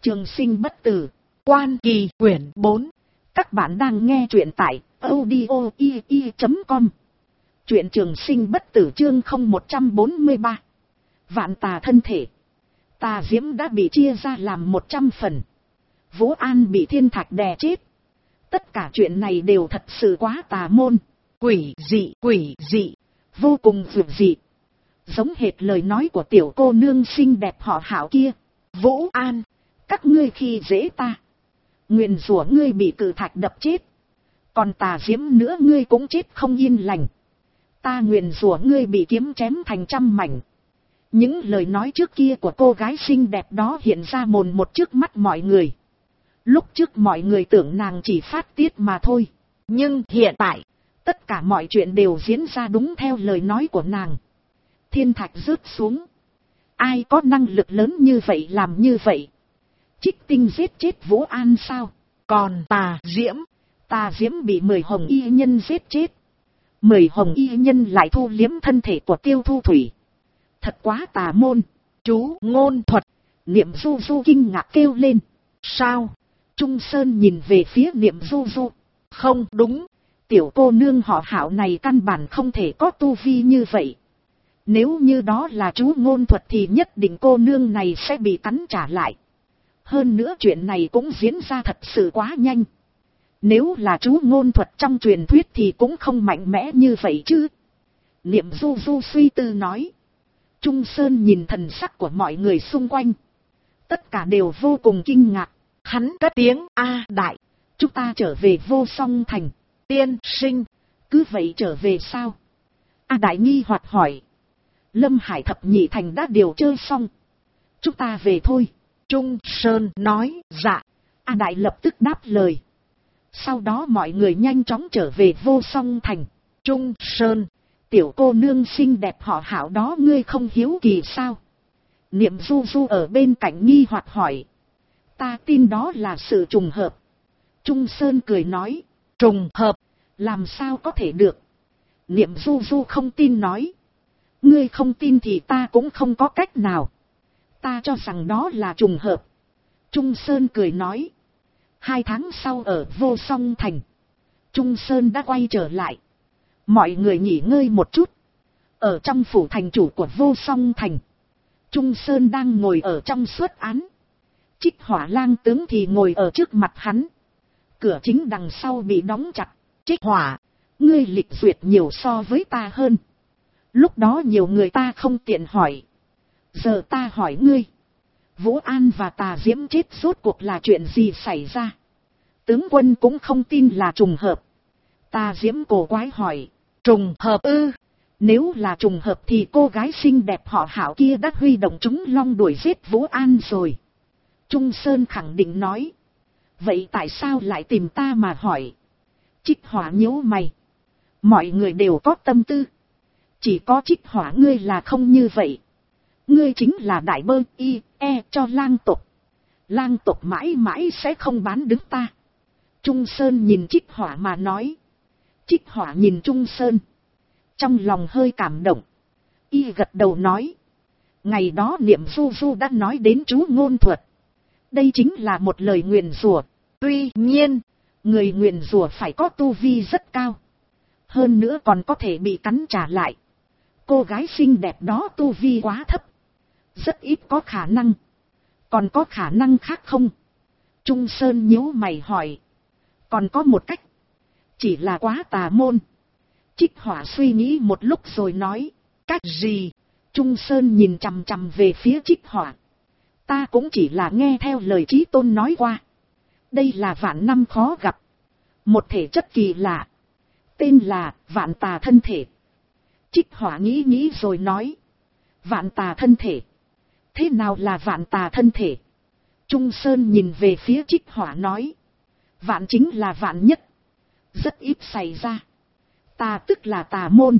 Trường sinh bất tử, Quan Kỳ quyển 4. Các bạn đang nghe truyện tại audio.com. Truyện Trường sinh bất tử chương 0143. Vạn tà thân thể. Tà diễm đã bị chia ra làm 100 phần. Vũ An bị thiên thạch đè chết. Tất cả chuyện này đều thật sự quá tà môn, quỷ dị, vô cùng vượt dị. Giống hệt lời nói của tiểu cô nương xinh đẹp họ Hạo kia. Vũ An, các ngươi khi dễ ta, nguyền rủa ngươi bị cự thạch đập chết, còn tà diễm nữa ngươi cũng chết không yên lành. Ta nguyền rủa ngươi bị kiếm chém thành trăm mảnh. Những lời nói trước kia của cô gái xinh đẹp đó hiện ra mồn một trước mắt mọi người. Lúc trước mọi người tưởng nàng chỉ phát tiết mà thôi, nhưng hiện tại tất cả mọi chuyện đều diễn ra đúng theo lời nói của nàng. Thiên thạch rớt xuống. Ai có năng lực lớn như vậy làm như vậy? Trích Tinh giết chết Vũ An sao? Còn tà diễm bị 10 hồng y nhân giết chết. 10 hồng y nhân lại thu liếm thân thể của Tiêu Thu Thủy. Thật quá tà môn, chú ngôn thuật. Niệm Du Du kinh ngạc kêu lên. Sao? Trung Sơn nhìn về phía Niệm Du Du. Không đúng, tiểu cô nương họ Hạo này căn bản không thể có tu vi như vậy. Nếu như đó là chú ngôn thuật thì nhất định cô nương này sẽ bị cắn trả lại. Hơn nữa chuyện này cũng diễn ra thật sự quá nhanh. Nếu là chú ngôn thuật trong truyền thuyết thì cũng không mạnh mẽ như vậy chứ. Niệm Du Du suy tư nói. Trung Sơn nhìn thần sắc của mọi người xung quanh. Tất cả đều vô cùng kinh ngạc. Hắn cất tiếng, A Đại, chúng ta trở về Vô Song Thành. Tiên sinh, cứ vậy trở về sao? A Đại nghi hoặc hỏi. Lâm Hải thập nhị thành đã điều chơi xong, chúng ta về thôi. Trung Sơn nói, dạ. A Đại lập tức đáp lời. Sau đó mọi người nhanh chóng trở về Vô Song Thành. Trung Sơn, tiểu cô nương xinh đẹp họ Hạo đó ngươi không hiếu kỳ sao? Niệm Du Du ở bên cạnh nghi hoặc hỏi. Ta tin đó là sự trùng hợp. Trung Sơn cười nói. Trùng hợp? Làm sao có thể được? Niệm Du Du không tin nói. Ngươi không tin thì ta cũng không có cách nào. Ta cho rằng đó là trùng hợp. Trung Sơn cười nói. 2 tháng sau ở Vô Song Thành, Trung Sơn đã quay trở lại. Mọi người nghỉ ngơi một chút. Ở trong phủ thành chủ của Vô Song Thành, Trung Sơn đang ngồi ở trong suất án. Trích Hỏa Lang tướng thì ngồi ở trước mặt hắn. Cửa chính đằng sau bị đóng chặt. Trích Hỏa, ngươi lịch duyệt nhiều so với ta hơn. Lúc đó nhiều người ta không tiện hỏi. Giờ ta hỏi ngươi. Vũ An và tà diễm chết rốt cuộc là chuyện gì xảy ra? Tướng quân cũng không tin là trùng hợp. Tà diễm cổ quái hỏi. Trùng hợp ư? Nếu là trùng hợp thì cô gái xinh đẹp họ Hạo kia đã huy động chúng long đuổi giết Vũ An rồi. Trung Sơn khẳng định nói. Vậy tại sao lại tìm ta mà hỏi? Trích Hỏa nhíu mày. Mọi người đều có tâm tư. Chỉ có Trích Hỏa ngươi là không như vậy. Ngươi chính là đại bơ cho lang tộc. Lang tộc mãi mãi sẽ không bán đứng ta. Trung Sơn nhìn Trích Hỏa mà nói. Trích Hỏa nhìn Trung Sơn. Trong lòng hơi cảm động. Y gật đầu nói. Ngày đó Niệm Du Du đã nói đến chú ngôn thuật. Đây chính là một lời nguyền rủa. Tuy nhiên, người nguyền rủa phải có tu vi rất cao. Hơn nữa còn có thể bị cắn trả lại. Cô gái xinh đẹp đó tu vi quá thấp. Rất ít có khả năng. Còn có khả năng khác không? Trung Sơn nhíu mày hỏi. Còn có một cách. Chỉ là quá tà môn. Trích Hỏa suy nghĩ một lúc rồi nói. Cách gì? Trung Sơn nhìn chằm chằm về phía Trích Hỏa. Ta cũng chỉ là nghe theo lời Chí Tôn nói qua. Đây là vạn năm khó gặp. Một thể chất kỳ lạ. Tên là vạn tà thân thể. Trích Hỏa nghĩ rồi nói. Vạn tà thân thể. Thế nào là vạn tà thân thể? Trung Sơn nhìn về phía Trích Hỏa nói. Vạn chính là vạn nhất. Rất ít xảy ra. Tà tức là tà môn.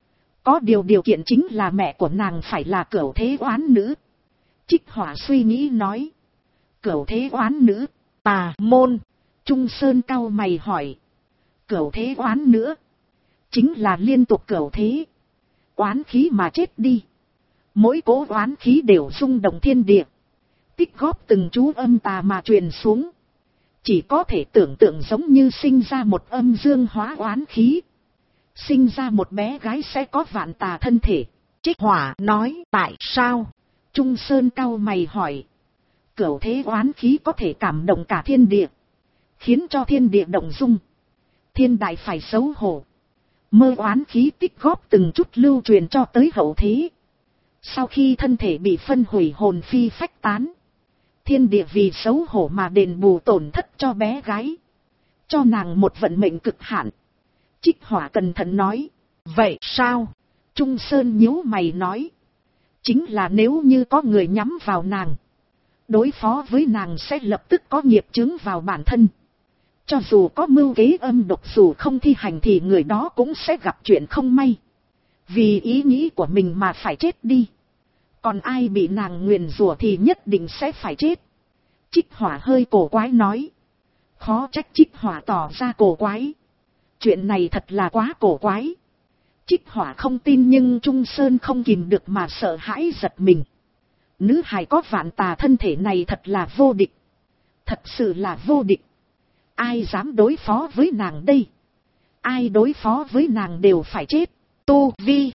Có điều kiện chính là mẹ của nàng phải là Cửu Thế Oán Nữ. Trích Hỏa suy nghĩ nói. Cửu Thế Oán Nữ, tà môn. Trung Sơn cau mày hỏi. Cửu Thế Oán Nữ. Chính là liên tục cửu thế. Oán khí mà chết đi. Mỗi cỗ oán khí đều rung động thiên địa. tích góp từng chú âm tà mà truyền xuống. Chỉ có thể tưởng tượng giống như sinh ra một âm dương hóa oán khí. Sinh ra một bé gái sẽ có vạn tà thân thể. Trích Hỏa nói tại sao? Trung Sơn cau mày hỏi. Cửu thế oán khí có thể cảm động cả thiên địa. Khiến cho thiên địa động dung. Thiên đại phải xấu hổ. Mơ oán khí tích góp từng chút lưu truyền cho tới hậu thế. Sau khi thân thể bị phân hủy hồn phi phách tán. Thiên địa vì xấu hổ mà đền bù tổn thất cho bé gái. Cho nàng một vận mệnh cực hạn. Trích Hỏa cẩn thận nói. Vậy sao? Trung Sơn nhíu mày nói. Chính là nếu như có người nhắm vào nàng. Đối phó với nàng sẽ lập tức có nghiệp chướng vào bản thân. Cho dù có mưu kế âm độc dù không thi hành thì người đó cũng sẽ gặp chuyện không may. Vì ý nghĩ của mình mà phải chết đi. Còn ai bị nàng nguyền rủa thì nhất định sẽ phải chết. Trích Hỏa hơi cổ quái nói. Khó trách Trích Hỏa tỏ ra cổ quái. Chuyện này thật là quá cổ quái. Trích Hỏa không tin nhưng Trung Sơn không kìm được mà sợ hãi giật mình. Nữ hài có vạn tà thân thể này thật là vô địch. Thật sự là vô địch. Ai dám đối phó với nàng đây? Ai đối phó với nàng đều phải chết. Tu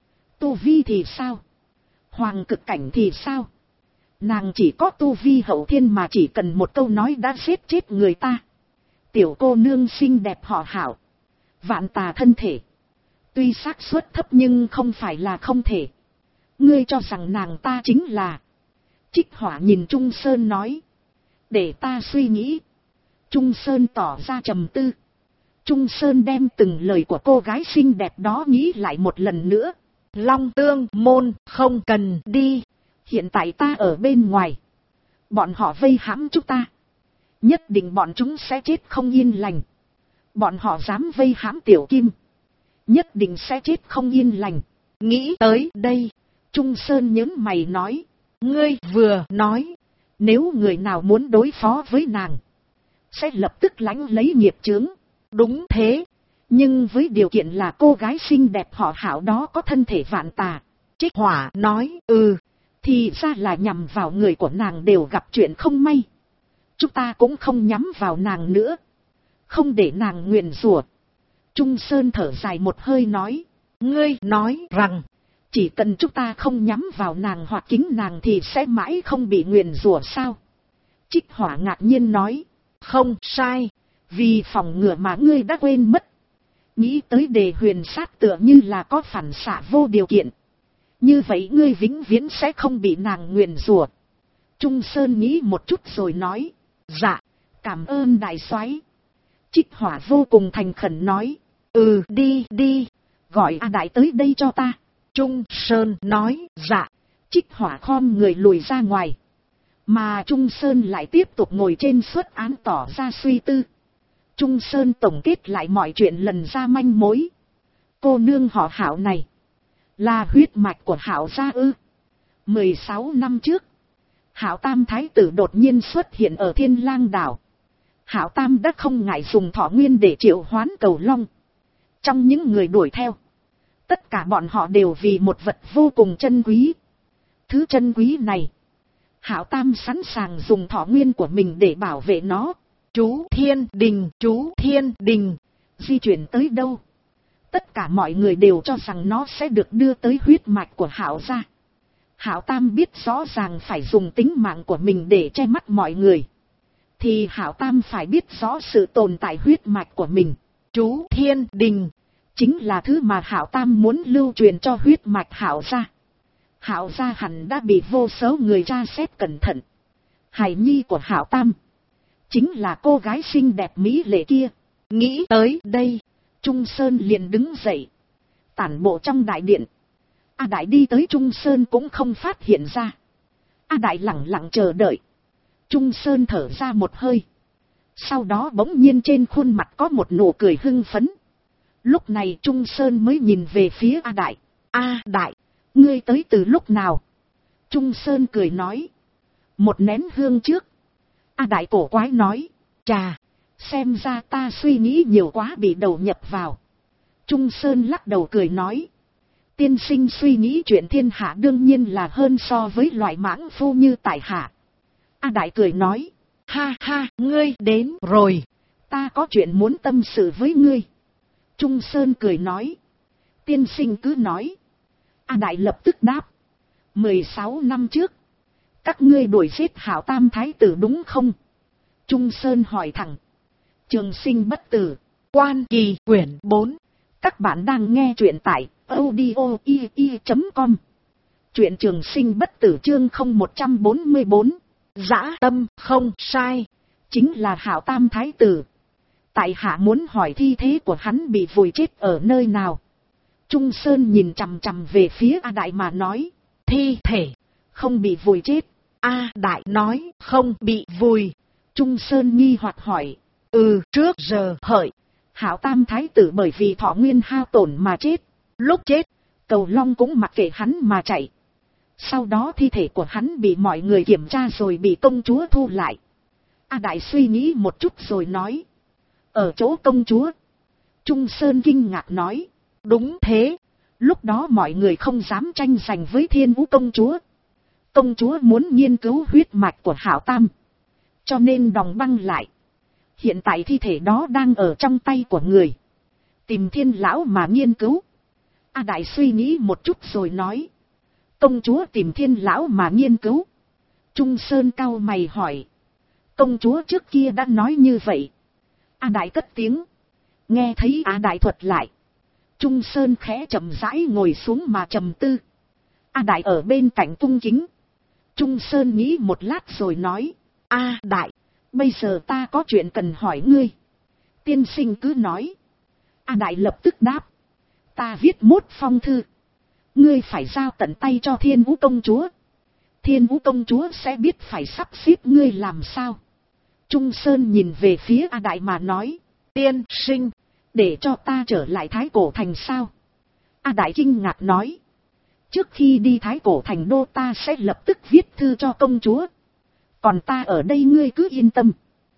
vi thì sao? Hoàng cực cảnh thì sao? Nàng chỉ có tu vi hậu thiên mà chỉ cần một câu nói đã giết chết người ta. Tiểu cô nương xinh đẹp họ Hảo. Vạn tà thân thể. Tuy xác suất thấp nhưng không phải là không thể. Ngươi cho rằng nàng ta chính là... Trích Hỏa nhìn Trung Sơn nói. Để ta suy nghĩ. Trung Sơn tỏ ra trầm tư. Trung Sơn đem từng lời của cô gái xinh đẹp đó nghĩ lại một lần nữa. Long Tương Môn không cần đi. Hiện tại ta ở bên ngoài. Bọn họ vây hãm chúng ta. Nhất định bọn chúng sẽ chết không yên lành. Bọn họ dám vây hãm Tiểu Kim. Nhất định sẽ chết không yên lành. Nghĩ tới đây. Trung Sơn nhớn mày nói. Ngươi vừa nói. Nếu người nào muốn đối phó với nàng. Sẽ lập tức lãnh lấy nghiệp chướng. Đúng thế. Nhưng với điều kiện là cô gái xinh đẹp họ Hảo đó có thân thể vạn tà. Trích Hỏa nói. Thì ra là nhằm vào người của nàng đều gặp chuyện không may. Chúng ta cũng không nhắm vào nàng nữa. Không để nàng nguyền rủa. Trung Sơn thở dài một hơi nói. Ngươi nói rằng. Chỉ cần chúng ta không nhắm vào nàng hoặc kính nàng thì sẽ mãi không bị nguyền rủa sao? Trích Hỏa ngạc nhiên nói. Không sai. Vì phòng ngừa mà ngươi đã quên mất. Nghĩ tới đề huyền sát tựa như là có phản xạ vô điều kiện. Như vậy ngươi vĩnh viễn sẽ không bị nàng nguyền rủa. Trung Sơn nghĩ một chút rồi nói. Dạ, cảm ơn đại soái. Trích Hỏa vô cùng thành khẩn nói. Đi, gọi A Đại tới đây cho ta. Trung Sơn nói. Dạ. Trích Hỏa khom người lùi ra ngoài. Mà Trung Sơn lại tiếp tục ngồi trên suất án tỏ ra suy tư. Trung Sơn tổng kết lại mọi chuyện lần ra manh mối. Cô nương họ Hảo này. Là huyết mạch của Hảo gia ư? 16 năm trước. Hảo Tam Thái tử đột nhiên xuất hiện ở Thiên Lang đảo. Hảo Tam đã không ngại dùng thọ nguyên để triệu hoán cầu long. Trong những người đuổi theo. Tất cả bọn họ đều vì một vật vô cùng chân quý. Thứ chân quý này. Hảo Tam sẵn sàng dùng thọ nguyên của mình để bảo vệ nó. Chú Thiên Đình. Di chuyển tới đâu? Tất cả mọi người đều cho rằng nó sẽ được đưa tới huyết mạch của Hảo gia. Hảo Tam biết rõ ràng phải dùng tính mạng của mình để che mắt mọi người. Thì Hảo Tam phải biết rõ sự tồn tại huyết mạch của mình. Chú Thiên Đình. Chính là thứ mà Hảo Tam muốn lưu truyền cho huyết mạch Hảo gia. Hảo gia hẳn đã bị vô số người tra xét cẩn thận. Hài nhi của Hảo Tam. Chính là cô gái xinh đẹp mỹ lệ kia. Nghĩ tới đây. Trung Sơn liền đứng dậy. Tản bộ trong đại điện. A Đại đi tới Trung Sơn cũng không phát hiện ra. A Đại lẳng lặng chờ đợi. Trung Sơn thở ra một hơi. Sau đó bỗng nhiên trên khuôn mặt có một nụ cười hưng phấn. Lúc này Trung Sơn mới nhìn về phía A Đại. A Đại, ngươi tới từ lúc nào? Trung Sơn cười nói. Một nén hương trước. A Đại cổ quái nói. Chà, xem ra ta suy nghĩ nhiều quá bị đầu nhập vào. Trung Sơn lắc đầu cười nói. Tiên sinh suy nghĩ chuyện thiên hạ đương nhiên là hơn so với loại mãng phu như tại hạ. A Đại cười nói, ha ha, ngươi đến rồi, ta có chuyện muốn tâm sự với ngươi. Trung Sơn cười nói, tiên sinh cứ nói. A Đại lập tức đáp, 16 năm trước, các ngươi đuổi giết Hạo Tam Thái Tử đúng không? Trung Sơn hỏi thẳng. Trường Sinh bất tử, Quan Kỳ quyển 4. Các bạn đang nghe truyện tại audio.com. Truyện Trường Sinh bất tử chương 0144. Dã tâm không sai, chính là Hạo Tam Thái Tử. Tại hạ muốn hỏi thi thế của hắn bị vùi chết ở nơi nào? Trung Sơn nhìn chằm chằm về phía A Đại mà nói, thi thể không bị vùi chết. A Đại nói, không bị vùi. Trung Sơn nghi hoặc hỏi, trước giờ hợi, Hạo Tam Thái Tử bởi vì thọ nguyên hao tổn mà chết. Lúc chết, Cầu Long cũng mặc kệ hắn mà chạy. Sau đó thi thể của hắn bị mọi người kiểm tra rồi bị công chúa thu lại. A Đại suy nghĩ một chút rồi nói, ở chỗ công chúa. Trung Sơn kinh ngạc nói, đúng thế, lúc đó mọi người không dám tranh giành với Thiên Vũ công chúa. Công chúa muốn nghiên cứu huyết mạch của Hạo Tam, cho nên đóng băng lại. Hiện tại thi thể đó đang ở trong tay của người, tìm Thiên lão mà nghiên cứu. A Đại suy nghĩ một chút rồi nói, công chúa tìm Thiên lão mà nghiên cứu. Trung Sơn cau mày hỏi, công chúa trước kia đã nói như vậy? A Đại cất tiếng. Nghe thấy A Đại thuật lại, Trung Sơn khẽ chậm rãi ngồi xuống mà trầm tư. A Đại ở bên cạnh cung kính. Trung Sơn nghĩ một lát rồi nói, A Đại, bây giờ ta có chuyện cần hỏi ngươi. Tiên sinh cứ nói. A Đại lập tức đáp, ta viết 1 phong thư, ngươi phải giao tận tay cho Thiên Vũ công chúa. Thiên Vũ công chúa sẽ biết phải sắp xếp ngươi làm sao. Trung Sơn nhìn về phía A Đại mà nói, tiên sinh, để cho ta trở lại Thái Cổ Thành sao? A Đại kinh ngạc nói, trước khi đi Thái Cổ Thành đô ta sẽ lập tức viết thư cho công chúa. Còn ta ở đây ngươi cứ yên tâm,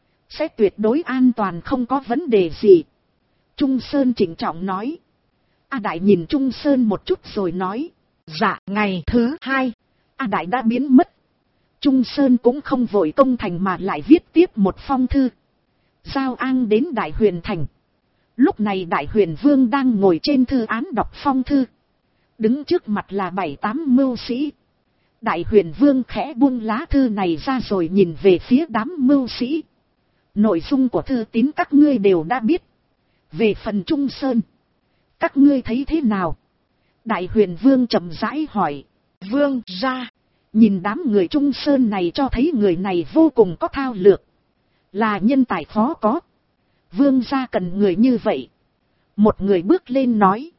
sẽ tuyệt đối an toàn, không có vấn đề gì. Trung Sơn trịnh trọng nói. A Đại nhìn Trung Sơn một chút rồi nói, dạ. Ngày thứ 2, A Đại đã biến mất. Trung Sơn cũng không vội công thành mà lại viết tiếp một phong thư, giao an đến Đại Huyền Thành. Lúc này Đại Huyền Vương đang ngồi trên thư án đọc phong thư, đứng trước mặt là 7-8 mưu sĩ. Đại Huyền Vương khẽ buông lá thư này ra rồi nhìn về phía đám mưu sĩ. Nội dung của thư tín các ngươi đều đã biết. Về phần Trung Sơn, các ngươi thấy thế nào? Đại Huyền Vương chậm rãi hỏi. Vương gia, nhìn đám người Trung Sơn này cho thấy người này vô cùng có thao lược, là nhân tài khó có. Vương gia cần người như vậy. Một người bước lên nói,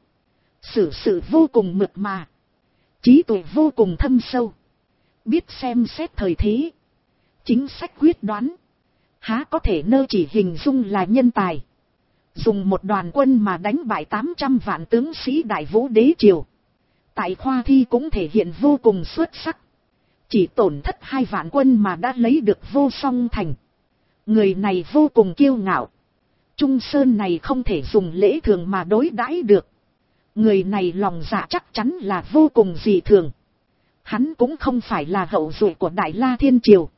xử sự vô cùng mượt mà, trí tuệ vô cùng thâm sâu, biết xem xét thời thế, chính sách quyết đoán, há có thể nơ chỉ hình dung là nhân tài. Dùng một đoàn quân mà đánh bại 800 vạn tướng sĩ Đại Vũ đế triều, tại khoa thi cũng thể hiện vô cùng xuất sắc. Chỉ tổn thất 2 vạn quân mà đã lấy được Vô Song Thành. Người này vô cùng kiêu ngạo. Trung Sơn này không thể dùng lễ thường mà đối đãi được. Người này lòng dạ chắc chắn là vô cùng dị thường. Hắn cũng không phải là hậu duệ của Đại La Thiên Triều.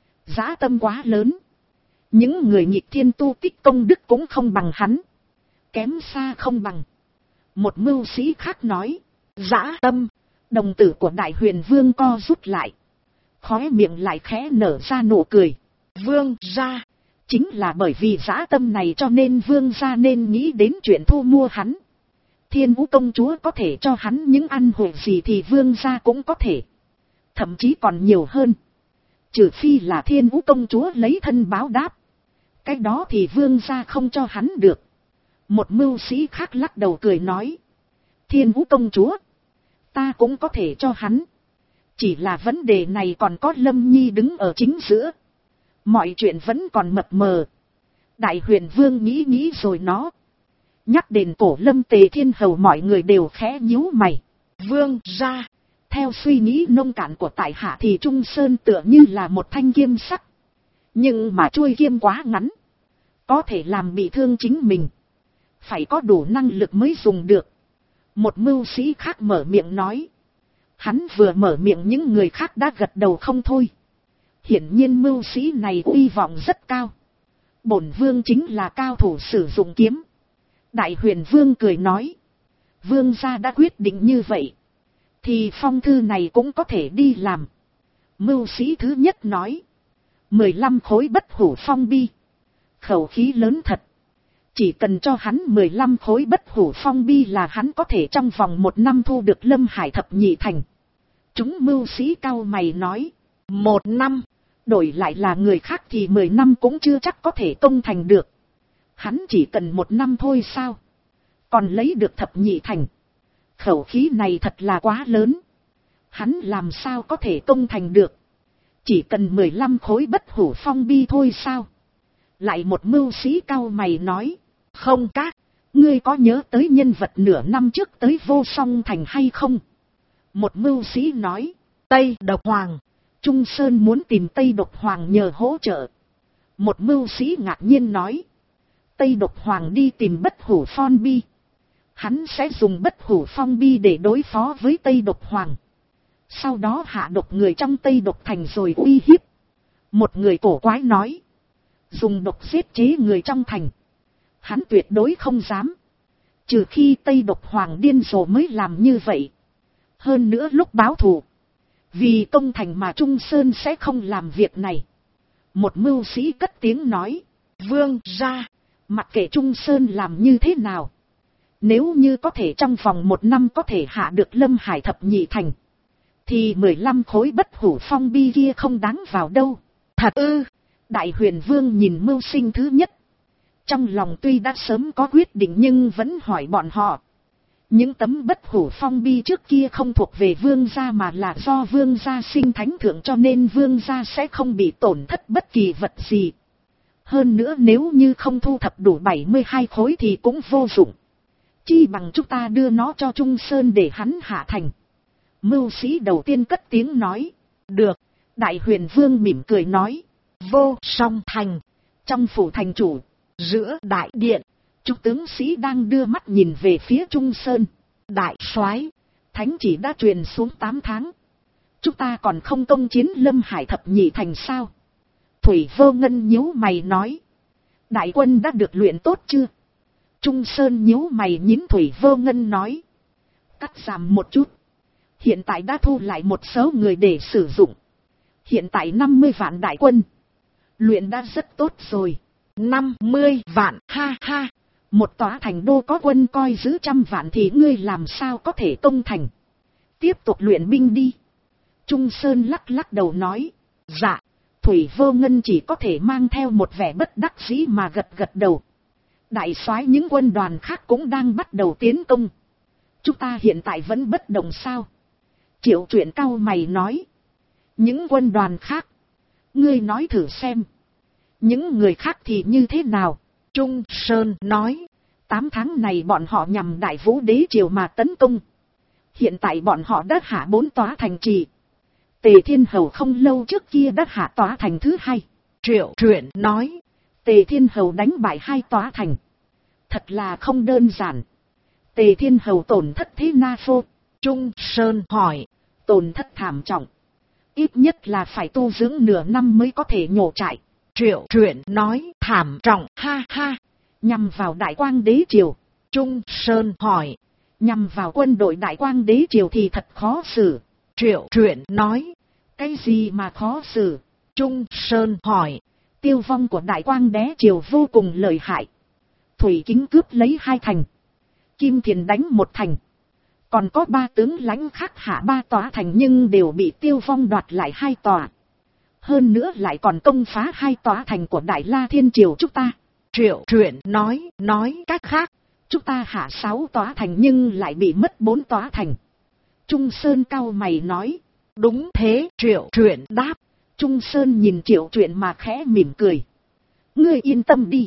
Dã tâm quá lớn. Những người nghịch thiên tu tích công đức cũng không bằng hắn, kém xa không bằng. Một mưu sĩ khác nói, dã tâm. Đồng tử của Đại Huyền Vương co rút lại, khóe miệng lại khẽ nở ra nụ cười. Vương gia, chính là bởi vì dã tâm này cho nên vương gia nên nghĩ đến chuyện thu mua hắn. Thiên Vũ công chúa có thể cho hắn những ăn hội gì thì vương gia cũng có thể, thậm chí còn nhiều hơn. Trừ phi là Thiên Vũ công chúa lấy thân báo đáp, cái đó thì vương gia không cho hắn được. Một mưu sĩ khác lắc đầu cười nói, Thiên Vũ công chúa, ta cũng có thể cho hắn. Chỉ là vấn đề này còn có Lâm Nhi đứng ở chính giữa, mọi chuyện vẫn còn mập mờ. Đại Huyền Vương nghĩ nghĩ rồi nó nhắc đến cổ Lâm Tề Thiên Hầu, mọi người đều khẽ nhíu mày. Vương gia, theo suy nghĩ nông cạn của tại hạ thì Trung Sơn tựa như là một thanh kiếm sắc, nhưng mà chuôi kiếm quá ngắn, có thể làm bị thương chính mình, phải có đủ năng lực mới dùng được. Một mưu sĩ khác mở miệng nói. Hắn vừa mở miệng những người khác đã gật đầu không thôi. Hiển nhiên mưu sĩ này uy vọng rất cao. Bổn vương chính là cao thủ sử dụng kiếm. Đại Huyền Vương cười nói. Vương gia đã quyết định như vậy, thì phong thư này cũng có thể đi làm. Mưu sĩ thứ nhất nói. 15 khối bất hủ phong bi. Khẩu khí lớn thật. Chỉ cần cho hắn 15 khối bất hủ phong bi là hắn có thể trong vòng 1 năm thu được Lâm Hải thập nhị thành. Chúng mưu sĩ cau mày nói. 1 năm, đổi lại là người khác thì 10 năm cũng chưa chắc có thể công thành được. Hắn chỉ cần 1 năm thôi sao? Còn lấy được thập nhị thành. Khẩu khí này thật là quá lớn. Hắn làm sao có thể công thành được? Chỉ cần 15 khối bất hủ phong bi thôi sao? Lại một mưu sĩ cau mày nói. Không các, ngươi có nhớ tới nhân vật nửa năm trước tới Vô Song Thành hay không? Một mưu sĩ nói. Tây Độc Hoàng. Trung Sơn muốn tìm Tây Độc Hoàng nhờ hỗ trợ. Một mưu sĩ ngạc nhiên nói. Tây Độc Hoàng đi tìm bất hủ phong bi. Hắn sẽ dùng bất hủ phong bi để đối phó với Tây Độc Hoàng. Sau đó hạ độc người trong Tây Độc Thành rồi uy hiếp. Một người cổ quái nói. Dùng độc giết chế người trong thành. Hắn tuyệt đối không dám. Trừ khi Tây Độc Hoàng điên rồ mới làm như vậy. Hơn nữa lúc báo thù. Vì công thành mà Trung Sơn sẽ không làm việc này. Một mưu sĩ cất tiếng nói. Vương gia, mặc kệ Trung Sơn làm như thế nào. Nếu như có thể trong vòng 1 năm có thể hạ được Lâm Hải thập nhị thành. Thì 15 khối bất hủ phong bi kia không đáng vào đâu. Thật ư? Đại Huyền Vương nhìn mưu sinh thứ nhất. Trong lòng tuy đã sớm có quyết định nhưng vẫn hỏi bọn họ. Những tấm bất hủ phong bi trước kia không thuộc về vương gia mà là do vương gia sinh thánh thượng, cho nên vương gia sẽ không bị tổn thất bất kỳ vật gì. Hơn nữa nếu như không thu thập đủ 72 khối thì cũng vô dụng. Chi bằng chúng ta đưa nó cho Trung Sơn để hắn hạ thành. Mưu sĩ đầu tiên cất tiếng nói. Được. Đại Huyền Vương mỉm cười nói. Vô Song Thành. Trong phủ thành chủ. Giữa đại điện. Chúng tướng sĩ đang đưa mắt nhìn về phía Trung Sơn. Đại soái, thánh chỉ đã truyền xuống 8 tháng. Chúng ta còn không công chiến Lâm Hải thập nhị thành sao? Thủy Vô Ngân nhíu mày nói. Đại quân đã được luyện tốt chưa? Trung Sơn nhíu mày nhín Thủy Vô Ngân nói. Cắt giảm một chút. Hiện tại đã thu lại một số người để sử dụng. Hiện tại 50 vạn đại quân. Luyện đã rất tốt rồi. 50 vạn, ha ha. Một tòa thành đô có quân coi giữ 100 vạn thì ngươi làm sao có thể công thành. Tiếp tục luyện binh đi. Trung Sơn lắc lắc đầu nói. Dạ. Thủy Vô Ngân chỉ có thể mang theo một vẻ bất đắc dĩ mà gật gật đầu. Đại soái, những quân đoàn khác cũng đang bắt đầu tiến công. Chúng ta hiện tại vẫn bất động sao? Triệu Truyện cau mày nói. Những quân đoàn khác. Ngươi nói thử xem. Những người khác thì như thế nào? Trung Sơn nói. 8 tháng này bọn họ nhằm Đại Vũ Đế Triều mà tấn công. Hiện tại bọn họ đã hạ 4 tòa thành trì. Tề Thiên Hầu không lâu trước kia đã hạ tòa thành thứ 2. Triệu Truyện nói. Tề Thiên Hầu đánh bại 2 tòa thành. Thật là không đơn giản. Tề Thiên Hầu tổn thất thế na phô. Trung Sơn hỏi. Tổn thất thảm trọng. Ít nhất là phải tu dưỡng nửa năm mới có thể nhổ trại. Triệu Truyện nói. Thảm trọng, ha ha. Nhằm vào Đại Quang Đế Triều. Trung Sơn hỏi. Nhằm vào quân đội Đại Quang Đế Triều thì thật khó xử. Triệu Truyện nói. Cái gì mà khó xử? Trung Sơn hỏi. Tiêu vong của Đại Quang Đế Triều vô cùng lợi hại. Thủy Kính cướp lấy 2 thành. Kim Thiền đánh 1 thành. Còn có 3 tướng lãnh khác hạ 3 tòa thành nhưng đều bị Tiêu vong đoạt lại 2 tòa. Hơn nữa lại còn công phá 2 tòa thành của Đại La Thiên Triều chúng ta. Triệu Truyện nói cách khác. Chúng ta hạ 6 tòa thành nhưng lại bị mất 4 tòa thành. Trung Sơn cau mày nói. Đúng thế, Triệu Truyện đáp. Trung Sơn nhìn Triệu Truyện mà khẽ mỉm cười. Ngươi yên tâm đi.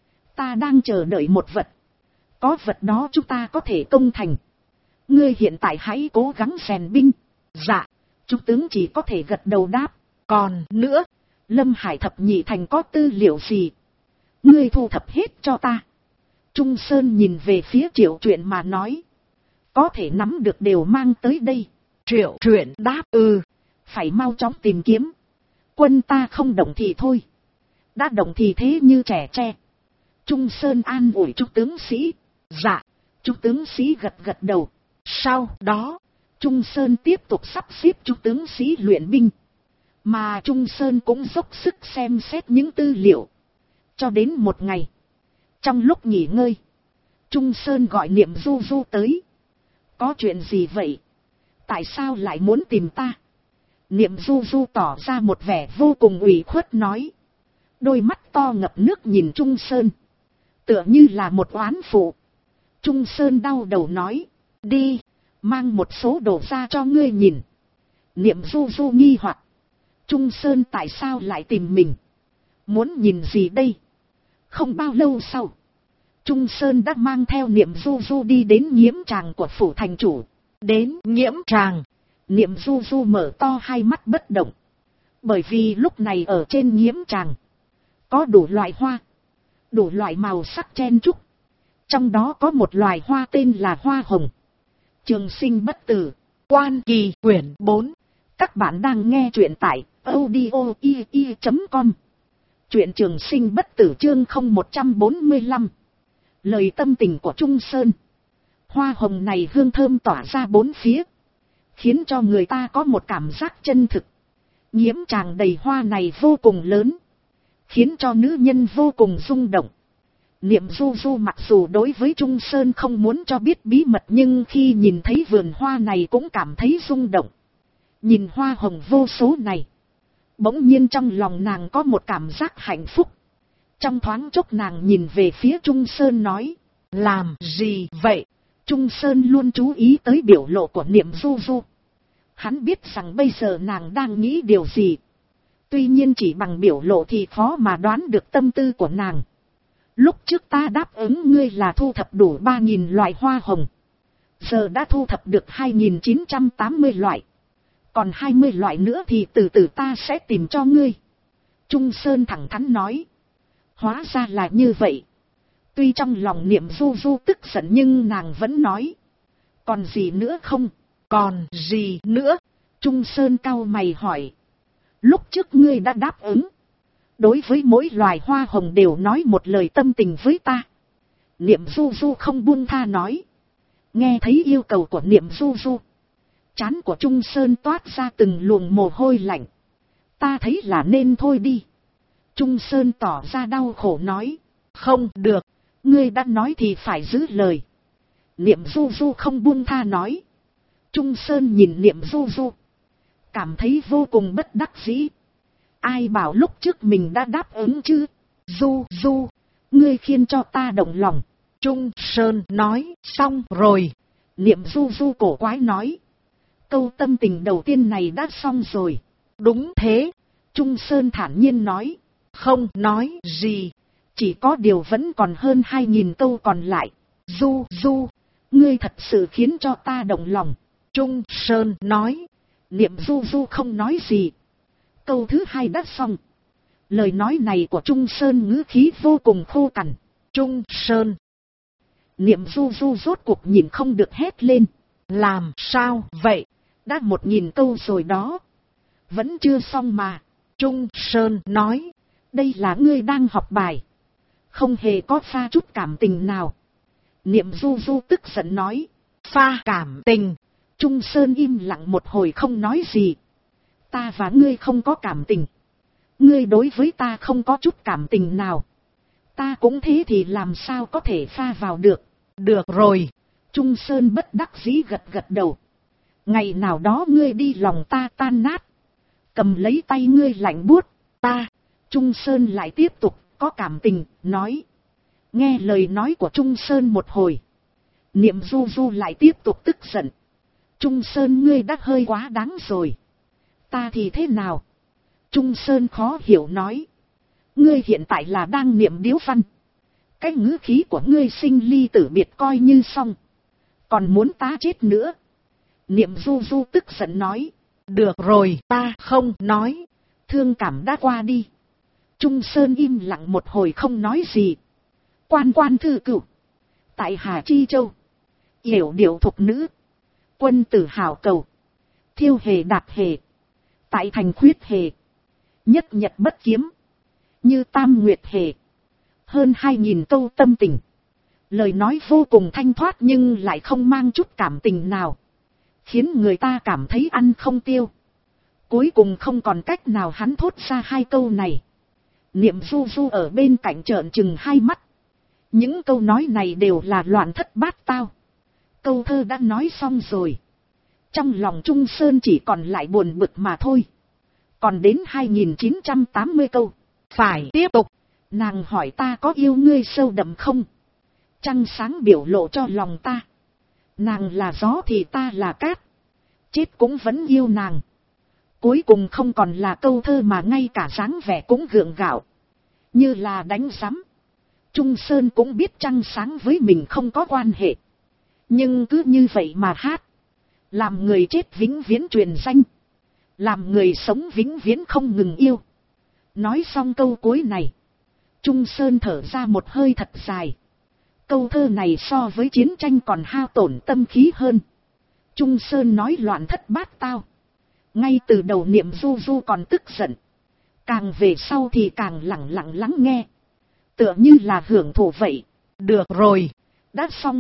Ta đang chờ đợi một vật. Có vật đó chúng ta có thể công thành. Ngươi hiện tại hãy cố gắng rèn binh. Dạ. Trung tướng chỉ có thể gật đầu đáp. Còn nữa, Lâm Hải thập nhị thành có tư liệu gì? Ngươi thu thập hết cho ta. Trung Sơn nhìn về phía Triệu Truyện mà nói. Có thể nắm được đều mang tới đây. Triệu Truyện đáp. Phải mau chóng tìm kiếm. Quân ta không động thì thôi. Đã động thì thế như trẻ tre. Trung Sơn an ủi Trúc tướng sĩ. Dạ. Trúc tướng sĩ gật gật đầu. Sau đó, Trung Sơn tiếp tục sắp xếp Trúc tướng sĩ luyện binh. Mà Trung Sơn cũng dốc sức xem xét những tư liệu. Cho đến một ngày. Trong lúc nghỉ ngơi, Trung Sơn gọi Niệm Du Du tới. Có chuyện gì vậy? Tại sao lại muốn tìm ta? Niệm Du Du tỏ ra một vẻ vô cùng ủy khuất nói. Đôi mắt to ngập nước nhìn Trung Sơn. Tựa như là một oán phụ. Trung Sơn đau đầu nói. Đi, mang một số đồ ra cho ngươi nhìn. Niệm Du Du nghi hoặc. Trung Sơn tại sao lại tìm mình? Muốn nhìn gì đây? Không bao lâu sau, Trung Sơn đã mang theo Niệm Du Du đi đến Nghiễm Tràng của phủ thành chủ. Đến Nghiễm Tràng, Niệm Du Du mở to hai mắt bất động. Bởi vì lúc này ở trên Nghiễm Tràng, có đủ loại hoa, đủ loại màu sắc chen chúc. Trong đó có một loài hoa tên là hoa hồng. Trường sinh bất tử, Quan Kỳ quyển 4. Các bạn đang nghe truyện tại audio.com. Truyện Trường Sinh Bất Tử chương 0145. Lời tâm tình của Trung Sơn. Hoa hồng này hương thơm tỏa ra bốn phía, khiến cho người ta có một cảm giác chân thực. Nghiễm Tràng đầy hoa này vô cùng lớn, khiến cho nữ nhân vô cùng rung động. Niệm Du Du mặc dù đối với Trung Sơn không muốn cho biết bí mật, nhưng khi nhìn thấy vườn hoa này cũng cảm thấy rung động. Nhìn hoa hồng vô số này, bỗng nhiên trong lòng nàng có một cảm giác hạnh phúc. Trong thoáng chốc nàng nhìn về phía Trung Sơn nói. Làm gì vậy? Trung Sơn luôn chú ý tới biểu lộ của Niệm Du Du. Hắn biết rằng bây giờ nàng đang nghĩ điều gì. Tuy nhiên chỉ bằng biểu lộ thì khó mà đoán được tâm tư của nàng. Lúc trước ta đáp ứng ngươi là thu thập đủ 3.000 loại hoa hồng. Giờ đã thu thập được 2.980 loại. Còn 20 loại nữa thì từ từ ta sẽ tìm cho ngươi. Trung Sơn thẳng thắn nói. Hóa ra là như vậy. Tuy trong lòng Niệm Du Du tức giận nhưng nàng vẫn nói. Còn gì nữa không? Còn gì nữa? Trung Sơn cau mày hỏi. Lúc trước ngươi đã đáp ứng. Đối với mỗi loài hoa hồng đều nói một lời tâm tình với ta. Niệm Du Du không buông tha nói. Nghe thấy yêu cầu của Niệm Du Du, trán của Trung Sơn toát ra từng luồng mồ hôi lạnh. Ta thấy là nên thôi đi. Trung Sơn tỏ ra đau khổ nói. Không được, ngươi đã nói thì phải giữ lời. Niệm Du Du không buông tha nói. Trung Sơn nhìn Niệm Du Du, cảm thấy vô cùng bất đắc dĩ. Ai bảo lúc trước mình đã đáp ứng chứ? Du Du, ngươi khiến cho ta động lòng. Trung Sơn nói xong rồi. Niệm Du Du cổ quái nói. Câu tâm tình đầu tiên này đã xong rồi. Đúng thế. Trung Sơn thản nhiên nói. Không nói gì. Chỉ có điều vẫn còn hơn 2.000 câu còn lại. Du Du, ngươi thật sự khiến cho ta động lòng. Trung Sơn nói. Niệm Du Du không nói gì. Câu thứ hai đã xong. Lời nói này của Trung Sơn ngữ khí vô cùng khô cằn. Trung Sơn. Niệm Du Du rốt cuộc nhìn không được hét lên. Làm sao vậy? Đã 1.000 câu rồi đó. Vẫn chưa xong mà. Trung Sơn nói. Đây là ngươi đang học bài. Không hề có pha chút cảm tình nào. Niệm Du Du tức giận nói. Pha cảm tình. Trung Sơn im lặng một hồi không nói gì. Ta và ngươi không có cảm tình. Ngươi đối với ta không có chút cảm tình nào. Ta cũng thế thì làm sao có thể pha vào được. Được rồi. Trung Sơn bất đắc dĩ gật gật đầu. Ngày nào đó ngươi đi lòng ta tan nát. Cầm lấy tay ngươi lạnh buốt. Ta. Trung Sơn lại tiếp tục có cảm tình, nói. Nghe lời nói của Trung Sơn một hồi. Niệm Du Du lại tiếp tục tức giận. Trung Sơn ngươi đã hơi quá đáng rồi. Ta thì thế nào? Trung Sơn khó hiểu nói. Ngươi hiện tại là đang niệm điếu văn. Cái ngữ khí của ngươi sinh ly tử biệt coi như xong. Còn muốn ta chết nữa. Niệm Du Du tức giận nói. Được rồi, ta không nói. Thương cảm đã qua đi. Trung Sơn im lặng một hồi không nói gì. Quan quan thư cửu. Tại Hà Chi Châu. Yểu điệu thục nữ. Quân tử hào cầu. Thiêu hề đạp hề. Tại thành khuyết hề. Nhất nhật bất kiếm. Như tam nguyệt hề. Hơn 2000 câu tâm tình. Lời nói vô cùng thanh thoát nhưng lại không mang chút cảm tình nào. Khiến người ta cảm thấy ăn không tiêu. Cuối cùng không còn cách nào hắn thốt ra hai câu này. Niệm Du Du ở bên cạnh trợn trừng hai mắt. Những câu nói này đều là loạn thất bát tao. Câu thơ đã nói xong rồi. Trong lòng Trung Sơn chỉ còn lại buồn bực mà thôi. Còn đến 2980 câu. Phải tiếp tục. Nàng hỏi ta có yêu ngươi sâu đậm không? Trăng sáng biểu lộ cho lòng ta. Nàng là gió thì ta là cát. Chết cũng vẫn yêu nàng. Cuối cùng không còn là câu thơ mà ngay cả dáng vẻ cũng gượng gạo. Như là đánh giám. Trung Sơn cũng biết trăng sáng với mình không có quan hệ. Nhưng cứ như vậy mà hát. Làm người chết vĩnh viễn truyền danh. Làm người sống vĩnh viễn không ngừng yêu. Nói xong câu cuối này. Trung Sơn thở ra một hơi thật dài. Câu thơ này so với chiến tranh còn hao tổn tâm khí hơn. Trung Sơn nói loạn thất bát tao. Ngay từ đầu Niệm Du Du còn tức giận. Càng về sau thì càng lặng lặng lắng nghe. Tựa như là hưởng thụ vậy. Được rồi. Đã xong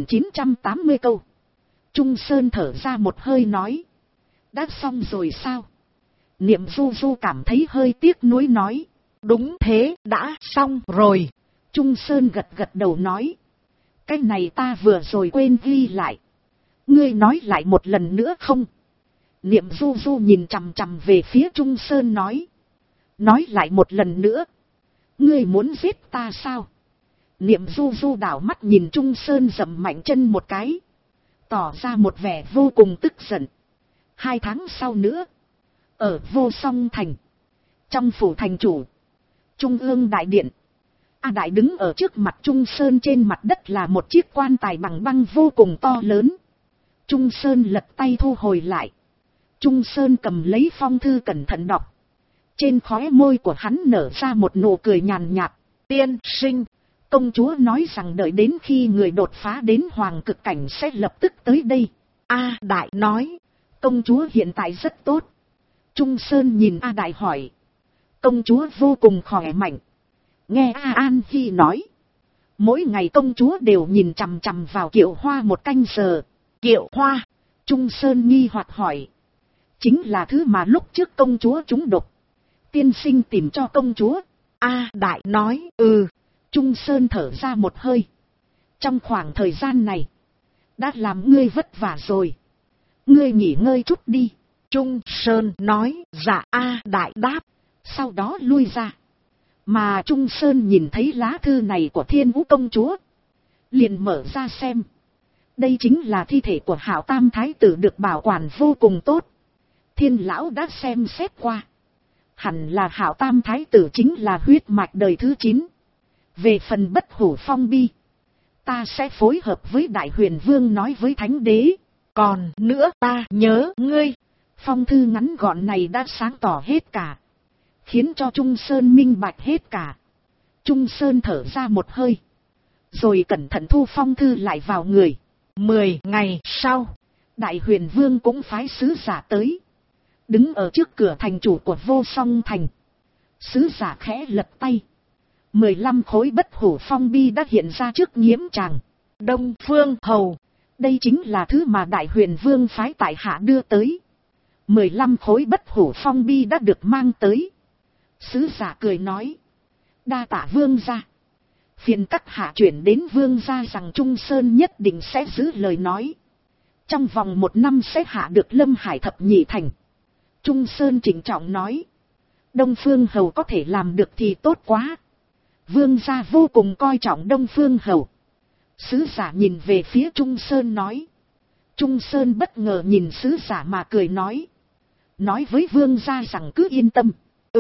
2980 câu. Trung Sơn thở ra một hơi nói. Đã xong rồi sao? Niệm Du Du cảm thấy hơi tiếc nuối nói. Đúng thế, đã xong rồi. Trung Sơn gật gật đầu nói. Cái này ta vừa rồi quên ghi lại. Ngươi nói lại một lần nữa không? Niệm Du Du nhìn chằm chằm về phía Trung Sơn nói. Nói lại một lần nữa. Ngươi muốn giết ta sao? Niệm Du Du đảo mắt nhìn Trung Sơn dậm mạnh chân một cái. Tỏ ra một vẻ vô cùng tức giận. 2 tháng sau nữa. Ở Vô Song Thành. Trong phủ thành chủ. Trung ương đại điện. A Đại đứng ở trước mặt Trung Sơn, trên mặt đất là một chiếc quan tài bằng băng vô cùng to lớn. Trung Sơn lật tay thu hồi lại. Trung Sơn cầm lấy phong thư cẩn thận đọc. Trên khóe môi của hắn nở ra một nụ cười nhàn nhạt. Tiên sinh, công chúa nói rằng đợi đến khi người đột phá đến hoàng cực cảnh sẽ lập tức tới đây. A Đại nói, công chúa hiện tại rất tốt. Trung Sơn nhìn A Đại hỏi. Công chúa vô cùng khỏe mạnh. Nghe A An Hi nói. Mỗi ngày công chúa đều nhìn chằm chằm vào Kiệu Hoa một canh giờ. Kiệu Hoa? Trung Sơn nghi hoặc hỏi. Chính là thứ mà lúc trước công chúa trúng độc. Tiên sinh tìm cho công chúa. A Đại nói. Trung Sơn thở ra một hơi. Trong khoảng thời gian này. Đã làm ngươi vất vả rồi. Ngươi nghỉ ngơi chút đi. Trung Sơn nói. Dạ. A Đại đáp. Sau đó lui ra. Mà Trung Sơn nhìn thấy lá thư này của Thiên Vũ công chúa. Liền mở ra xem. Đây chính là thi thể của Hạo Tam Thái tử được bảo quản vô cùng tốt. Thiên lão đã xem xét qua. Hẳn là Hạo Tam Thái tử chính là huyết mạch đời thứ 9. Về phần Bất Hủ Phong Bi. Ta sẽ phối hợp với Đại Huyền Vương nói với Thánh Đế. Còn nữa ta nhớ ngươi. Phong thư ngắn gọn này đã sáng tỏ hết cả. Khiến cho Trung Sơn minh bạch hết cả. Trung Sơn thở ra một hơi. Rồi cẩn thận thu phong thư lại vào người. 10 ngày sau. Đại Huyền Vương cũng phái sứ giả tới. Đứng ở trước cửa thành chủ của Vô Song Thành. Sứ giả khẽ lật tay. 15 khối Bất Hủ Phong Bi đã hiện ra trước Nghiễm Tràng. Đông Phương Hầu. Đây chính là thứ mà Đại Huyền Vương phái tại hạ đưa tới. 15 khối Bất Hủ Phong Bi đã được mang tới. Sứ giả cười nói. Đa tạ Vương gia. Phiền các hạ chuyển đến Vương gia rằng Trung Sơn nhất định sẽ giữ lời nói. Trong vòng 1 năm sẽ hạ được Lâm Hải Thập Nhị Thành. Trung Sơn trịnh trọng nói. Đông Phương Hầu có thể làm được thì tốt quá. Vương gia vô cùng coi trọng Đông Phương Hầu. Sứ giả nhìn về phía Trung Sơn nói. Trung Sơn bất ngờ nhìn sứ giả mà cười nói. Nói với Vương gia rằng cứ yên tâm.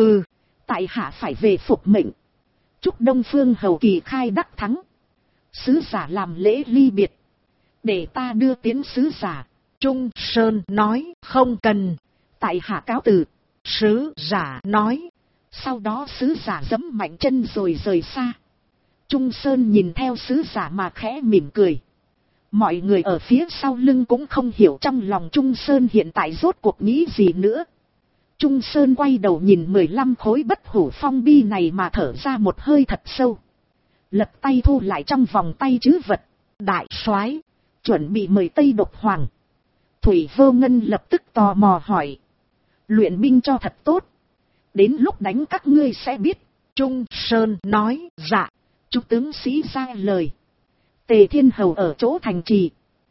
Tại hạ phải về phục mệnh. Chúc Đông Phương Hầu kỳ khai đắc thắng. Sứ giả làm lễ ly biệt. Để ta đưa tiến sứ giả. Trung Sơn nói không cần. Tại hạ cáo từ. Sứ giả nói. Sau đó sứ giả giẫm mạnh chân rồi rời xa. Trung Sơn nhìn theo sứ giả mà khẽ mỉm cười. Mọi người ở phía sau lưng cũng không hiểu trong lòng Trung Sơn hiện tại rốt cuộc nghĩ gì nữa. Trung Sơn quay đầu nhìn 15 khối bất hủ phong bi này mà thở ra một hơi thật sâu. Lật tay thu lại trong vòng tay trữ vật. Đại soái, chuẩn bị mời Tây Độc Hoàng. Thủy Vô Ngân lập tức tò mò hỏi. Luyện binh cho thật tốt. Đến lúc đánh các ngươi sẽ biết. Trung Sơn nói, dạ. Chúc tướng sĩ ra lời. Tề Thiên Hầu ở chỗ thành trì.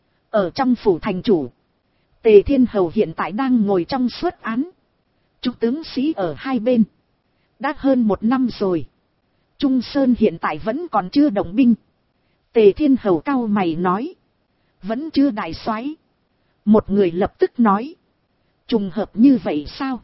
Ở trong phủ thành chủ. Tề Thiên Hầu hiện tại đang ngồi trong suất án. Chúc tướng sĩ ở hai bên. Đã hơn 1 năm rồi. Trung Sơn hiện tại vẫn còn chưa động binh. Tề Thiên Hầu cau mày nói. Vẫn chưa đại soái. Một người lập tức nói. Trùng hợp như vậy sao?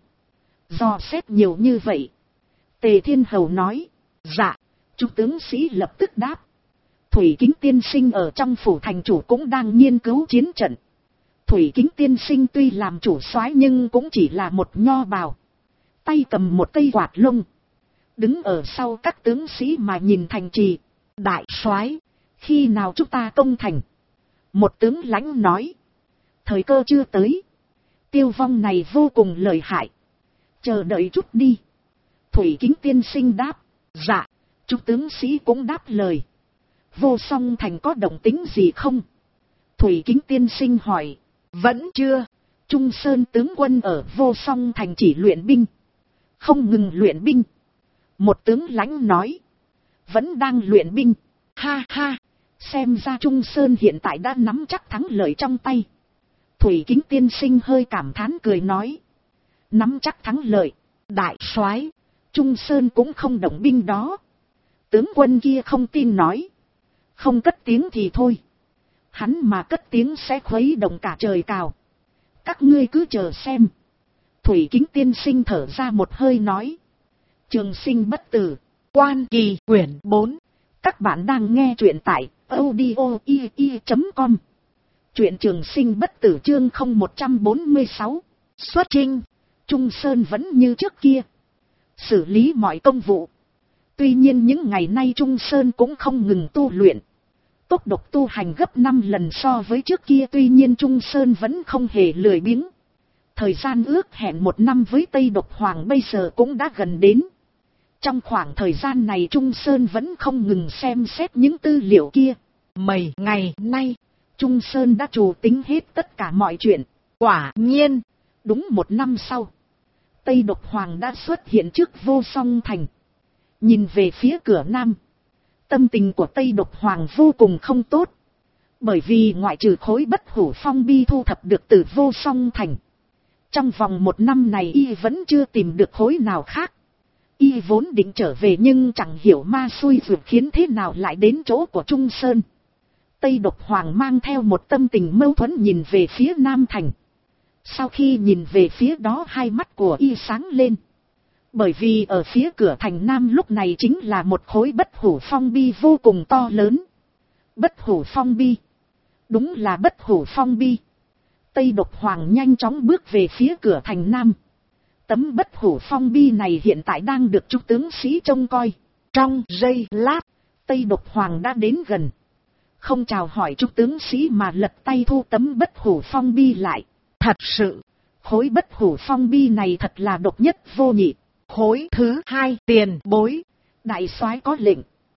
Dò xét nhiều như vậy. Tề Thiên Hầu nói. Dạ. Chúc tướng sĩ lập tức đáp. Thủy Kính tiên sinh ở trong phủ thành chủ cũng đang nghiên cứu chiến trận. Thủy Kính tiên sinh tuy làm chủ soái nhưng cũng chỉ là một nho bào. Tay cầm một cây quạt lông. Đứng ở sau các tướng sĩ mà nhìn thành trì. Đại soái, khi nào chúng ta công thành? Một tướng lãnh nói. Thời cơ chưa tới. Tiêu vong này vô cùng lợi hại. Chờ đợi chút đi. Thủy Kính tiên sinh đáp. Dạ. Chúc tướng sĩ cũng đáp lời. Vô Song Thành có động tính gì không? Thủy Kính tiên sinh hỏi. Vẫn chưa. Trung Sơn tướng quân ở Vô Song Thành chỉ luyện binh. Không ngừng luyện binh. Một tướng lãnh nói. Vẫn đang luyện binh. Ha ha. Xem ra Trung Sơn hiện tại đã nắm chắc thắng lợi trong tay. Thủy Kính tiên sinh hơi cảm thán cười nói. Nắm chắc thắng lợi. Đại soái, Trung Sơn cũng không động binh đó. Tướng quân kia không tin nói. Không cất tiếng thì thôi. Hắn mà cất tiếng sẽ khuấy động cả trời cào. Các ngươi cứ chờ xem. Thủy Kính tiên sinh thở ra một hơi nói. Trường sinh bất tử. Quan Kỳ quyển 4. Các bạn đang nghe truyện tại audio.ie.com. Truyện Trường Sinh bất tử chương 0146. Xuất chinh. Trung Sơn vẫn như trước kia. Xử lý mọi công vụ. Tuy nhiên những ngày nay Trung Sơn cũng không ngừng tu luyện. Tốc độ tu hành gấp 5 lần so với trước kia, tuy nhiên Trung Sơn vẫn không hề lười biếng. Thời gian ước hẹn 1 năm với Tây Độc Hoàng bây giờ cũng đã gần đến. Trong khoảng thời gian này Trung Sơn vẫn không ngừng xem xét những tư liệu kia. Mấy ngày nay, Trung Sơn đã chủ tính hết tất cả mọi chuyện. Quả nhiên, đúng 1 năm sau, Tây Độc Hoàng đã xuất hiện trước Vô Song Thành. Nhìn về phía cửa nam, tâm tình của Tây Độc Hoàng vô cùng không tốt. Bởi vì ngoại trừ khối bất hủ phong bi thu thập được từ Vô Song Thành, trong vòng 1 năm này y vẫn chưa tìm được khối nào khác. Y vốn định trở về nhưng chẳng hiểu ma xui vượt khiến thế nào lại đến chỗ của Trung Sơn. Tây Độc Hoàng mang theo một tâm tình mâu thuẫn nhìn về phía Nam Thành. Sau khi nhìn về phía đó, hai mắt của y sáng lên. Bởi vì ở phía cửa thành Nam lúc này chính là một khối bất hủ phong bi vô cùng to lớn. Bất hủ phong bi. Đúng là bất hủ phong bi. Tây Độc Hoàng nhanh chóng bước về phía cửa thành Nam. Tấm bất hủ phong bi này hiện tại đang được chúc tướng sĩ trông coi. Trong giây lát, Tây Độc Hoàng đã đến gần. Không chào hỏi chúc tướng sĩ mà lật tay thu tấm bất hủ phong bi lại. Thật sự, khối bất hủ phong bi này thật là độc nhất vô nhị. Khối thứ 2, tiền bối. Đại soái có lệnh.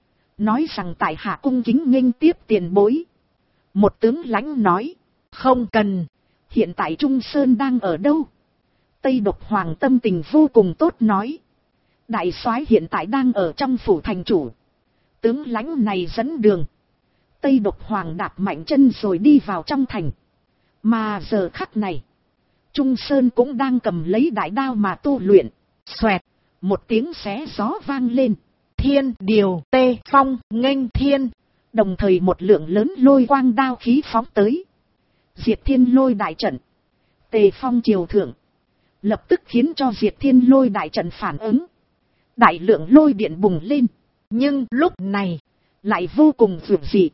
Nói rằng tại hạ cung kính nghênh tiếp tiền bối. Một tướng lãnh nói. Không cần. Hiện tại Trung Sơn đang ở đâu? Tây Độc Hoàng tâm tình vô cùng tốt nói. Đại soái hiện tại đang ở trong phủ thành chủ. Tướng lãnh này dẫn đường. Tây Độc Hoàng đạp mạnh chân rồi đi vào trong thành. Mà giờ khắc này, Trung Sơn cũng đang cầm lấy đại đao mà tu luyện. Xoẹt, một tiếng xé gió vang lên. Thiên điều tê phong nghênh thiên. Đồng thời một lượng lớn lôi quang đao khí phóng tới. Diệt Thiên Lôi đại trận. Tề phong triều thượng. Lập tức khiến cho Diệt Thiên Lôi đại trận phản ứng. Đại lượng lôi điện bùng lên. Nhưng lúc này, lại vô cùng vượt dị.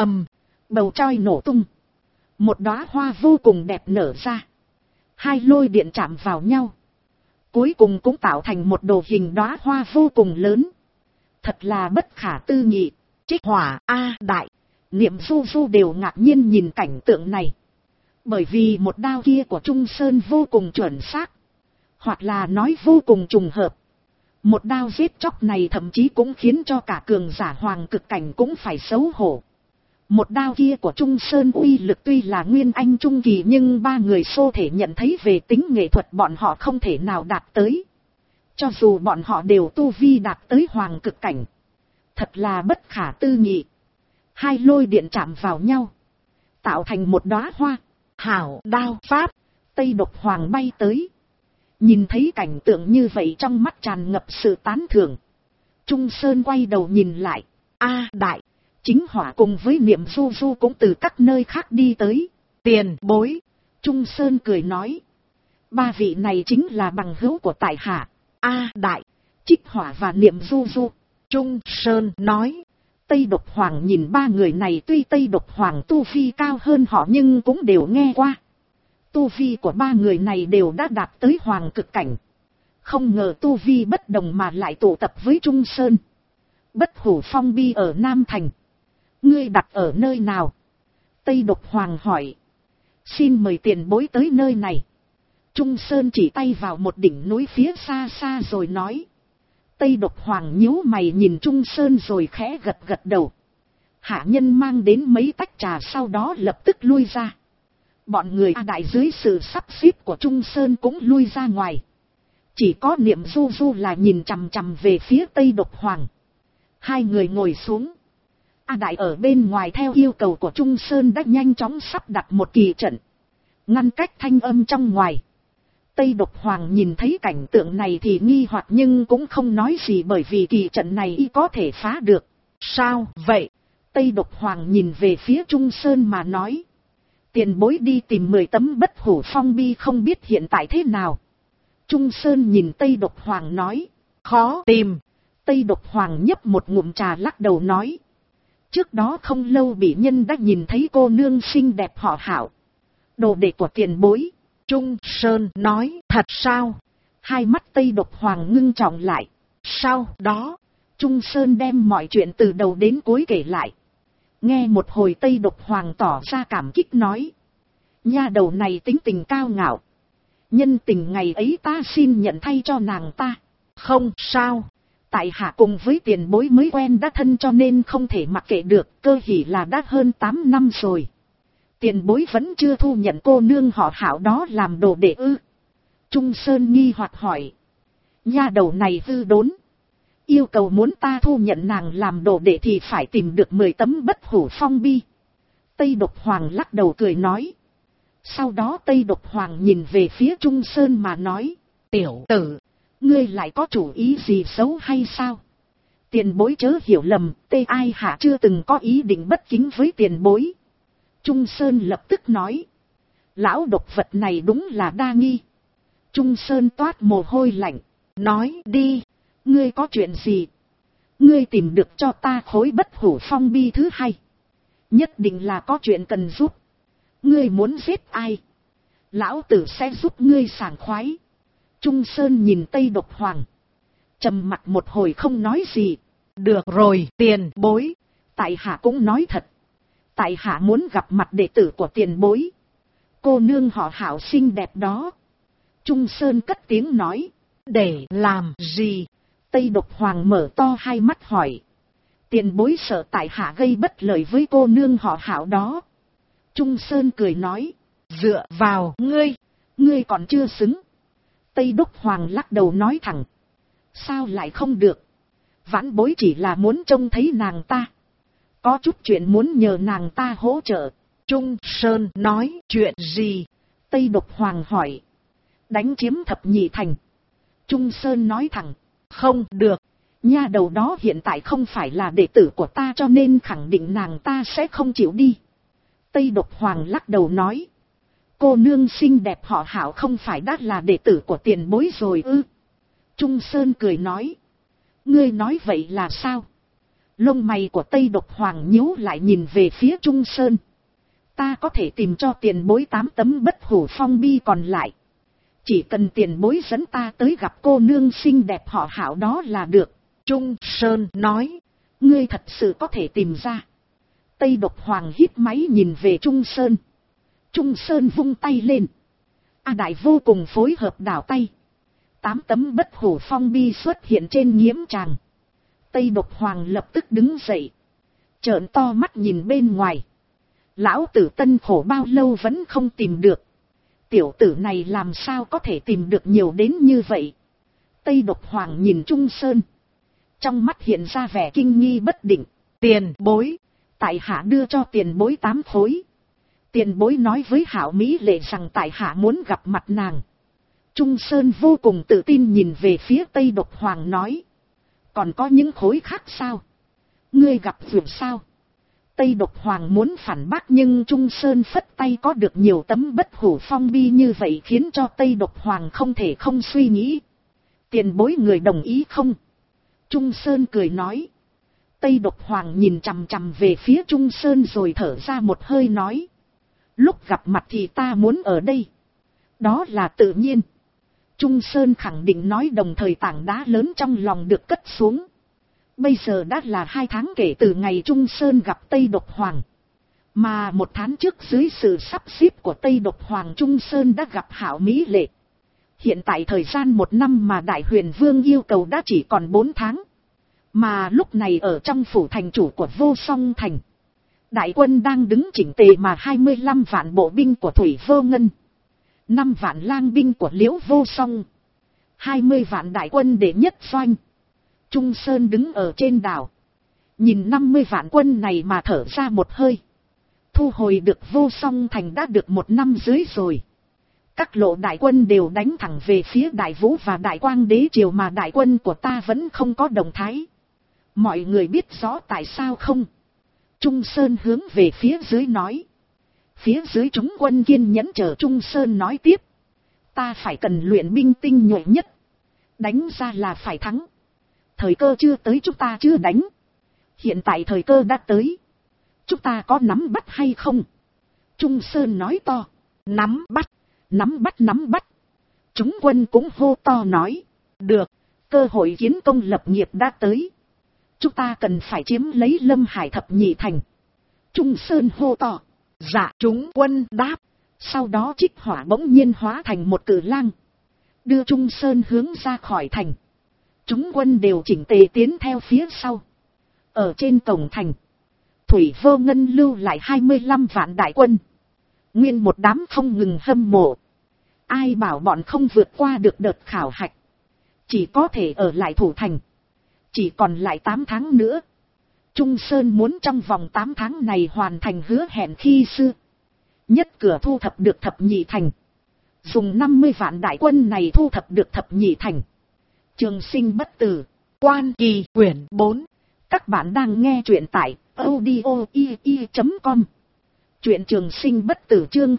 Bầu trời nổ tung. Một đóa hoa vô cùng đẹp nở ra. Hai lôi điện chạm vào nhau. Cuối cùng cũng tạo thành một đồ hình đóa hoa vô cùng lớn. Thật là bất khả tư nghị. Trích Hỏa A Đại, Niệm Du Du đều ngạc nhiên nhìn cảnh tượng này. Bởi vì một đao kia của Trung Sơn vô cùng chuẩn xác. Hoặc là nói vô cùng trùng hợp. Một đao giết chóc này thậm chí cũng khiến cho cả cường giả hoàng cực cảnh cũng phải xấu hổ. Một đao kia của Trung Sơn uy lực tuy là nguyên anh trung kỳ, nhưng ba người xô thể nhận thấy về tính nghệ thuật bọn họ không thể nào đạt tới. Cho dù bọn họ đều tu vi đạt tới hoàng cực cảnh. Thật là bất khả tư nghị. Hai lôi điện chạm vào nhau, tạo thành một đóa hoa. Hảo đao pháp, Tây Độc Hoàng bay tới. Nhìn thấy cảnh tượng như vậy trong mắt tràn ngập sự tán thưởng. Trung Sơn quay đầu nhìn lại. A đại, Chính Hỏa cùng với Niệm Du Du cũng từ các nơi khác đi tới. Tiền bối, Trung Sơn cười nói. Ba vị này chính là bằng hữu của tại hạ. A đại, Trích Hỏa và Niệm Du Du. Trung Sơn nói. Tây Độc Hoàng nhìn ba người này, tuy Tây Độc Hoàng tu vi cao hơn họ nhưng cũng đều nghe qua. Tu vi của ba người này đều đã đạt tới hoàng cực cảnh. Không ngờ tu vi bất đồng mà lại tụ tập với Trung Sơn. Bất Hủ Phong Bi ở Nam Thành. Ngươi đặt ở nơi nào? Tây Độc Hoàng hỏi. Xin mời tiền bối tới nơi này. Trung Sơn chỉ tay vào một đỉnh núi phía xa xa rồi nói. Tây Độc Hoàng nhíu mày nhìn Trung Sơn rồi khẽ gật gật đầu. Hạ nhân mang đến mấy tách trà, sau đó lập tức lui ra. Bọn người A đại dưới sự sắp xếp của Trung Sơn cũng lui ra ngoài. Chỉ có Niệm Du Du là nhìn chằm chằm về phía Tây Độc Hoàng. Hai người ngồi xuống. A đại ở bên ngoài theo yêu cầu của Trung Sơn đã nhanh chóng sắp đặt một kỳ trận, ngăn cách thanh âm trong ngoài. Tây Độc Hoàng nhìn thấy cảnh tượng này thì nghi hoặc nhưng cũng không nói gì, bởi vì kỳ trận này y có thể phá được. Sao vậy? Tây Độc Hoàng nhìn về phía Trung Sơn mà nói. Tiền bối đi tìm 10 tấm Bất Hủ Phong Bi không biết hiện tại thế nào. Trung Sơn nhìn Tây Độc Hoàng nói. Khó tìm. Tây Độc Hoàng nhấp một ngụm trà lắc đầu nói. Trước đó không lâu bị nhân đã nhìn thấy cô nương xinh đẹp họ Hạo, đồ đệ của tiền bối. Trung Sơn nói. Thật sao? Hai mắt Tây Độc Hoàng ngưng trọng lại. Sau đó, Trung Sơn đem mọi chuyện từ đầu đến cuối kể lại. Nghe một hồi Tây Độc Hoàng tỏ ra cảm kích nói. Nha đầu này tính tình cao ngạo. Nhân tình ngày ấy ta xin nhận thay cho nàng ta. Không sao. Tại hạ cùng với tiền bối mới quen đã thân cho nên không thể mặc kệ được, cơ hỉ là đã hơn 8 năm rồi. Tiền bối vẫn chưa thu nhận cô nương họ Hạo đó làm đồ đệ ư? Trung Sơn nghi hoặc hỏi. Nha đầu này hư đốn. Yêu cầu muốn ta thu nhận nàng làm đồ đệ thì phải tìm được 10 tấm Bất Hủ Phong Bi. Tây Độc Hoàng lắc đầu cười nói. Sau đó Tây Độc Hoàng nhìn về phía Trung Sơn mà nói. Tiểu tử, ngươi lại có chủ ý gì xấu hay sao? Tiền bối chớ hiểu lầm, ai hạ chưa từng có ý định bất kính với tiền bối. Trung Sơn lập tức nói. Lão độc vật này đúng là đa nghi. Trung Sơn toát mồ hôi lạnh. Nói đi, ngươi có chuyện gì? Ngươi tìm được cho ta khối Bất Hủ Phong Bi thứ hai. Nhất định là có chuyện cần giúp. Ngươi muốn giết ai? Lão tử sẽ giúp ngươi sảng khoái. Trung Sơn nhìn Tây Độc Hoàng, trầm mặc một hồi không nói gì. Được rồi tiền bối, tại hạ cũng nói thật. Tại hạ muốn gặp mặt đệ tử của tiền bối. Cô nương họ Hạo xinh đẹp đó. Trung Sơn cất tiếng nói. Để làm gì? Tây Độc Hoàng mở to hai mắt hỏi. Tiền bối sợ tại hạ gây bất lợi với cô nương họ Hạo đó. Trung Sơn cười nói. Dựa vào ngươi còn chưa xứng. Tây Độc Hoàng lắc đầu nói thẳng. Sao lại không được? Vãn bối chỉ là muốn trông thấy nàng ta. Có chút chuyện muốn nhờ nàng ta hỗ trợ. Trung Sơn nói. Chuyện gì? Tây Độc Hoàng hỏi. Đánh chiếm Thập Nhị Thành. Trung Sơn nói thẳng. Không được. Nha đầu đó hiện tại không phải là đệ tử của ta cho nên khẳng định nàng ta sẽ không chịu đi. Tây Độc Hoàng lắc đầu nói. Cô nương xinh đẹp họ Hạo không phải đã là đệ tử của tiền bối rồi ư? Trung Sơn cười nói. Ngươi nói vậy là sao? Lông mày của Tây Độc Hoàng nhíu lại nhìn về phía Trung Sơn. Ta có thể tìm cho tiền bối 8 tấm Bất Hủ Phong Bi còn lại. Chỉ cần tiền bối dẫn ta tới gặp cô nương xinh đẹp họ Hạo đó là được. Trung Sơn nói. Ngươi thật sự có thể tìm ra. Tây Độc Hoàng hít máy nhìn về Trung Sơn. Trung Sơn vung tay lên. A đại vô cùng phối hợp đảo tay. 8 tấm bất hủ phong bi xuất hiện trên nghiễm tràng. Tây Độc Hoàng lập tức đứng dậy. Trợn to mắt nhìn bên ngoài. Lão tử tân khổ bao lâu vẫn không tìm được. Tiểu tử này làm sao có thể tìm được nhiều đến như vậy. Tây Độc Hoàng nhìn Trung Sơn. Trong mắt hiện ra vẻ kinh nghi bất định. Tiền bối. Tại hạ đưa cho tiền bối 8 khối. Tiền bối nói với Hạo Mỹ Lệ rằng tại hạ muốn gặp mặt nàng. Trung Sơn vô cùng tự tin nhìn về phía Tây Độc Hoàng nói. Còn có những khối khác sao? Ngươi gặp vượt sao? Tây Độc Hoàng muốn phản bác nhưng Trung Sơn phất tay có được nhiều tấm bất hủ phong bi như vậy khiến cho Tây Độc Hoàng không thể không suy nghĩ. Tiền bối người đồng ý không? Trung Sơn cười nói. Tây Độc Hoàng nhìn chằm chằm về phía Trung Sơn rồi thở ra một hơi nói. Lúc gặp mặt thì ta muốn ở đây. Đó là tự nhiên. Trung Sơn khẳng định nói đồng thời tảng đá lớn trong lòng được cất xuống. Bây giờ đã là 2 tháng kể từ ngày Trung Sơn gặp Tây Độc Hoàng. Mà 1 tháng trước dưới sự sắp xếp của Tây Độc Hoàng Trung Sơn đã gặp Hạo Mỹ Lệ. Hiện tại thời gian 1 năm mà Đại Huyền Vương yêu cầu đã chỉ còn 4 tháng. Mà lúc này ở trong phủ thành chủ của Vô Song Thành. Đại quân đang đứng chỉnh tề mà 25 vạn bộ binh của Thủy Vô Ngân. 5 vạn lang binh của Liễu Vô Song. 20 vạn đại quân đệ nhất doanh. Trung Sơn đứng ở trên đảo. Nhìn 50 vạn quân này mà thở ra một hơi. Thu hồi được Vô Song Thành đã được 1 năm dưới rồi. Các lộ đại quân đều đánh thẳng về phía Đại Vũ và Đại Quang Đế Triều mà đại quân của ta vẫn không có động thái. Mọi người biết rõ tại sao không? Trung Sơn hướng về phía dưới nói. Phía dưới chúng quân kiên nhẫn chờ Trung Sơn nói tiếp. Ta phải cần luyện binh tinh nhuệ nhất. Đánh ra là phải thắng. Thời cơ chưa tới chúng ta chưa đánh. Hiện tại thời cơ đã tới. Chúng ta có nắm bắt hay không? Trung Sơn nói to. Nắm bắt, nắm bắt, nắm bắt. Chúng quân cũng hô to nói. Được, cơ hội kiến công lập nghiệp đã tới. Chúng ta cần phải chiếm lấy Lâm Hải Thập Nhị Thành. Trung Sơn hô to. Dạ, chúng quân đáp. Sau đó Trích Hỏa bỗng nhiên hóa thành một cự lang. Đưa Trung Sơn hướng ra khỏi thành. Chúng quân đều chỉnh tề tiến theo phía sau. Ở trên cổng thành. Thủy Vô Ngân lưu lại 25 vạn đại quân. Nguyên một đám không ngừng hâm mộ. Ai bảo bọn không vượt qua được đợt khảo hạch. Chỉ có thể ở lại thủ thành. Chỉ còn lại 8 tháng nữa. Trung Sơn muốn trong vòng 8 tháng này hoàn thành hứa hẹn khi xưa. Nhất cửa thu thập được Thập Nhị Thành. Dùng 50 vạn đại quân này thu thập được Thập Nhị Thành. Trường Sinh Bất Tử. Quan Kỳ quyển 4. Các bạn đang nghe truyện tại audio.com. Truyện Trường Sinh Bất Tử chương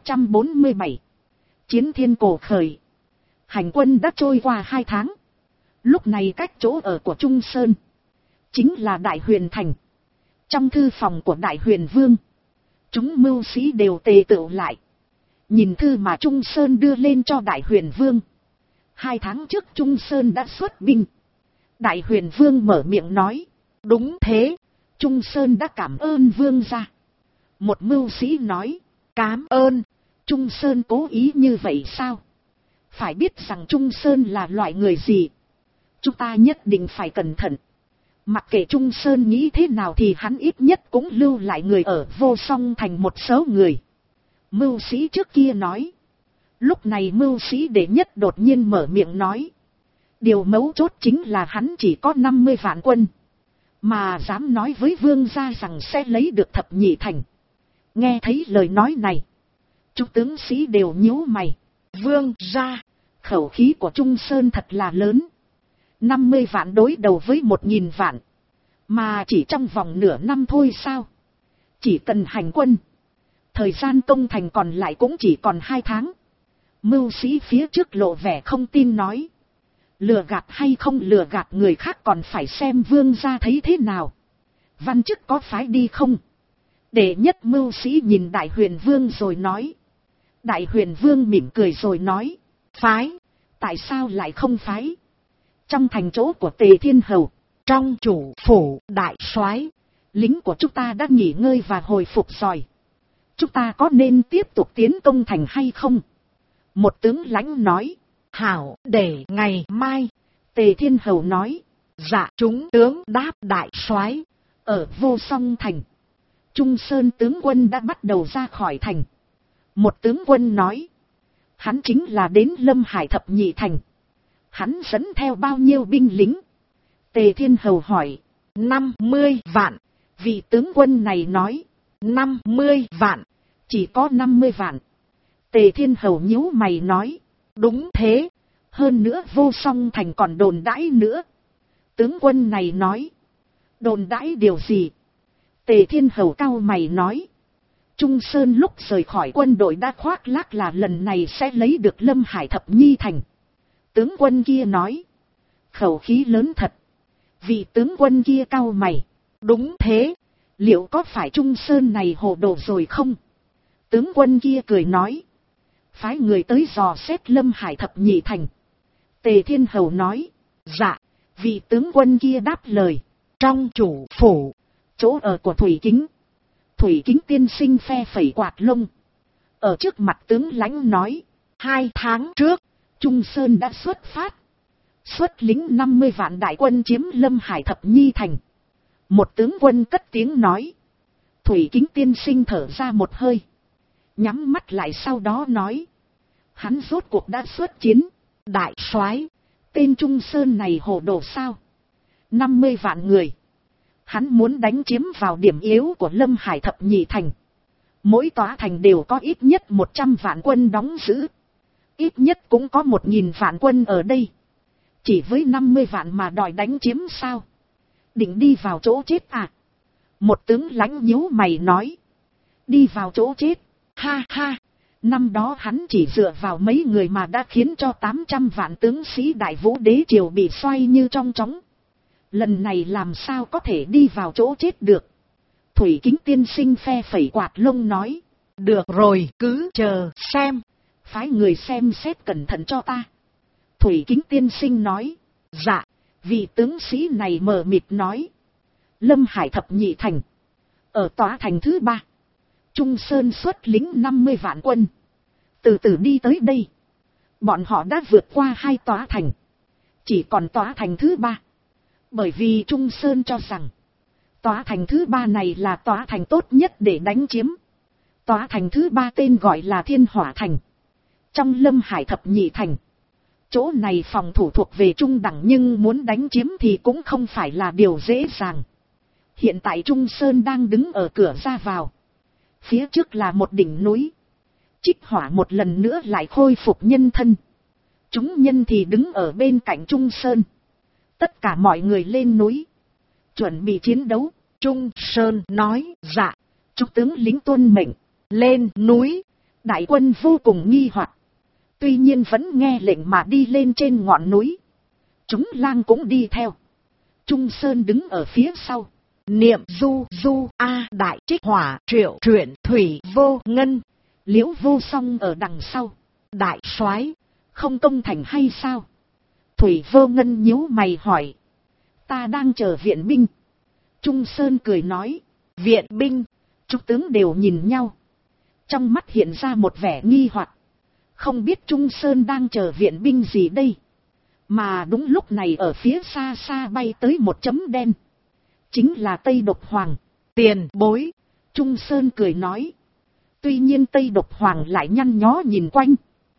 0147. Chiến thiên cổ khởi. Hành quân đã trôi qua 2 tháng. Lúc này cách chỗ ở của Trung Sơn. Chính là Đại Huyền Thành. Trong thư phòng của Đại Huyền Vương. Chúng mưu sĩ đều tề tựu lại. Nhìn thư mà Trung Sơn đưa lên cho Đại Huyền Vương. 2 tháng trước Trung Sơn đã xuất binh. Đại Huyền Vương mở miệng nói. Đúng thế. Trung Sơn đã cảm ơn Vương gia. Một mưu sĩ nói. Cảm ơn. Trung Sơn cố ý như vậy sao? Phải biết rằng Trung Sơn là loại người gì? Chúng ta nhất định phải cẩn thận. Mặc kệ Trung Sơn nghĩ thế nào thì hắn ít nhất cũng lưu lại người ở Vô Song Thành một số người. Mưu sĩ trước kia nói. Lúc này mưu sĩ đệ nhất đột nhiên mở miệng nói. Điều mấu chốt chính là hắn chỉ có 50 vạn quân. Mà dám nói với Vương gia rằng sẽ lấy được Thập Nhị Thành. Nghe thấy lời nói này. Chúng tướng sĩ đều nhíu mày. Vương gia, khẩu khí của Trung Sơn thật là lớn. 50 vạn đối đầu với 1000 vạn. Mà chỉ trong vòng nửa năm thôi sao? Chỉ cần hành quân. Thời gian công thành còn lại cũng chỉ còn 2 tháng. Mưu sĩ phía trước lộ vẻ không tin nói. Lừa gạt hay không lừa gạt người khác còn phải xem Vương gia thấy thế nào. Văn chức có phái đi không? Đệ nhất mưu sĩ nhìn Đại Huyền Vương rồi nói. Đại Huyền Vương mỉm cười rồi nói. Phái? Tại sao lại không phái? Trong thành chỗ của Tề Thiên Hầu, trong chủ phủ đại soái, lính của chúng ta đã nghỉ ngơi và hồi phục rồi. Chúng ta có nên tiếp tục tiến công thành hay không? Một tướng lãnh nói. hảo, để ngày mai. Tề Thiên Hầu nói. Dạ chúng tướng đáp đại soái. Ở Vô Song Thành, Trung Sơn tướng quân đã bắt đầu ra khỏi thành. Một tướng quân nói. Hắn chính là đến Lâm Hải Thập Nhị Thành. Hắn dẫn theo bao nhiêu binh lính? Tề Thiên Hầu hỏi. 50 vạn. Vị tướng quân này nói. 50 vạn. Chỉ có 50 vạn. Tề Thiên Hầu nhíu mày nói. Đúng thế. Hơn nữa Vô Song Thành còn đồn đãi nữa. Tướng quân này nói. Đồn đãi điều gì? Tề Thiên Hầu cau mày nói. Trung Sơn lúc rời khỏi quân đội đã khoác lác là lần này sẽ lấy được Lâm Hải Thập Nhi Thành. Tướng quân kia nói. Khẩu khí lớn thật. Vị tướng quân kia cau mày. Đúng thế. Liệu có phải Trung Sơn này hồ đồ rồi không? Tướng quân kia cười nói. Phái người tới dò xét Lâm Hải Thập Nhị Thành. Tề Thiên Hầu nói. Dạ. Vị tướng quân kia đáp lời. Trong chủ phủ, chỗ ở của Thủy Kính. Thủy Kính tiên sinh phe phẩy quạt lông. Ở trước mặt tướng lãnh nói. 2 tháng trước, Trung Sơn đã xuất phát. Xuất lính 50 vạn đại quân chiếm Lâm Hải Thập Nhi Thành. Một tướng quân cất tiếng nói. Thủy Kính tiên sinh thở ra một hơi. Nhắm mắt lại sau đó nói. Hắn rốt cuộc đã xuất chiến. Đại soái, tên Trung Sơn này hồ đồ sao? 50 vạn người. Hắn muốn đánh chiếm vào điểm yếu của Lâm Hải Thập Nhị Thành. Mỗi tòa thành đều có ít nhất 100 vạn quân đóng giữ. Ít nhất cũng có 1000 vạn quân ở đây. Chỉ với 50 vạn mà đòi đánh chiếm sao? Định đi vào chỗ chết à? Một tướng lãnh nhíu mày nói. Đi vào chỗ chết. Ha ha. Năm đó hắn chỉ dựa vào mấy người mà đã khiến cho 800 vạn tướng sĩ Đại Vũ Đế Triều bị xoay như trong chóng. Lần này làm sao có thể đi vào chỗ chết được? Thủy Kính tiên sinh phe phẩy quạt lông nói. Được rồi, cứ chờ xem. Phái người xem xét cẩn thận cho ta. Thủy Kính tiên sinh nói. Dạ. Vị tướng sĩ này mờ mịt nói. Lâm Hải Thập Nhị Thành. Ở tòa thành thứ 3. Trung Sơn xuất lính 50 vạn quân. Từ từ đi tới đây. Bọn họ đã vượt qua 2 tòa thành. Chỉ còn tòa thành thứ 3. Bởi vì Trung Sơn cho rằng. Tòa thành thứ 3 này là tòa thành tốt nhất để đánh chiếm. Tòa thành thứ 3 tên gọi là Thiên Hỏa Thành. Trong Lâm Hải Thập Nhị Thành. Chỗ này phòng thủ thuộc về trung đẳng nhưng muốn đánh chiếm thì cũng không phải là điều dễ dàng. Hiện tại Trung Sơn đang đứng ở cửa ra vào. Phía trước là một đỉnh núi. Trích Hỏa một lần nữa lại khôi phục nhân thân. Chúng nhân thì đứng ở bên cạnh Trung Sơn. Tất cả mọi người lên núi. Chuẩn bị chiến đấu. Trung Sơn nói. Dạ. Chúc tướng lính tuân mệnh. Lên núi. Đại quân vô cùng nghi hoặc. Tuy nhiên vẫn nghe lệnh mà đi lên trên ngọn núi. Chúng lang cũng đi theo. Trung Sơn đứng ở phía sau. Niệm du du a đại Trích Hỏa Triệu Truyện Thủy Vô Ngân. Liễu Vô Song ở đằng sau. Đại soái, không công thành hay sao? Thủy Vô Ngân nhíu mày hỏi. Ta đang chờ viện binh. Trung Sơn cười nói. Viện binh. Chúc tướng đều nhìn nhau. Trong mắt hiện ra một vẻ nghi hoặc. Không biết Trung Sơn đang chờ viện binh gì đây. Mà đúng lúc này ở phía xa xa bay tới một chấm đen. Chính là Tây Độc Hoàng. Tiền bối. Trung Sơn cười nói. Tuy nhiên Tây Độc Hoàng lại nhăn nhó nhìn quanh.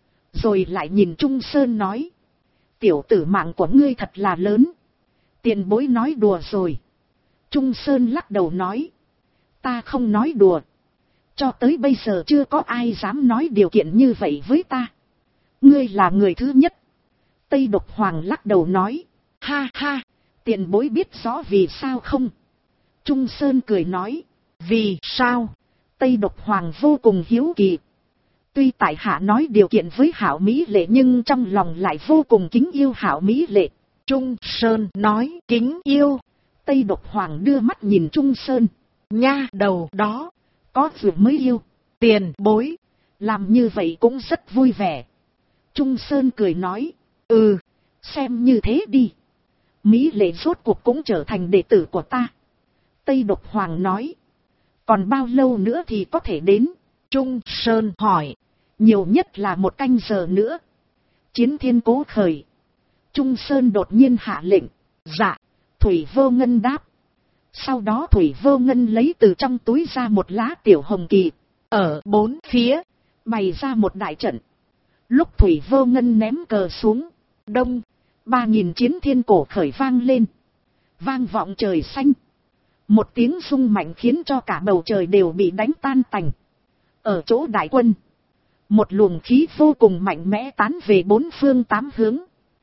Rồi lại nhìn Trung Sơn nói. Tiểu tử mạng của ngươi thật là lớn. Tiền bối nói đùa rồi. Trung Sơn lắc đầu nói. Ta không nói đùa. Cho tới bây giờ chưa có ai dám nói điều kiện như vậy với ta. Ngươi là người thứ nhất. Tây Độc Hoàng lắc đầu nói. Ha ha, tiền bối biết rõ vì sao không? Trung Sơn cười nói. Vì sao? Tây Độc Hoàng vô cùng hiếu kỳ. Tuy tại hạ nói điều kiện với Hạo Mỹ Lệ nhưng trong lòng lại vô cùng kính yêu Hạo Mỹ Lệ. Trung Sơn nói kính yêu. Tây Độc Hoàng đưa mắt nhìn Trung Sơn. Nha đầu đó. Có vừa mới yêu. Tiền bối. Làm như vậy cũng rất vui vẻ. Trung Sơn cười nói. Xem như thế đi. Mỹ Lệ rốt cuộc cũng trở thành đệ tử của ta. Tây Độc Hoàng nói. Còn bao lâu nữa thì có thể đến? Trung Sơn hỏi. Nhiều nhất là 1 canh giờ nữa. Chiến thiên cố khởi. Trung Sơn đột nhiên hạ lệnh. Dạ. Thủy Vô Ngân đáp. Sau đó Thủy Vô Ngân lấy từ trong túi ra một lá tiểu hồng kỳ. Ở bốn phía, bày ra một đại trận. Lúc Thủy Vô Ngân ném cờ xuống, đông, 3000 chiến thiên cổ khởi vang lên. Vang vọng trời xanh. Một tiếng rung mạnh khiến cho cả bầu trời đều bị đánh tan tành. Ở chỗ đại quân, một luồng khí vô cùng mạnh mẽ tán về bốn phương tám hướng.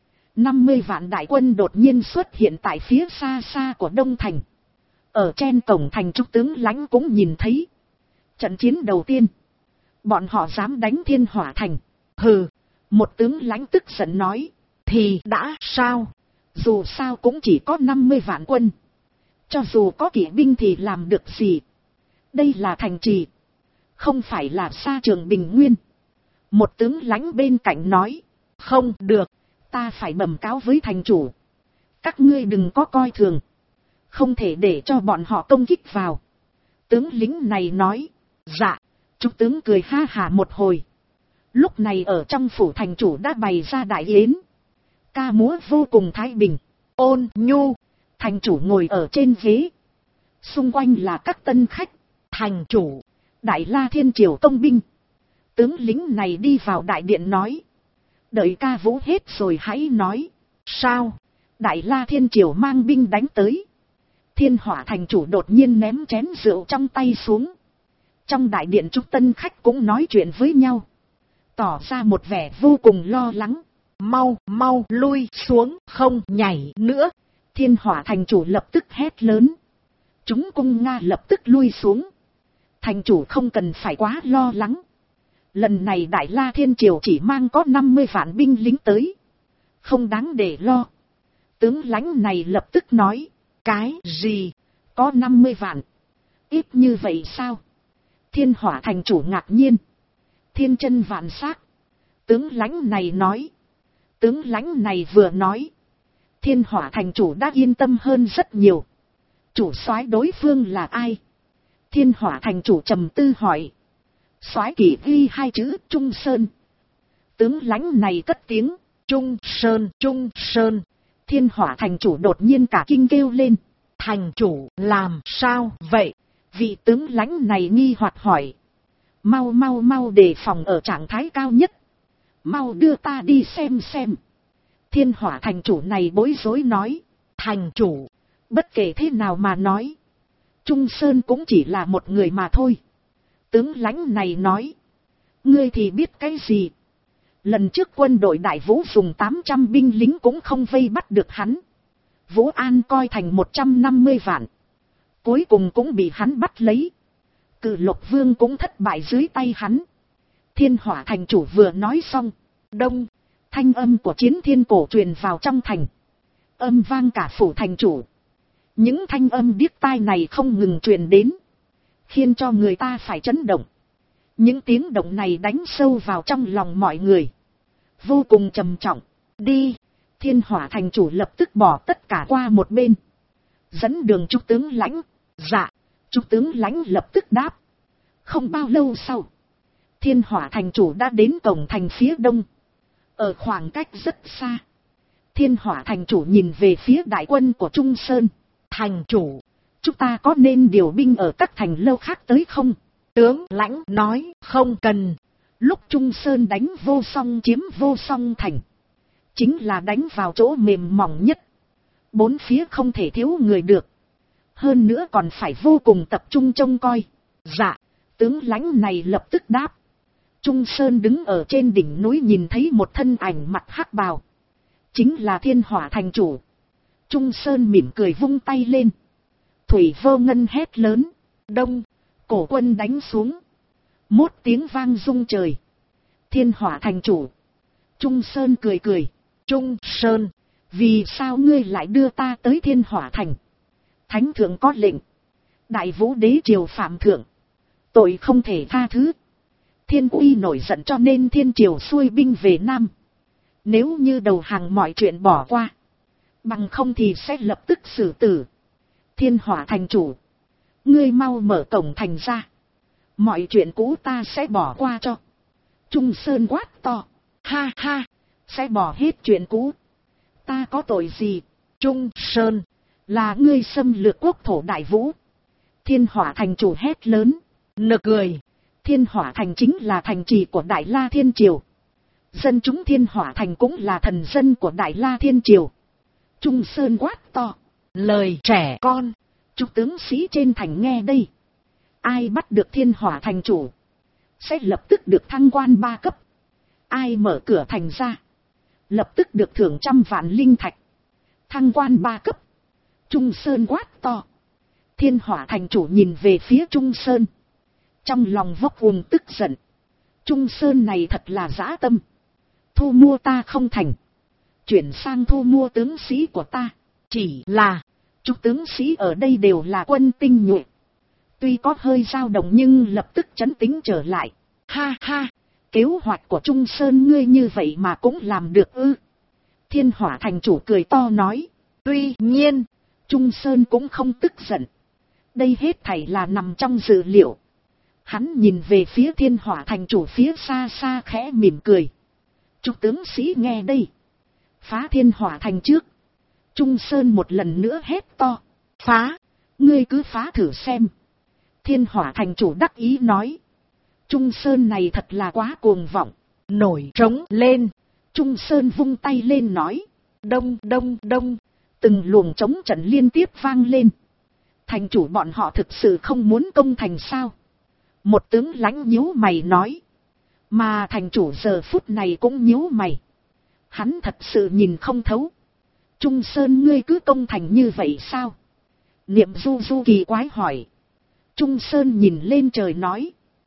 50 vạn đại quân đột nhiên xuất hiện tại phía xa xa của Đông Thành. Ở trên cổng thành trúc tướng lãnh cũng nhìn thấy. Trận chiến đầu tiên, bọn họ dám đánh Thiên Hỏa Thành. Hừ, một tướng lãnh tức giận nói. Thì đã sao? Dù sao cũng chỉ có 50 vạn quân. Cho dù có kỵ binh thì làm được gì? Đây là thành trì, không phải là sa trường bình nguyên. Một tướng lãnh bên cạnh nói. Không được, ta phải bẩm cáo với thành chủ. Các ngươi đừng có coi thường. Không thể để cho bọn họ công kích vào. Tướng lính này nói. Dạ. Trúc tướng cười ha hả một hồi. Lúc này ở trong phủ thành chủ đã bày ra đại yến. Ca múa vô cùng thái bình. Ôn nhu. Thành chủ ngồi ở trên ghế. Xung quanh là các tân khách. Thành chủ. Đại La Thiên Triều công binh. Tướng lính này đi vào đại điện nói. Đợi ca vũ hết rồi hãy nói. Sao? Đại La Thiên Triều mang binh đánh tới. Thiên Hỏa thành chủ đột nhiên ném chén rượu trong tay xuống. Trong đại điện chúng tân khách cũng nói chuyện với nhau. Tỏ ra một vẻ vô cùng lo lắng. Mau, mau lui xuống, không nhảy nữa. Thiên Hỏa thành chủ lập tức hét lớn. Chúng cung Nga lập tức lui xuống. Thành chủ không cần phải quá lo lắng. Lần này Đại La Thiên Triều chỉ mang có 50 vạn binh lính tới. Không đáng để lo. Tướng lãnh này lập tức nói. Cái gì? Có 50 vạn? Ít như vậy sao? Thiên Hỏa thành chủ ngạc nhiên. Thiên chân vạn xác. Tướng lãnh này nói. Tướng lãnh này vừa nói. Thiên Hỏa thành chủ đã yên tâm hơn rất nhiều. Chủ soái đối phương là ai? Thiên Hỏa thành chủ trầm tư hỏi. Soái kỵ ghi hai chữ Trung Sơn. Tướng lãnh này cất tiếng. Trung Sơn, Trung Sơn. Thiên Hỏa thành chủ đột nhiên cả kinh kêu lên. Thành chủ làm sao vậy? Vị tướng lãnh này nghi hoặc hỏi. Mau mau mau đề phòng ở trạng thái cao nhất. Mau đưa ta đi xem xem. Thiên Hỏa thành chủ này bối rối nói. Thành chủ, bất kể thế nào mà nói. Trung Sơn cũng chỉ là một người mà thôi. Tướng lãnh này nói. Ngươi thì biết cái gì? Lần trước quân đội Đại Vũ dùng 800 binh lính cũng không vây bắt được hắn. Vũ An coi thành 150 vạn. Cuối cùng cũng bị hắn bắt lấy. Cự Lộc Vương cũng thất bại dưới tay hắn. Thiên Hỏa thành chủ vừa nói xong. Đông, thanh âm của chiến thiên cổ truyền vào trong thành. Âm vang cả phủ thành chủ. Những thanh âm điếc tai này không ngừng truyền đến. Khiến cho người ta phải chấn động. Những tiếng động này đánh sâu vào trong lòng mọi người. Vô cùng trầm trọng. Đi. Thiên Hỏa thành chủ lập tức bỏ tất cả qua một bên. Dẫn đường Trúc tướng lãnh. Dạ. Trúc tướng lãnh lập tức đáp. Không bao lâu sau. Thiên Hỏa thành chủ đã đến cổng thành phía đông. Ở khoảng cách rất xa. Thiên Hỏa thành chủ nhìn về phía đại quân của Trung Sơn. Thành chủ. Chúng ta có nên điều binh ở các thành lâu khác tới không? Tướng lãnh nói không cần. Lúc Trung Sơn đánh Vô Song chiếm Vô Song thành. Chính là đánh vào chỗ mềm mỏng nhất. Bốn phía không thể thiếu người được. Hơn nữa còn phải vô cùng tập trung trông coi. Dạ, tướng lãnh này lập tức đáp. Trung Sơn đứng ở trên đỉnh núi nhìn thấy một thân ảnh mặt hắc bào. Chính là Thiên Hỏa thành chủ. Trung Sơn mỉm cười vung tay lên. Thủy Vô Ngân hét lớn. Đông, cổ quân đánh xuống. Một tiếng vang rung trời. Thiên Hỏa thành chủ. Trung Sơn cười cười. Trung Sơn, vì sao ngươi lại đưa ta tới Thiên Hỏa thành? Thánh thượng có lệnh. Đại Vũ đế triều phạm thượng. Tội không thể tha thứ. Thiên uy nổi giận cho nên thiên triều xuôi binh về Nam. Nếu như đầu hàng mọi chuyện bỏ qua. Bằng không thì sẽ lập tức xử tử. Thiên Hỏa thành chủ. Ngươi mau mở cổng thành ra. Mọi chuyện cũ ta sẽ bỏ qua cho. Trung Sơn quát to. Ha ha. sẽ bỏ hết chuyện cũ. Ta có tội gì? Trung Sơn, là ngươi xâm lược quốc thổ Đại Vũ. Thiên Hỏa Thành chủ hét lớn. Nực cười. Thiên Hỏa Thành chính là thành trì của Đại La Thiên Triều. Dân chúng Thiên Hỏa Thành cũng là thần dân của Đại La Thiên Triều. Trung Sơn quát to. Lời trẻ con. Chúc tướng sĩ trên thành nghe đây. Ai bắt được Thiên Hỏa Thành chủ sẽ lập tức được thăng quan 3 cấp. Ai mở cửa thành ra lập tức được thưởng 100 vạn linh thạch. Thăng quan 3 cấp. Trung Sơn quát to. Thiên Hỏa Thành chủ nhìn về phía Trung Sơn. Trong lòng vốc vùng tức giận. Trung Sơn này thật là dã tâm. Thu mua ta không thành, chuyển sang thu mua tướng sĩ của ta. Chỉ là chúc tướng sĩ ở đây đều là quân tinh nhuệ. Tuy có hơi dao động nhưng lập tức trấn tĩnh trở lại. Ha ha, kế hoạch của Trung Sơn ngươi như vậy mà cũng làm được ư? Thiên Hỏa Thành chủ cười to nói. Tuy nhiên, Trung Sơn cũng không tức giận. Đây hết thảy là nằm trong dự liệu. Hắn nhìn về phía Thiên Hỏa Thành chủ phía xa xa khẽ mỉm cười. Chúc tướng sĩ nghe đây. Phá Thiên Hỏa Thành trước. Trung Sơn một lần nữa hét to. Phá, ngươi cứ phá thử xem. Thiên Hỏa Thành chủ đắc ý nói. Trung Sơn này thật là quá cuồng vọng. Nổi trống lên. Trung Sơn vung tay lên nói. Đông đông đông. Từng luồng trống trận liên tiếp vang lên. Thành chủ bọn họ thực sự không muốn công thành sao? Một tướng lãnh nhíu mày nói. Mà thành chủ giờ phút này cũng nhíu mày. Hắn thật sự nhìn không thấu. Trung Sơn ngươi cứ công thành như vậy sao? Niệm Du Du kỳ quái hỏi. Trung Sơn nhìn lên trời nói.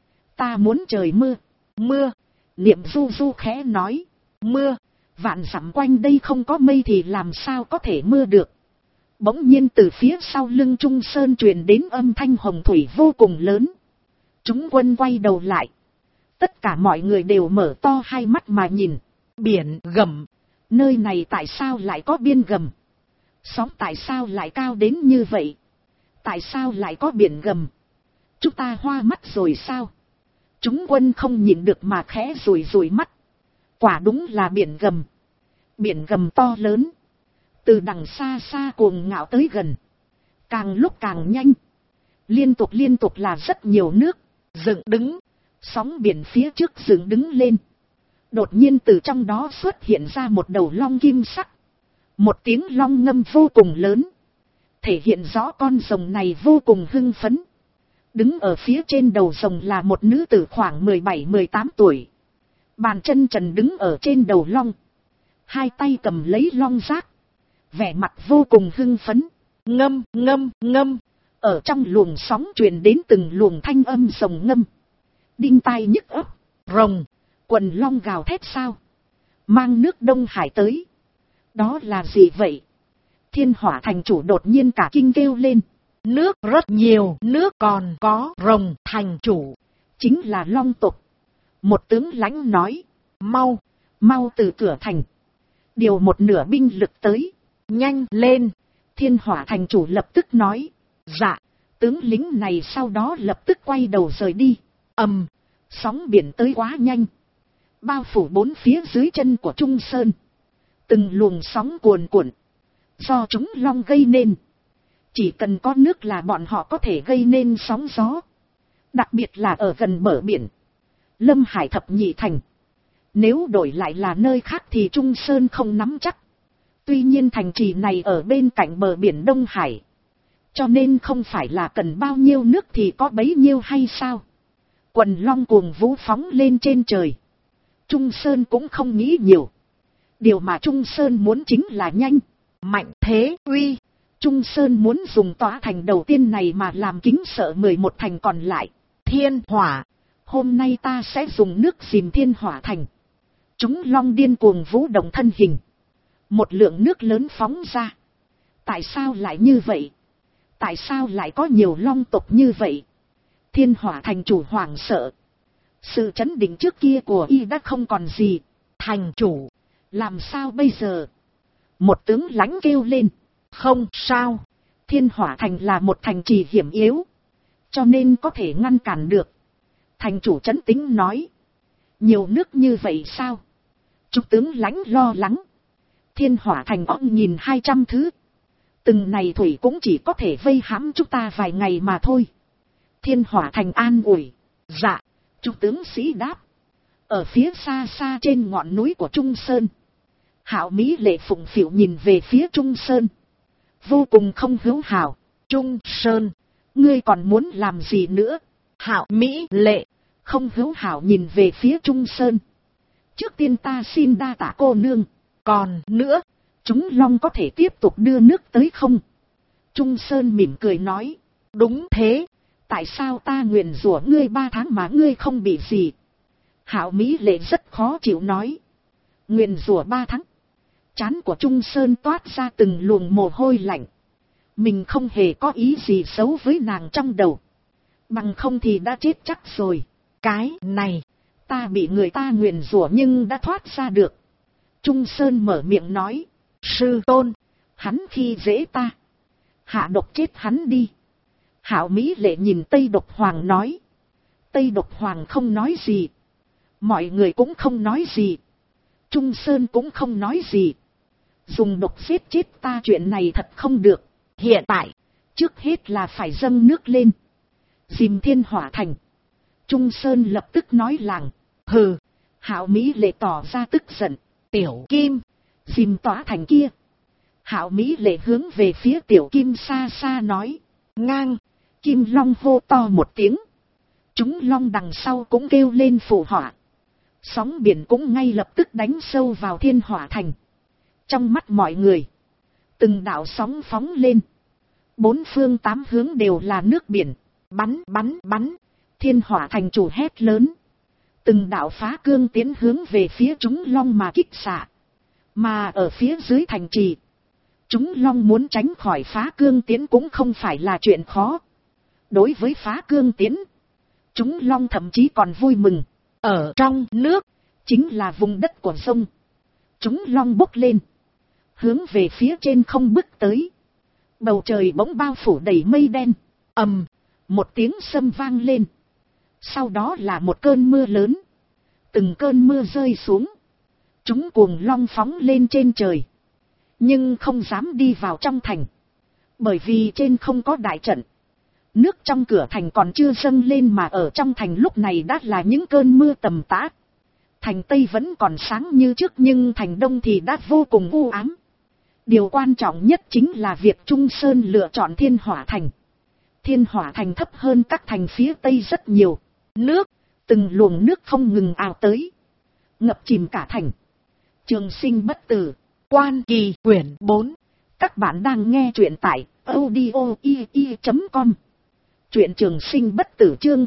Ta muốn trời mưa. Mưa. Niệm Du Du khẽ nói. Mưa. Vạn dặm quanh đây không có mây thì làm sao có thể mưa được. Bỗng nhiên từ phía sau lưng Trung Sơn truyền đến âm thanh hồng thủy vô cùng lớn. Chúng quân quay đầu lại. Tất cả mọi người đều mở to hai mắt mà nhìn. Biển gầm. Nơi này tại sao lại có biên gầm? Sóng tại sao lại cao đến như vậy? Tại sao lại có biển gầm? Chúng ta hoa mắt rồi sao? Chúng quân không nhìn được mà khẽ rủi rủi mắt. Quả đúng là biển gầm. Biển gầm to lớn. Từ đằng xa xa cuồng ngạo tới gần. Càng lúc càng nhanh. Liên tục là rất nhiều nước. Dựng đứng. Sóng biển phía trước dựng đứng lên. Đột nhiên từ trong đó xuất hiện ra một đầu long kim sắc. Một tiếng long ngâm vô cùng lớn. Thể hiện rõ con rồng này vô cùng hưng phấn. Đứng ở phía trên đầu rồng là một nữ tử khoảng 17-18 tuổi. Bàn chân trần đứng ở trên đầu long. Hai tay cầm lấy long giác. Vẻ mặt vô cùng hưng phấn. Ngâm, ngâm, ngâm. Ở trong luồng sóng truyền đến từng luồng thanh âm rồng ngâm. Đinh tai nhức óc. Rồng. Quần long gào thét sao? Mang nước Đông Hải tới. Đó là gì vậy? Thiên Hỏa Thành chủ đột nhiên cả kinh kêu lên. Nước rất nhiều, nước còn có rồng. Thành chủ chính là long tộc. Một tướng lãnh nói. Mau, mau từ cửa thành. Điều một nửa binh lực tới. Nhanh lên. Thiên Hỏa Thành chủ lập tức nói. Dạ. Tướng lính này sau đó lập tức quay đầu rời đi. Sóng biển tới quá nhanh. Bao phủ bốn phía dưới chân của Trung Sơn. Từng luồng sóng cuồn cuộn. Do chúng long gây nên. Chỉ cần có nước là bọn họ có thể gây nên sóng gió. Đặc biệt là ở gần bờ biển. Lâm Hải thập nhị thành. Nếu đổi lại là nơi khác thì Trung Sơn không nắm chắc. Tuy nhiên thành trì này ở bên cạnh bờ biển Đông Hải. Cho nên không phải là cần bao nhiêu nước thì có bấy nhiêu hay sao? Quần long cuồng vũ phóng lên trên trời. Trung Sơn cũng không nghĩ nhiều. Điều mà Trung Sơn muốn chính là nhanh, mạnh thế uy. Trung Sơn muốn dùng tòa thành đầu tiên này mà làm kính sợ 11 thành còn lại. Thiên Hỏa. Hôm nay ta sẽ dùng nước dìm Thiên Hỏa thành. Chúng long điên cuồng vũ động thân hình. Một lượng nước lớn phóng ra. Tại sao lại như vậy? Tại sao lại có nhiều long tộc như vậy? Thiên Hỏa thành chủ hoảng sợ. Sự chấn định trước kia của y đã không còn gì. Thành chủ, làm sao bây giờ? Một tướng lãnh kêu lên. Không sao. Thiên Hỏa thành là một thành trì hiểm yếu. Cho nên có thể ngăn cản được. Thành chủ trấn tĩnh nói. Nhiều nước như vậy sao? Trung tướng lãnh lo lắng. Thiên Hỏa Thành ong nhìn 200 thứ. Từng này thủy cũng chỉ có thể vây hãm chúng ta vài ngày mà thôi. Thiên Hỏa Thành an ủi. Dạ. Trung tướng sĩ đáp. Ở phía xa xa trên ngọn núi của Trung Sơn. Hạo Mỹ Lệ phụng phịu nhìn về phía Trung Sơn. Vô cùng không hữu hảo. Trung Sơn, ngươi còn muốn làm gì nữa? Hạo Mỹ Lệ không hữu hảo nhìn về phía Trung Sơn. Trước tiên ta xin đa tạ cô nương. Còn nữa, chúng long có thể tiếp tục đưa nước tới không? Trung Sơn mỉm cười nói. Đúng thế. Tại sao ta nguyền rủa ngươi 3 tháng mà ngươi không bị gì? Hạo Mỹ Lệ rất khó chịu nói. Nguyền rủa 3 tháng. Trán của Trung Sơn toát ra từng luồng mồ hôi lạnh. Mình không hề có ý gì xấu với nàng trong đầu. Bằng không thì đã chết chắc rồi. Cái này, ta bị người ta nguyền rủa nhưng đã thoát ra được. Trung Sơn mở miệng nói. Sư tôn, hắn khi dễ ta. Hạ độc chết hắn đi. Hạo Mỹ Lệ nhìn Tây Độc Hoàng nói. Tây Độc Hoàng không nói gì. Mọi người cũng không nói gì. Trung Sơn cũng không nói gì. Dùng độc giết chết ta chuyện này thật không được. Hiện tại, trước hết là phải dâng nước lên. Dìm Thiên Hỏa Thành. Trung Sơn lập tức nói làng. Hừ. Hạo Mỹ Lệ tỏ ra tức giận. Tiểu Kim, dìm tỏa thành kia. Hạo Mỹ Lệ hướng về phía Tiểu Kim xa xa nói. Ngang. Kim Long hô to một tiếng. Chúng long đằng sau cũng kêu lên phụ họa. Sóng biển cũng ngay lập tức đánh sâu vào Thiên Hỏa Thành. Trong mắt mọi người, từng đạo sóng phóng lên. 4 phương 8 hướng đều là nước biển. Bắn bắn bắn. Thiên Hỏa Thành chủ hét lớn. Từng đạo phá cương tiến hướng về phía chúng long mà kích xạ. Mà ở phía dưới thành trì, chúng long muốn tránh khỏi phá cương tiến cũng không phải là chuyện khó. Đối với phá cương tiến, chúng long thậm chí còn vui mừng. Ở trong nước, chính là vùng đất của sông. Chúng long bốc lên, hướng về phía trên không bước tới. Bầu trời bỗng bao phủ đầy mây đen. Ầm, một tiếng sấm vang lên. Sau đó là một cơn mưa lớn. Từng cơn mưa rơi xuống. Chúng cuồng long phóng lên trên trời. Nhưng không dám đi vào trong thành. Bởi vì trên không có đại trận. Nước trong cửa thành còn chưa dâng lên mà ở trong thành lúc này đã là những cơn mưa tầm tã. Thành Tây vẫn còn sáng như trước nhưng thành Đông thì đã vô cùng u ám. Điều quan trọng nhất chính là việc Trung Sơn lựa chọn Thiên Hỏa Thành. Thiên Hỏa Thành thấp hơn các thành phía Tây rất nhiều. Nước, từng luồng nước không ngừng ào tới. Ngập chìm cả thành. Trường Sinh Bất Tử, Quan Kỳ quyển 4. Các bạn đang nghe truyện tại audio.com. Truyện Trường Sinh Bất Tử chương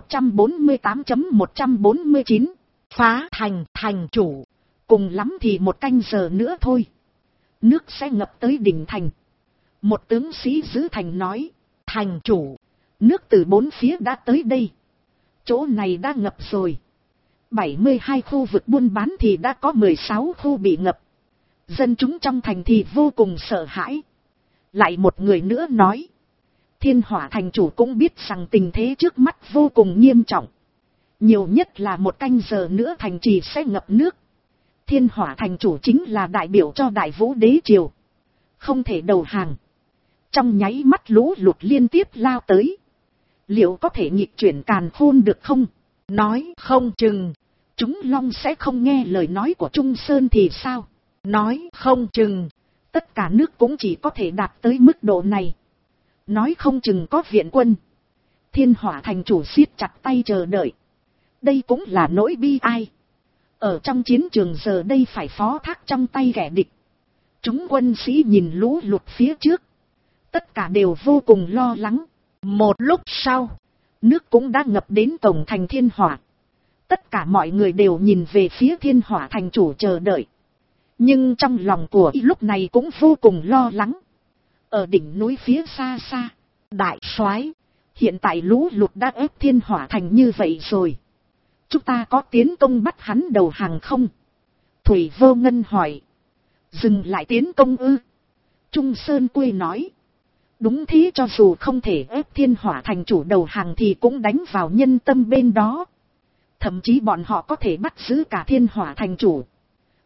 0148.149. Phá thành thành chủ. Cùng lắm thì 1 canh giờ nữa thôi. Nước sẽ ngập tới đỉnh thành. Một tướng sĩ giữ thành nói. Thành chủ, nước từ 4 phía đã tới đây. Chỗ này đã ngập rồi. 72 khu vực buôn bán thì đã có 16 khu bị ngập. Dân chúng trong thành thì vô cùng sợ hãi. Lại một người nữa nói. Thiên Hỏa Thành chủ cũng biết rằng tình thế trước mắt vô cùng nghiêm trọng. Nhiều nhất là 1 canh giờ nữa thành trì sẽ ngập nước. Thiên Hỏa Thành chủ chính là đại biểu cho Đại Vũ Đế Triều. Không thể đầu hàng. Trong nháy mắt lũ lụt liên tiếp lao tới. Liệu có thể nghịch chuyển càn khôn được không? Nói không chừng. Chúng long sẽ không nghe lời nói của Trung Sơn thì sao? Nói không chừng. Tất cả nước cũng chỉ có thể đạt tới mức độ này. Nói không chừng có viện quân. Thiên Hỏa Thành chủ siết chặt tay chờ đợi. Đây cũng là nỗi bi ai. Ở trong chiến trường giờ đây phải phó thác trong tay kẻ địch. Chúng quân sĩ nhìn lũ lụt phía trước. Tất cả đều vô cùng lo lắng. Một lúc sau, nước cũng đã ngập đến cổng thành Thiên Hỏa. Tất cả mọi người đều nhìn về phía Thiên Hỏa Thành chủ chờ đợi. Nhưng trong lòng của y lúc này cũng vô cùng lo lắng. Ở đỉnh núi phía xa xa, đại soái, hiện tại lũ lụt đã ép Thiên Hỏa Thành như vậy rồi. Chúng ta có tiến công bắt hắn đầu hàng không? Thủy Vô Ngân hỏi. Dừng lại tiến công ư? Trung Sơn Quê nói. Đúng thế, cho dù không thể ép Thiên Hỏa Thành chủ đầu hàng thì cũng đánh vào nhân tâm bên đó. Thậm chí bọn họ có thể bắt giữ cả Thiên Hỏa Thành chủ.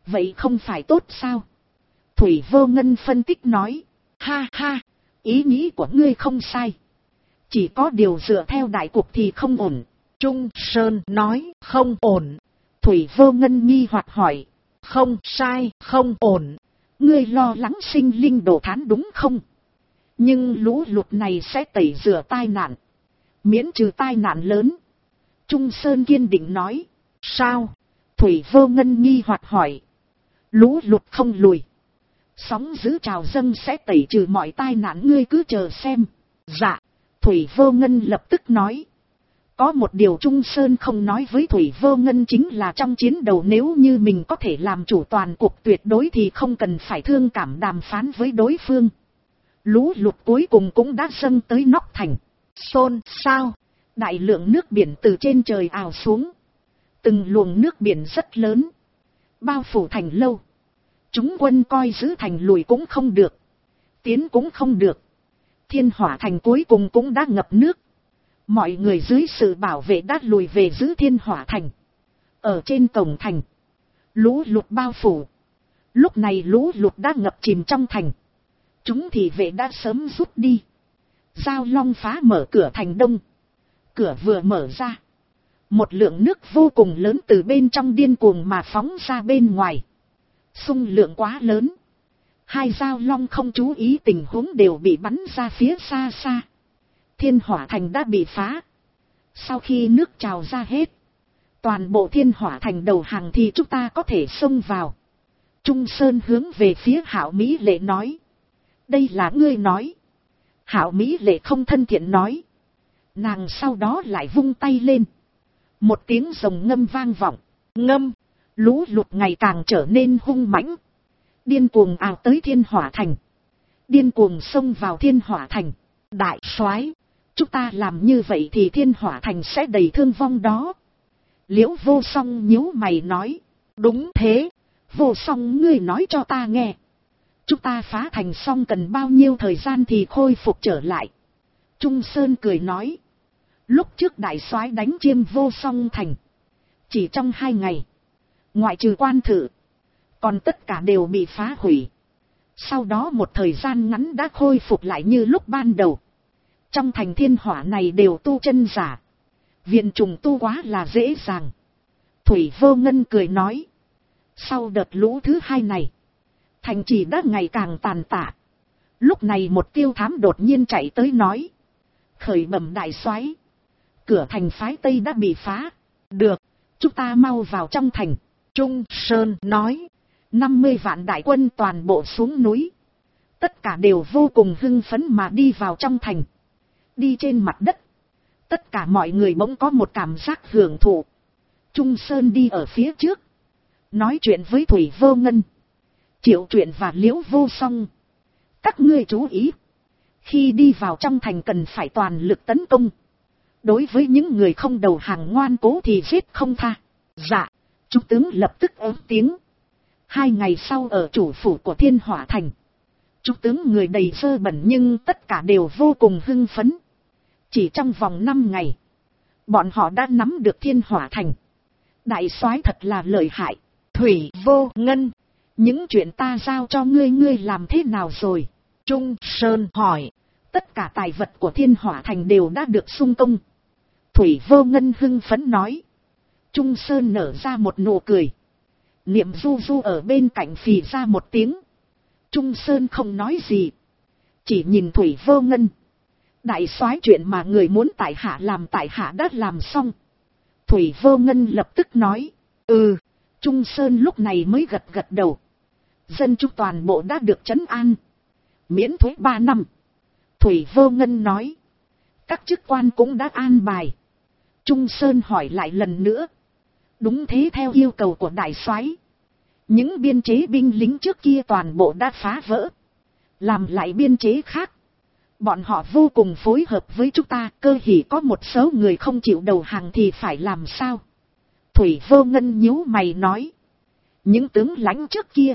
Vậy không phải tốt sao? Thủy Vô Ngân phân tích nói. Ha ha, ý nghĩ của ngươi không sai. Chỉ có điều dựa theo đại cục thì không ổn. Trung Sơn nói không ổn. Thủy Vô Ngân nghi hoặc hỏi. Không sai, không ổn. Ngươi lo lắng sinh linh đồ thán đúng không? Nhưng lũ lụt này sẽ tẩy rửa tai nạn. Miễn trừ tai nạn lớn. Trung Sơn kiên định nói. Sao? Thủy Vô Ngân nghi hoặc hỏi. Lũ lụt không lùi. Sóng dữ trào dâng sẽ tẩy trừ mọi tai nạn, ngươi cứ chờ xem. Dạ. Thủy Vô Ngân lập tức nói. Có một điều Trung Sơn không nói với Thủy Vô Ngân chính là trong chiến đấu nếu như mình có thể làm chủ toàn cuộc tuyệt đối thì không cần phải thương cảm đàm phán với đối phương. Lũ lụt cuối cùng cũng đã dâng tới nóc thành. Xôn xao. Đại lượng nước biển từ trên trời ào xuống. Từng luồng nước biển rất lớn. Bao phủ thành lâu. Chúng quân coi giữ thành lùi cũng không được. Tiến cũng không được. Thiên Hỏa thành cuối cùng cũng đã ngập nước. Mọi người dưới sự bảo vệ đã lùi về giữ Thiên Hỏa thành. Ở trên cổng thành. Lũ lụt bao phủ. Lúc này lũ lụt đã ngập chìm trong thành. Chúng thị vệ đã sớm rút đi. Giao Long phá mở cửa thành đông. Cửa vừa mở ra. Một lượng nước vô cùng lớn từ bên trong điên cuồng mà phóng ra bên ngoài. Xung lượng quá lớn. Hai Giao Long không chú ý tình huống đều bị bắn ra phía xa xa. Thiên Hỏa thành đã bị phá. Sau khi nước trào ra hết. Toàn bộ Thiên Hỏa thành đầu hàng thì chúng ta có thể xông vào. Trung Sơn hướng về phía Hạo Mỹ Lệ nói. Đây là ngươi nói. Hạo Mỹ Lệ không thân thiện nói. Nàng sau đó lại vung tay lên. Một tiếng rồng ngâm vang vọng. Ngâm. Lũ lụt ngày càng trở nên hung mãnh. Điên cuồng ào tới Thiên Hỏa thành. Điên cuồng xông vào Thiên Hỏa thành. Đại soái, chúng ta làm như vậy thì Thiên Hỏa thành sẽ đầy thương vong đó. Liễu Vô Song nhíu mày nói. Đúng thế. Vô Song ngươi nói cho ta nghe. Chúng ta phá thành xong cần bao nhiêu thời gian thì khôi phục trở lại. Trung Sơn cười nói. Lúc trước đại soái đánh Chiêm Vô Song thành. Chỉ trong 2 ngày. Ngoại trừ quan thự. Còn tất cả đều bị phá hủy. Sau đó một thời gian ngắn đã khôi phục lại như lúc ban đầu. Trong thành Thiên Hỏa này đều tu chân giả. Viện trùng tu quá là dễ dàng. Thủy Vô Ngân cười nói. Sau đợt lũ thứ 2 này. Thành trì đã ngày càng tàn tạ. Lúc này một Tiêu Thám đột nhiên chạy tới nói. Khởi bẩm đại soái, cửa thành phái Tây đã bị phá. Được, chúng ta mau vào trong thành. Trung Sơn nói. 50 vạn đại quân toàn bộ xuống núi. Tất cả đều vô cùng hưng phấn mà đi vào trong thành. Đi trên mặt đất. Tất cả mọi người bỗng có một cảm giác hưởng thụ. Trung Sơn đi ở phía trước. Nói chuyện với Thủy Vô Ngân, Triệu Truyện và Liễu Vô Song. Các ngươi chú ý. Khi đi vào trong thành cần phải toàn lực tấn công. Đối với những người không đầu hàng ngoan cố thì giết không tha. Dạ. Trung tướng lập tức ớn tiếng. 2 ngày sau ở chủ phủ của Thiên Hỏa thành. Trung tướng người đầy dơ bẩn nhưng tất cả đều vô cùng hưng phấn. Chỉ trong vòng 5 ngày. Bọn họ đã nắm được Thiên Hỏa thành. Đại soái thật là lợi hại. Thủy Vô Ngân. Những chuyện ta giao cho ngươi, ngươi làm thế nào rồi? Trung Sơn hỏi. Tất cả tài vật của Thiên Hỏa thành đều đã được sung công. Thủy Vô Ngân hưng phấn nói. Trung Sơn nở ra một nụ cười. Niệm Du Du ở bên cạnh phì ra một tiếng. Trung Sơn không nói gì. Chỉ nhìn Thủy Vô Ngân. Đại soái chuyện mà người muốn tại hạ làm tại hạ đã làm xong. Thủy Vô Ngân lập tức nói. Ừ. Trung Sơn lúc này mới gật gật đầu. Dân chúng toàn bộ đã được trấn an. Miễn thuế 3 năm. Thủy Vô Ngân nói. Các chức quan cũng đã an bài. Trung Sơn hỏi lại lần nữa. Đúng thế, theo yêu cầu của đại soái. Những biên chế binh lính trước kia toàn bộ đã phá vỡ. Làm lại biên chế khác. Bọn họ vô cùng phối hợp với chúng ta. Cơ hỉ có một số người không chịu đầu hàng thì phải làm sao? Thủy Vô Ngân nhíu mày nói. Những tướng lãnh trước kia.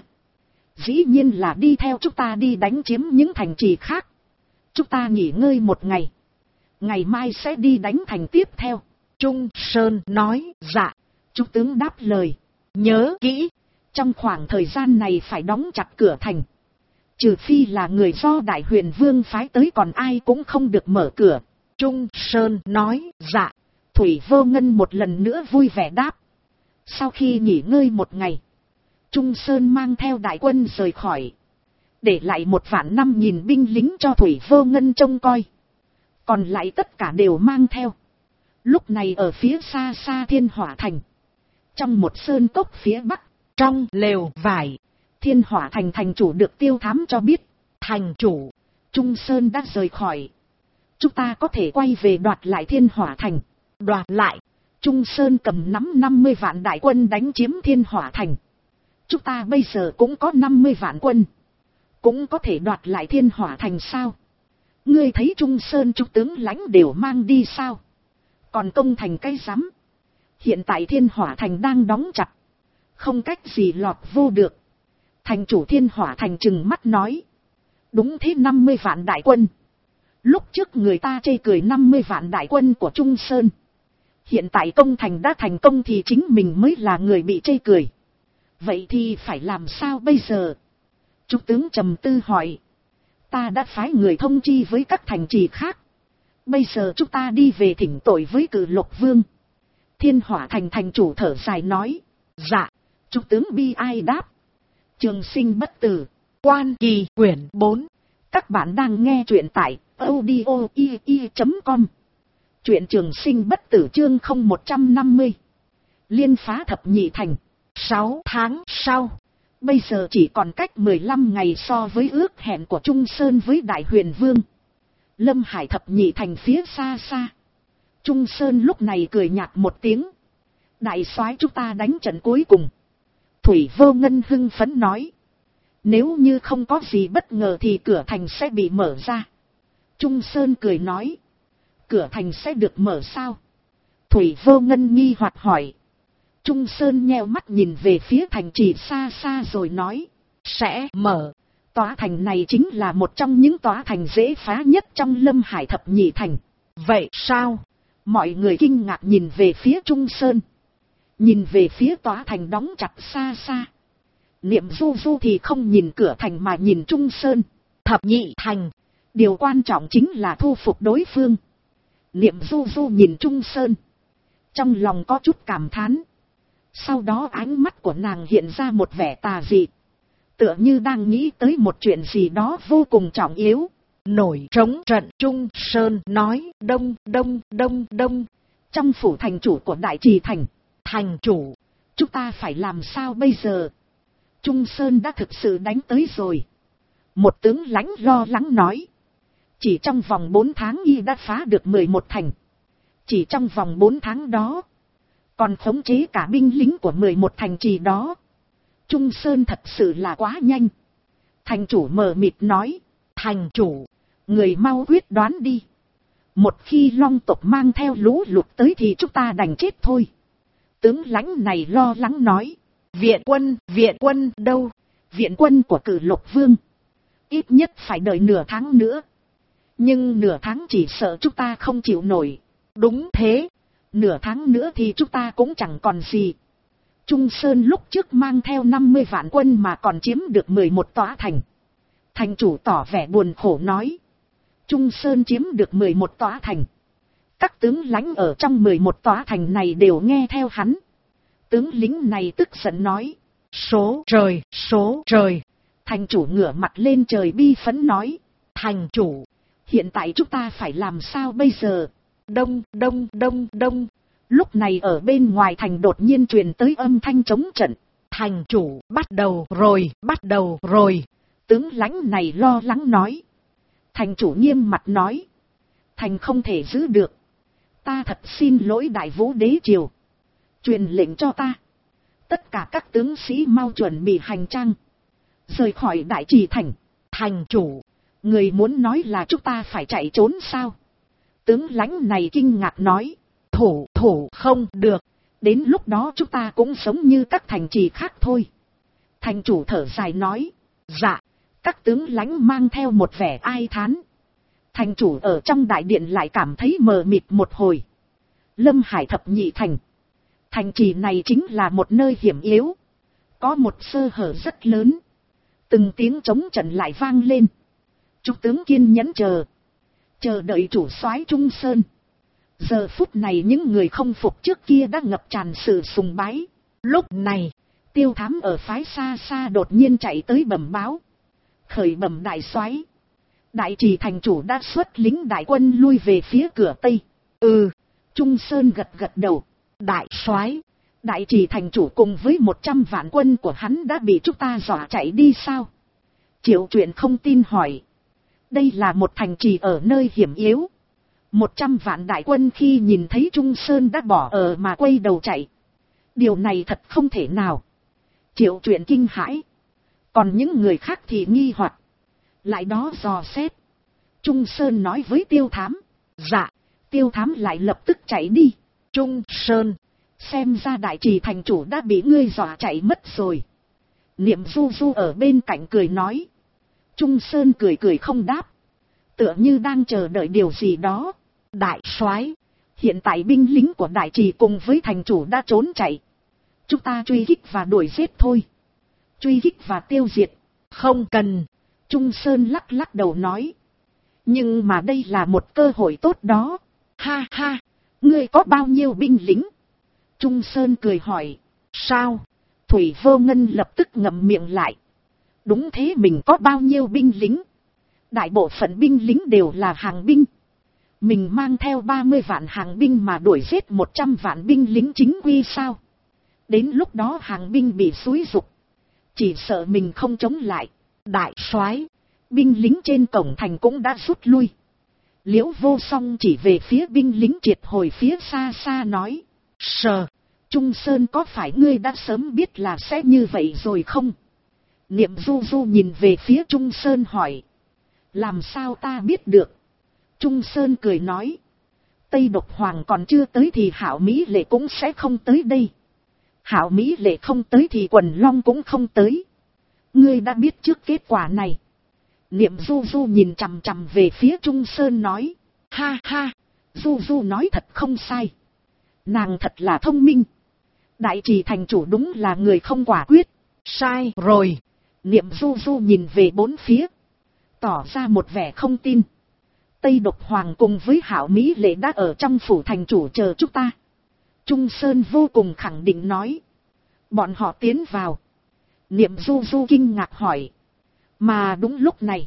Dĩ nhiên là đi theo chúng ta đi đánh chiếm những thành trì khác. Chúng ta nghỉ ngơi 1 ngày. Ngày mai sẽ đi đánh thành tiếp theo. Trung Sơn nói. Dạ. Trung tướng đáp lời. Nhớ kỹ. Trong khoảng thời gian này phải đóng chặt cửa thành. Trừ phi là người do Đại Huyền Vương phái tới, còn ai cũng không được mở cửa. Trung Sơn nói, dạ. Thủy Vô Ngân một lần nữa vui vẻ đáp. Sau khi nghỉ ngơi một ngày, Trung Sơn mang theo đại quân rời khỏi, để lại 1.500.000 binh lính cho Thủy Vô Ngân trông coi. Còn lại tất cả đều mang theo. Lúc này ở phía xa xa Thiên Hỏa Thành, trong một sơn cốc phía bắc, trong lều vải, Thiên Hỏa Thành thành chủ được Tiêu Thám cho biết. Thành chủ, Trung Sơn đã rời khỏi. Chúng ta có thể quay về đoạt lại Thiên Hỏa Thành. Đoạt lại? Trung Sơn cầm nắm 50 vạn đại quân đánh chiếm Thiên Hỏa Thành. Chúng ta bây giờ cũng có 50 vạn quân, cũng có thể đoạt lại Thiên Hỏa Thành sao? Ngươi thấy Trung Sơn chúng tướng lãnh đều mang đi sao? Còn công thành cái rắm? Hiện tại Thiên Hỏa Thành đang đóng chặt, không cách gì lọt vô được. Thành chủ Thiên Hỏa Thành trừng mắt nói. Đúng thế, 50 vạn đại quân. Lúc trước người ta chê cười 50 vạn đại quân của Trung Sơn. Hiện tại công thành đã thành công thì chính mình mới là người bị chê cười. Vậy thì phải làm sao bây giờ? Trung tướng trầm tư hỏi. Ta đã phái người thông chi với các thành trì khác. Bây giờ chúng ta đi về thỉnh tội với Cử Lộc Vương. Thiên Hỏa Thành thành chủ thở dài nói. Dạ. Trung tướng bi ai đáp. Trường sinh bất tử. Quan Kỳ quyển 4. Các bạn đang nghe truyện tại audio.com. Truyện Trường Sinh bất tử chương 0150. Liên phá thập nhị thành. 6 tháng sau. Bây giờ chỉ còn cách 15 ngày so với ước hẹn của Trung Sơn với Đại Huyền Vương. Lâm Hải thập nhị thành phía xa xa. Trung Sơn lúc này cười nhạt một tiếng. Đại soái, chúng ta đánh trận cuối cùng. Thủy Vô Ngân hưng phấn nói. Nếu như không có gì bất ngờ thì cửa thành sẽ bị mở ra. Trung Sơn cười nói. Cửa thành sẽ được mở sao? Thủy Vô Ngân nghi hoặc hỏi. Trung Sơn nheo mắt nhìn về phía thành trì xa xa rồi nói. Sẽ mở. Tòa thành này chính là một trong những tòa thành dễ phá nhất trong Lâm Hải thập nhị thành. Vậy sao? Mọi người kinh ngạc nhìn về phía Trung Sơn. Nhìn về phía tòa thành đóng chặt xa xa. Niệm Du Du thì không nhìn cửa thành mà nhìn Trung Sơn. Thập nhị thành. Điều quan trọng chính là thu phục đối phương. Niệm Du Du nhìn Trung Sơn, trong lòng có chút cảm thán. Sau đó ánh mắt của nàng hiện ra một vẻ tà dị, tựa như đang nghĩ tới một chuyện gì đó vô cùng trọng yếu. Nổi trống trận. Trung Sơn nói. Đông đông đông đông. Trong phủ thành chủ của Đại Trì Thành. Thành chủ, chúng ta phải làm sao bây giờ? Trung Sơn đã thực sự đánh tới rồi. Một tướng lãnh lo lắng nói. Chỉ trong vòng 4 tháng y đã phá được 11 thành. Chỉ trong vòng 4 tháng đó, còn khống chế cả binh lính của 11 thành trì đó. Trung Sơn thật sự là quá nhanh. Thành chủ mờ mịt nói. Thành chủ, người mau quyết đoán đi. Một khi Long tộc mang theo lũ lụt tới thì chúng ta đành chết thôi. Tướng lãnh này lo lắng nói. Viện quân đâu? Viện quân của Cử Lộc Vương. Ít nhất phải đợi nửa tháng nữa. Nhưng nửa tháng chỉ sợ chúng ta không chịu nổi. Đúng thế. Nửa tháng nữa thì chúng ta cũng chẳng còn gì. Trung Sơn lúc trước mang theo 50 vạn quân mà còn chiếm được 11 tòa thành. Thành chủ tỏ vẻ buồn khổ nói. Trung Sơn chiếm được 11 tòa thành. Các tướng lãnh ở trong 11 tòa thành này đều nghe theo hắn. Tướng lính này tức giận nói. Số trời. Thành chủ ngửa mặt lên trời bi phẫn nói. Thành chủ, hiện tại chúng ta phải làm sao bây giờ? Đông đông đông đông. Lúc này ở bên ngoài thành đột nhiên truyền tới âm thanh chống trận. Thành chủ, bắt đầu rồi. Tướng lãnh này lo lắng nói. Thành chủ nghiêm mặt nói. Thành không thể giữ được. Ta thật xin lỗi Đại Vũ Đế Triều. Truyền lệnh cho ta. Tất cả các tướng sĩ mau chuẩn bị hành trang. Rời khỏi Đại Trì Thành. Thành chủ, người muốn nói là chúng ta phải chạy trốn sao? Tướng lãnh này kinh ngạc nói. Thủ không được. Đến lúc đó chúng ta cũng sống như các thành trì khác thôi. Thành chủ thở dài nói. Dạ. Các tướng lãnh mang theo một vẻ ai thán. Thành chủ ở trong đại điện lại cảm thấy mờ mịt một hồi. Lâm Hải thập nhị thành. Thành trì này chính là một nơi hiểm yếu. Có một sơ hở rất lớn. Từng tiếng trống trận lại vang lên. Trúc tướng kiên nhẫn chờ đợi chủ soái Trung Sơn. Giờ phút này những người không phục trước kia đã ngập tràn sự sùng bái. Lúc này, Tiêu Thám ở phái xa xa đột nhiên chạy tới bẩm báo. Khởi bẩm đại soái, Đại Trì thành chủ đã xuất lính đại quân lui về phía cửa Tây. Trung Sơn gật gật đầu. Đại soái, Đại Trì thành chủ cùng với 100 vạn quân của hắn đã bị chúng ta dọa chạy đi sao? Triệu Truyện không tin hỏi. Đây là một thành trì ở nơi hiểm yếu. 100 vạn đại quân khi nhìn thấy Trung Sơn đã bỏ ở mà quay đầu chạy. Điều này thật không thể nào. Triệu Truyện kinh hãi. Còn những người khác thì nghi hoặc. Lại đó dò xét. Trung Sơn nói với Tiêu Thám. Dạ. Tiêu Thám lại lập tức chạy đi. Trung Sơn, xem ra Đại Trì thành chủ đã bị ngươi dọa chạy mất rồi. Niệm Du Du ở bên cạnh cười nói. Trung Sơn cười không đáp. Tựa như đang chờ đợi điều gì đó. Đại soái, hiện tại binh lính của Đại Trì cùng với thành chủ đã trốn chạy. Chúng ta truy kích và đuổi giết thôi. Truy kích và tiêu diệt. Không cần. Trung Sơn lắc đầu nói. Nhưng mà đây là một cơ hội tốt đó. Ha ha, ngươi có bao nhiêu binh lính? Trung Sơn cười hỏi. Sao? Thủy Vô Ngân lập tức ngậm miệng lại. Đúng thế, mình có bao nhiêu binh lính? Đại bộ phận binh lính đều là hàng binh. Mình mang theo 30 vạn hàng binh mà đuổi giết 100 vạn binh lính chính quy sao? Đến lúc đó hàng binh bị xúi giục. Chỉ sợ mình không chống lại. Đại soái, binh lính trên cổng thành cũng đã rút lui. Liễu Vô Song chỉ về phía binh lính triệt hồi phía xa xa nói. Sờ, Trung Sơn, có phải ngươi đã sớm biết là sẽ như vậy rồi không? Niệm Du Du nhìn về phía Trung Sơn hỏi. Làm sao ta biết được? Trung Sơn cười nói. Tây Độc Hoàng còn chưa tới thì Hạo Mỹ Lệ cũng sẽ không tới đây. Hạo Mỹ Lệ không tới thì Quần Long cũng không tới. Ngươi đã biết trước kết quả này. Niệm Du Du nhìn chằm chằm về phía Trung Sơn nói. Ha ha, Du Du nói thật không sai. Nàng thật là thông minh. Đại Trì thành chủ đúng là người không quả quyết. Sai rồi. Niệm Du Du nhìn về bốn phía. Tỏ ra một vẻ không tin. Tây Độc Hoàng cùng với Hạo Mỹ Lệ đã ở trong phủ thành chủ chờ chúng ta. Trung Sơn vô cùng khẳng định nói. Bọn họ tiến vào. Niệm Du Du kinh ngạc hỏi. Mà đúng lúc này,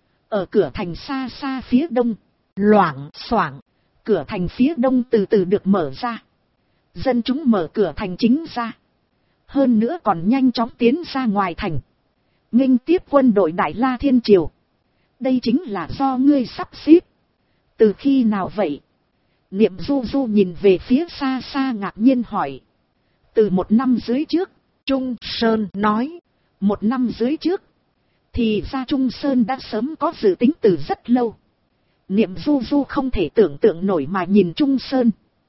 ở cửa thành xa xa phía đông, loảng xoảng, cửa thành phía đông từ từ được mở ra. Dân chúng mở cửa thành chính ra. Hơn nữa còn nhanh chóng tiến ra ngoài thành. Nghênh tiếp quân đội Đại La Thiên Triều. Đây chính là do ngươi sắp xếp. Từ khi nào vậy? Niệm Du Du nhìn về phía xa xa ngạc nhiên hỏi. Từ 1 năm dưới trước. Trung Sơn nói. 1 năm dưới trước. Thì ra Trung Sơn đã sớm có dự tính từ rất lâu. Niệm Du Du không thể tưởng tượng nổi mà nhìn Trung Sơn.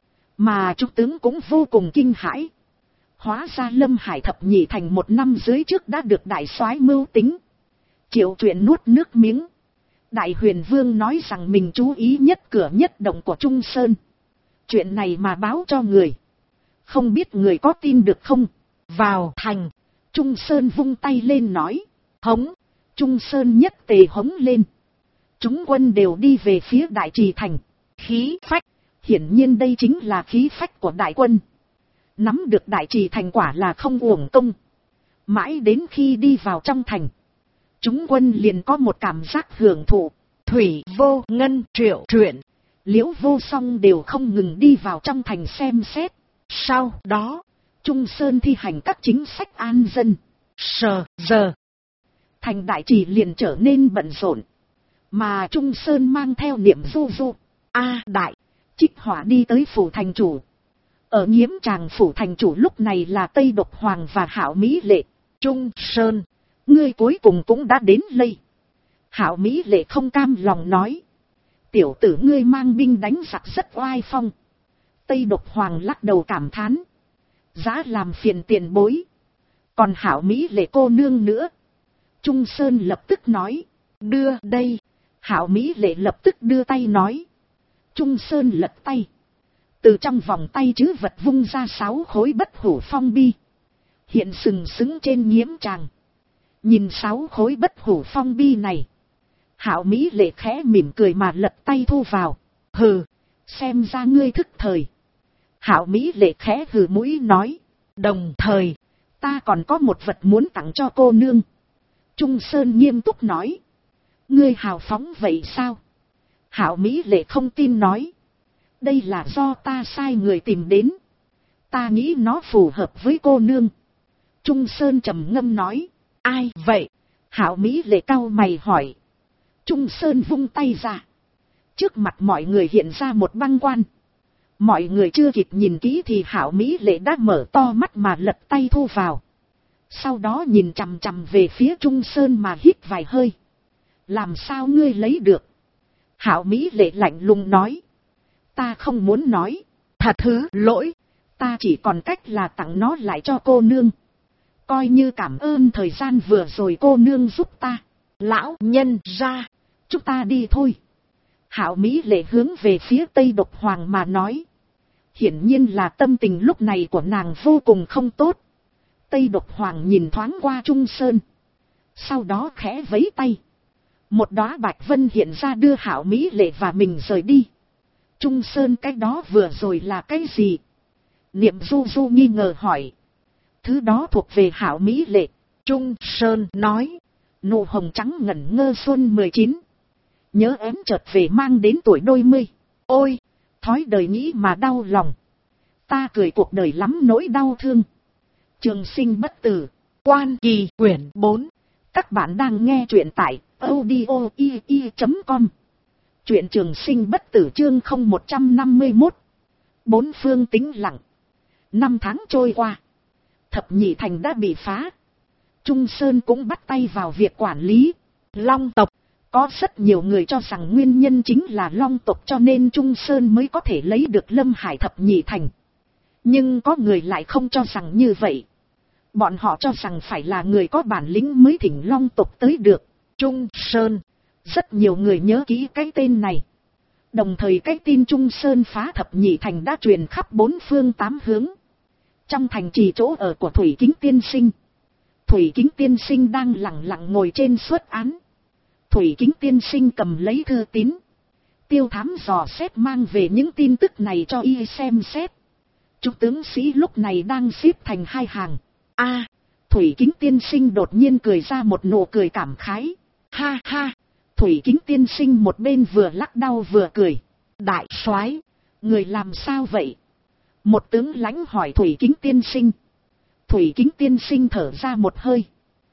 Mà Trung tướng cũng vô cùng kinh hãi. Hóa ra Lâm Hải thập nhị thành 1 năm dưới trước đã được đại soái mưu tính. Triệu Truyện nuốt nước miếng. Đại Huyền Vương nói rằng mình chú ý nhất cử nhất động của Trung Sơn. Chuyện này mà báo cho người. Không biết người có tin được không? Vào thành. Trung Sơn vung tay lên nói. Hống. Trung Sơn nhất tề hống lên. Chúng quân đều đi về phía Đại Trì thành. Khí phách. Hiển nhiên đây chính là khí phách của đại quân. Nắm được Đại Trì thành quả là không uổng công. Mãi đến khi đi vào trong thành, chúng quân liền có một cảm giác hưởng thụ. Thủy Vô Ngân, Triệu Truyện, Liễu Vô Song đều không ngừng đi vào trong thành xem xét. Sau đó, Trung Sơn thi hành các chính sách an dân. Giờ, thành Đại Trì liền trở nên bận rộn. Mà Trung Sơn mang theo Niệm Du Du, Đại, Trích Hỏa đi tới phủ thành chủ. Ở Nghiễm Tràng phủ thành chủ lúc này là Tây Độc Hoàng và Hạo Mỹ Lệ. Trung Sơn, ngươi cuối cùng cũng đã đến đây. Hạo Mỹ Lệ không cam lòng nói. Tiểu tử ngươi mang binh đánh giặc rất oai phong. Tây Độc Hoàng lắc đầu cảm thán. Giá làm phiền tiền bối. Còn Hạo Mỹ Lệ cô nương nữa. Trung Sơn lập tức nói. Đưa đây. Hạo Mỹ Lệ lập tức đưa tay nói. Trung Sơn lật tay. Từ trong vòng tay trữ vật vung ra 6 khối bất hủ phong bi. hiện sừng sững trên nghiễm tràng. Nhìn 6 khối bất hủ phong bi này, Hạo Mỹ Lệ khẽ mỉm cười mà lật tay thu vào. Hừ, xem ra ngươi thức thời. Hạo Mỹ Lệ khẽ hừ mũi nói. Đồng thời, ta còn có một vật muốn tặng cho cô nương. Trung Sơn nghiêm túc nói. Ngươi hào phóng vậy sao? Hạo Mỹ Lệ không tin nói. Đây là do ta sai người tìm đến. Ta nghĩ nó phù hợp với cô nương. Trung Sơn trầm ngâm nói. Ai vậy? Hạo Mỹ Lệ cau mày hỏi. Trung Sơn vung tay ra. Trước mặt mọi người hiện ra một băng quan. Mọi người chưa kịp nhìn kỹ thì Hạo Mỹ Lệ đã mở to mắt mà lật tay thu vào. Sau đó nhìn chằm chằm về phía Trung Sơn mà hít vài hơi. Làm sao ngươi lấy được? Hạo Mỹ Lệ lạnh lùng nói. Ta không muốn nói. Thật thứ lỗi. Ta chỉ còn cách là tặng nó lại cho cô nương. Coi như cảm ơn thời gian vừa rồi cô nương giúp ta. Lão nhân ra. Chúng ta đi thôi. Hạo Mỹ Lệ hướng về phía Tây Độc Hoàng mà nói. Hiển nhiên là tâm tình lúc này của nàng vô cùng không tốt. Tây Độc Hoàng nhìn thoáng qua Trung Sơn. Sau đó khẽ vẫy tay. Một đóa bạch vân hiện ra đưa Hạo Mỹ Lệ và mình rời đi. Trung Sơn cái đó vừa rồi là cái gì? Niệm Du Du nghi ngờ hỏi. Thứ đó thuộc về Hạo Mỹ Lệ. Trung Sơn nói. Nụ hồng trắng ngẩn ngơ xuân 19. Nhớ ém chợt về mang đến tuổi đôi mươi. Ôi, thói đời nghĩ mà đau lòng. Ta cười cuộc đời lắm nỗi đau thương. Trường sinh bất tử. Quan Kỳ quyển 4. Các bạn đang nghe truyện tại audio.ii.com. Truyện Trường Sinh bất tử chương 0151. Bốn phương tĩnh lặng. 5 tháng trôi qua. Thập nhị thành đã bị phá. Trung Sơn cũng bắt tay vào việc quản lý. Long tộc. Có rất nhiều người cho rằng nguyên nhân chính là Long tộc cho nên Trung Sơn mới có thể lấy được Lâm Hải thập nhị thành. Nhưng có người lại không cho rằng như vậy. Bọn họ cho rằng phải là người có bản lĩnh mới thỉnh Long tộc tới được. Trung Sơn. Rất nhiều người nhớ kỹ cái tên này. Đồng thời cái tin Trung Sơn phá thập nhị thành đã truyền khắp 4 phương 8 hướng. Trong thành trì chỗ ở của Thủy Kính Tiên Sinh. Thủy Kính Tiên Sinh đang lặng lặng ngồi trên suất án. Thủy Kính Tiên Sinh cầm lấy thư tín. Tiêu Thám dò xét mang về những tin tức này cho y xem xét. Chúng tướng sĩ lúc này đang xếp thành 2 hàng. Thủy Kính Tiên Sinh đột nhiên cười ra một nụ cười cảm khái. Ha ha. Thủy Kính Tiên Sinh một bên vừa lắc đau vừa cười. Đại soái, người làm sao vậy? Một tướng lãnh hỏi Thủy Kính Tiên Sinh. Thủy Kính Tiên Sinh thở ra một hơi.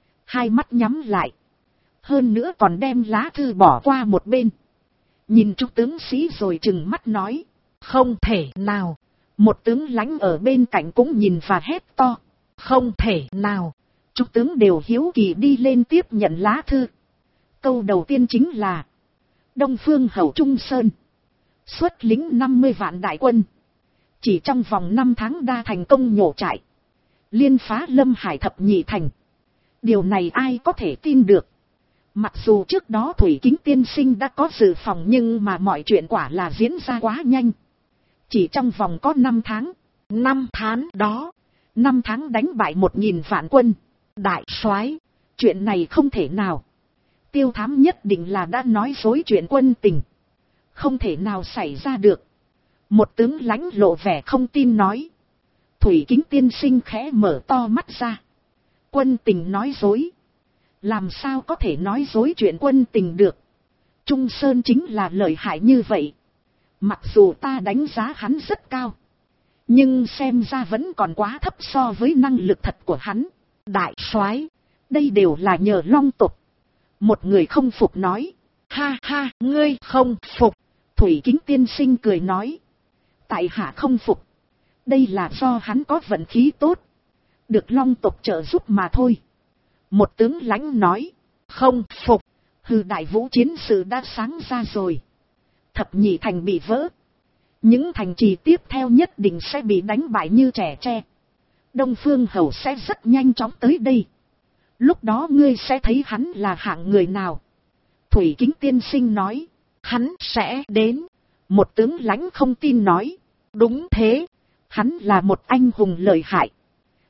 2 mắt nhắm lại. Hơn nữa còn đem lá thư bỏ qua một bên. Nhìn chú tướng sĩ rồi trừng mắt nói. Không thể nào. Một tướng lãnh ở bên cạnh cũng nhìn và hét to. Không thể nào. Chú tướng đều hiếu kỳ đi lên tiếp nhận lá thư. Câu đầu tiên chính là. Đông Phương Hầu Trung Sơn. Xuất lính 50 vạn đại quân. Chỉ trong vòng 5 tháng đã thành công nhổ trại. Liên phá Lâm Hải thập nhị thành. Điều này ai có thể tin được. Mặc dù trước đó Thủy Kính Tiên Sinh đã có dự phòng nhưng mà mọi chuyện quả là diễn ra quá nhanh. Chỉ trong vòng có 5 tháng. 5 tháng đó. 5 tháng đánh bại 1000 vạn quân. Đại soái, chuyện này không thể nào. Tiêu Thám nhất định là đã nói dối chuyện quân tình. Không thể nào xảy ra được. Một tướng lãnh lộ vẻ không tin nói. Thủy Kính Tiên Sinh khẽ mở to mắt ra. Quân tình nói dối. Làm sao có thể nói dối chuyện quân tình được. Trung Sơn chính là lợi hại như vậy. Mặc dù ta đánh giá hắn rất cao. Nhưng xem ra vẫn còn quá thấp so với năng lực thật của hắn. Đại soái, đây đều là nhờ Long tộc. Một người không phục nói. Ha ha, ngươi không phục. Thủy Kính Tiên Sinh cười nói. Tại hạ không phục. Đây là do hắn có vận khí tốt. Được Long tộc trợ giúp mà thôi. Một tướng lãnh nói. Không phục. Hư đại vũ chiến sự đã sáng ra rồi. Thập nhị thành bị vỡ. Những thành trì tiếp theo nhất định sẽ bị đánh bại như trẻ tre. Đông Phương Hầu sẽ rất nhanh chóng tới đây. Lúc đó ngươi sẽ thấy hắn là hạng người nào. Thủy Kính Tiên Sinh nói. Hắn sẽ đến. Một tướng lãnh không tin nói. Đúng thế. Hắn là một anh hùng lợi hại.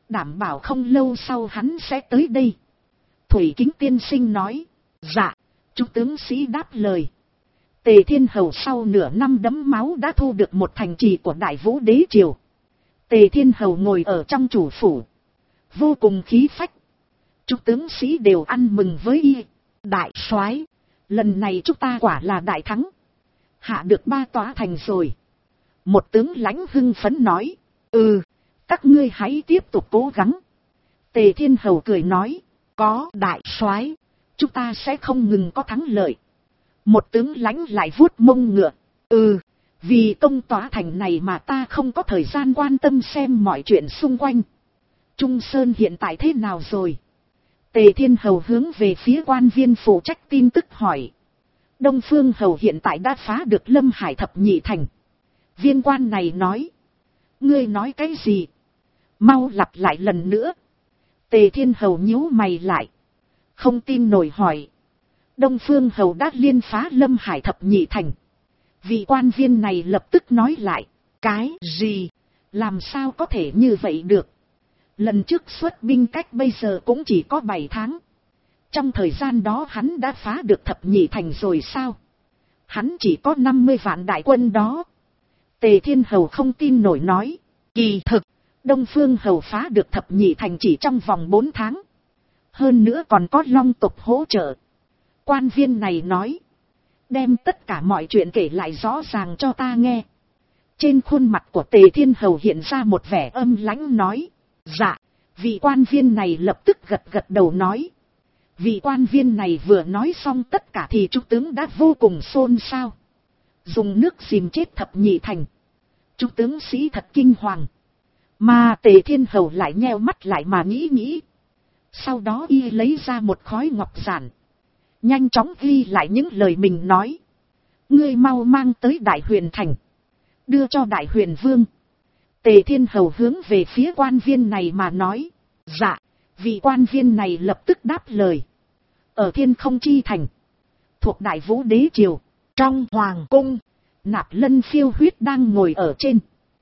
Đảm bảo không lâu sau hắn sẽ tới đây. Thủy Kính tiên sinh nói. Dạ. Trung tướng sĩ đáp lời. Tề Thiên Hầu sau nửa năm đẫm máu đã thu được một thành trì của Đại Vũ Đế Triều. Tề Thiên Hầu ngồi ở trong chủ phủ, vô cùng khí phách. Trung tướng sĩ đều ăn mừng với y. Đại soái, lần này chúng ta quả là đại thắng. Hạ được 3 tòa thành rồi. Một tướng lãnh hưng phấn nói. Các ngươi hãy tiếp tục cố gắng. Tề Thiên Hầu cười nói. Có đại soái, chúng ta sẽ không ngừng có thắng lợi. Một tướng lãnh lại vuốt mông ngựa. Vì công tòa thành này mà ta không có thời gian quan tâm xem mọi chuyện xung quanh. Trung Sơn hiện tại thế nào rồi? Tề Thiên Hầu hướng về phía quan viên phụ trách tin tức hỏi. Đông Phương Hầu hiện tại đã phá được Lâm Hải thập nhị thành. Viên quan này nói. Ngươi nói cái gì? Mau lặp lại lần nữa. Tề Thiên Hầu nhíu mày lại. Không tin nổi hỏi. Đông Phương Hầu đã liên phá Lâm Hải thập nhị thành. Vị quan viên này lập tức nói lại. Cái gì? Làm sao có thể như vậy được? Lần trước xuất binh cách bây giờ cũng chỉ có 7 tháng. Trong thời gian đó hắn đã phá được thập nhị thành rồi sao? Hắn chỉ có 50 vạn đại quân đó. Tề Thiên Hầu không tin nổi nói. Kỳ thực, Đông Phương Hầu phá được thập nhị thành chỉ trong vòng 4 tháng. Hơn nữa còn có Long tộc hỗ trợ. Quan viên này nói. Đem tất cả mọi chuyện kể lại rõ ràng cho ta nghe. Trên khuôn mặt của Tề Thiên Hầu hiện ra một vẻ âm lãnh nói. Dạ, vị quan viên này lập tức gật đầu nói. Vị quan viên này vừa nói xong tất cả thì trung tướng đã vô cùng xôn xao. Dùng nước dìm chết thập nhị thành. Trung tướng sĩ thật kinh hoàng. Mà Tề Thiên Hầu lại nheo mắt lại mà nghĩ. Sau đó y lấy ra một khói ngọc giản. Nhanh chóng ghi lại những lời mình nói. Ngươi mau mang tới Đại Huyền thành. Đưa cho Đại Huyền Vương. Tề Thiên Hầu hướng về phía quan viên này mà nói. Dạ, vị quan viên này lập tức đáp lời. Ở Thiên Không Chi thành, thuộc Đại Vũ Đế Triều, trong Hoàng cung, Nạp Lân Phiêu Huyết đang ngồi ở trên.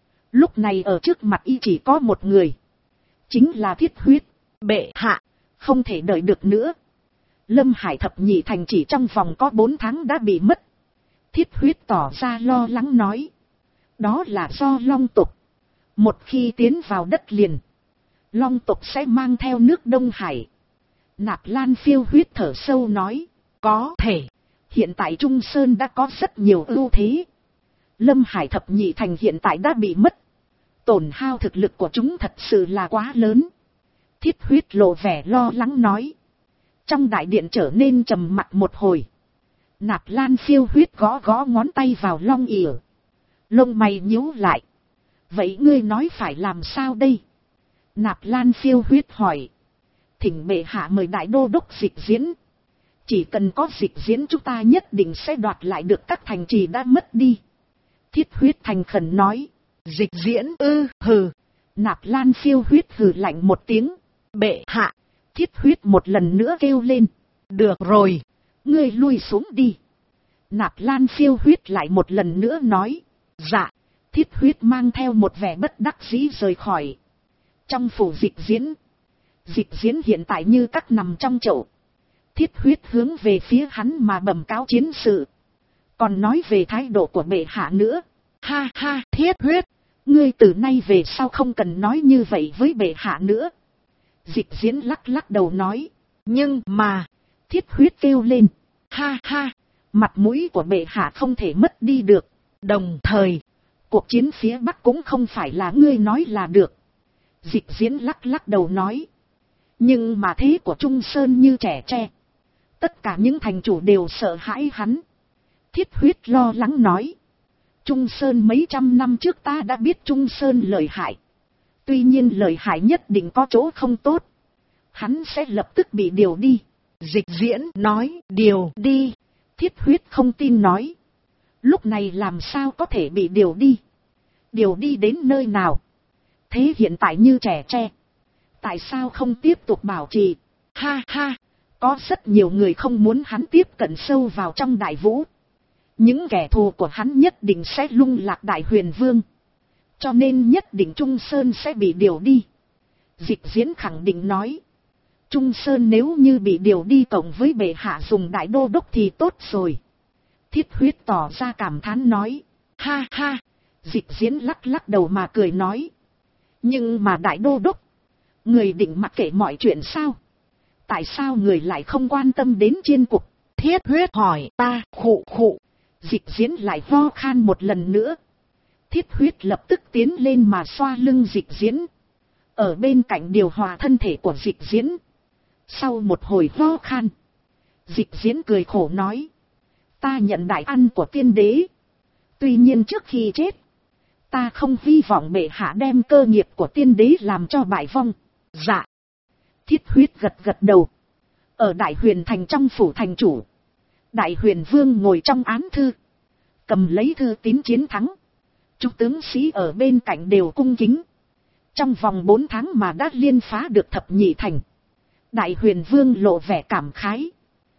Lúc này ở trước mặt y chỉ có một người. Chính là Thiết Huyết. Bệ hạ, không thể đợi được nữa. Lâm Hải thập nhị thành chỉ trong vòng có 4 tháng đã bị mất. Thiết Huyết tỏ ra lo lắng nói. Đó là do Long tộc. Một khi tiến vào đất liền, Long tộc sẽ mang theo nước Đông Hải. Nạp Lan Phiêu Huyết thở sâu nói. Có thể, hiện tại Trung Sơn đã có rất nhiều ưu thế. Lâm Hải thập nhị thành hiện tại đã bị mất. Tổn hao thực lực của chúng thật sự là quá lớn. Thiết Huyết lộ vẻ lo lắng nói. Trong đại điện trở nên trầm mặc một hồi. Nạp Lan Phiêu Huyết gõ ngón tay vào long ỉa. Lông mày nhíu lại. Vậy ngươi nói phải làm sao đây? Nạp Lan Phiêu Huyết hỏi. Thỉnh bệ hạ mời đại đô đốc Dịch Diễn. Chỉ cần có Dịch Diễn chúng ta nhất định sẽ đoạt lại được các thành trì đã mất đi. Thiết Huyết thành khẩn nói. Dịch Diễn hừ. Nạp Lan Phiêu Huyết hừ lạnh một tiếng. Bệ hạ. Thiết Huyết một lần nữa kêu lên. Được rồi, ngươi lui xuống đi. Nạp Lan Phiêu Huyết lại một lần nữa nói. Dạ. Thiết Huyết mang theo một vẻ bất đắc dĩ rời khỏi. Trong phủ Dịch Diễn. Dịch Diễn hiện tại như các nằm trong chậu. Thiết Huyết hướng về phía hắn mà bẩm cáo chiến sự. Còn nói về thái độ của bệ hạ nữa. Ha ha, Thiết Huyết, ngươi từ nay về sau không cần nói như vậy với bệ hạ nữa. Dịch Diễn lắc đầu nói. Nhưng mà, Thiết Huyết kêu lên. Ha ha, mặt mũi của bệ hạ không thể mất đi được. Đồng thời, cuộc chiến phía Bắc cũng không phải là ngươi nói là được. Dịch Diễn lắc đầu nói. Nhưng mà thế của Trung Sơn như trẻ tre. Tất cả những thành chủ đều sợ hãi hắn. Thiết Huyết lo lắng nói. Trung Sơn mấy trăm năm trước ta đã biết Trung Sơn lợi hại. Tuy nhiên lợi hại nhất định có chỗ không tốt. Hắn sẽ lập tức bị điều đi. Dịch Diễn nói điều đi. Thiết Huyết không tin nói. Lúc này làm sao có thể bị điều đi? Điều đi đến nơi nào? Thế hiện tại như trẻ tre. Tại sao không tiếp tục bảo trì? Ha ha, có rất nhiều người không muốn hắn tiếp cận sâu vào trong Đại Vũ. Những kẻ thù của hắn nhất định sẽ lung lạc Đại Huyền Vương. Cho nên nhất định Trung Sơn sẽ bị điều đi. Dịch Diễn khẳng định nói. Trung Sơn nếu như bị điều đi cộng với bệ hạ dùng đại đô đốc thì tốt rồi. Thiết Huyết tỏ ra cảm thán nói. Ha ha, Dịch Diễn lắc lắc đầu mà cười nói. Nhưng mà đại đô đốc, người định mặc kệ mọi chuyện sao? Tại sao người lại không quan tâm đến chiên cục? Thiết Huyết hỏi. Ta khụ khụ. Dịch Diễn lại ho khan một lần nữa. Thiết Huyết lập tức tiến lên mà xoa lưng Dịch Diễn. Ở bên cạnh điều hòa thân thể của Dịch Diễn. Sau một hồi ho khan, Dịch Diễn cười khổ nói. Ta nhận đại ăn của tiên đế. Tuy nhiên trước khi chết, ta không hy vọng bệ hạ đem cơ nghiệp của tiên đế làm cho bại vong. Dạ. Thiết Huyết gật gật đầu. Ở Đại Huyền Thành trong phủ thành chủ, Đại Huyền Vương ngồi trong án thư, cầm lấy thư tín chiến thắng. Chúng tướng sĩ ở bên cạnh đều cung kính. Trong vòng 4 tháng mà đã liên phá được thập nhị thành. Đại Huyền Vương lộ vẻ cảm khái.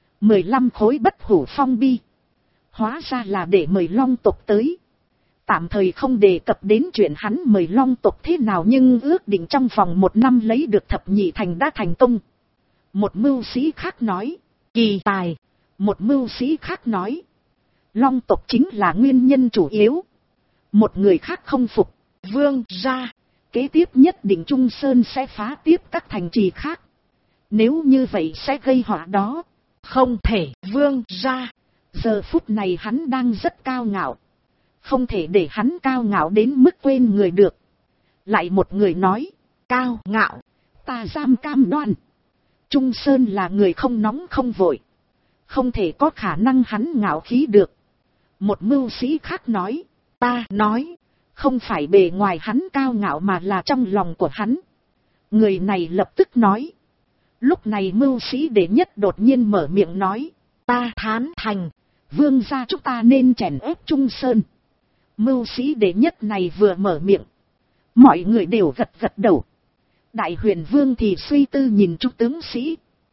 15 khối bất hủ phong bi. Hóa ra là để mời Long tộc tới. Tạm thời không đề cập đến chuyện hắn mời Long tộc thế nào, nhưng ước định trong vòng 1 năm lấy được thập nhị thành đã thành công. Một mưu sĩ khác nói. Kỳ tài. Một mưu sĩ khác nói. Long tộc chính là nguyên nhân chủ yếu. Một người khác không phục. Vương gia. Kế tiếp nhất định Trung Sơn sẽ phá tiếp các thành trì khác. Nếu như vậy sẽ gây họa đó. Không thể. Vương gia. Giờ phút này hắn đang rất cao ngạo. Không thể để hắn cao ngạo đến mức quên người được. Lại một người nói. Cao ngạo. Ta dám cam đoan. Trung Sơn là người không nóng không vội. Không thể có khả năng hắn ngạo khí được. Một mưu sĩ khác nói. Ta nói. Không phải bề ngoài hắn cao ngạo mà là trong lòng của hắn. Người này lập tức nói. Lúc này mưu sĩ đệ nhất đột nhiên mở miệng nói. Ta thán thành. Vương gia chúng ta nên chèn ép Trung Sơn. Mưu sĩ đệ nhất này vừa mở miệng. Mọi người đều gật gật đầu. Đại Huyền Vương thì suy tư nhìn chúng tướng sĩ.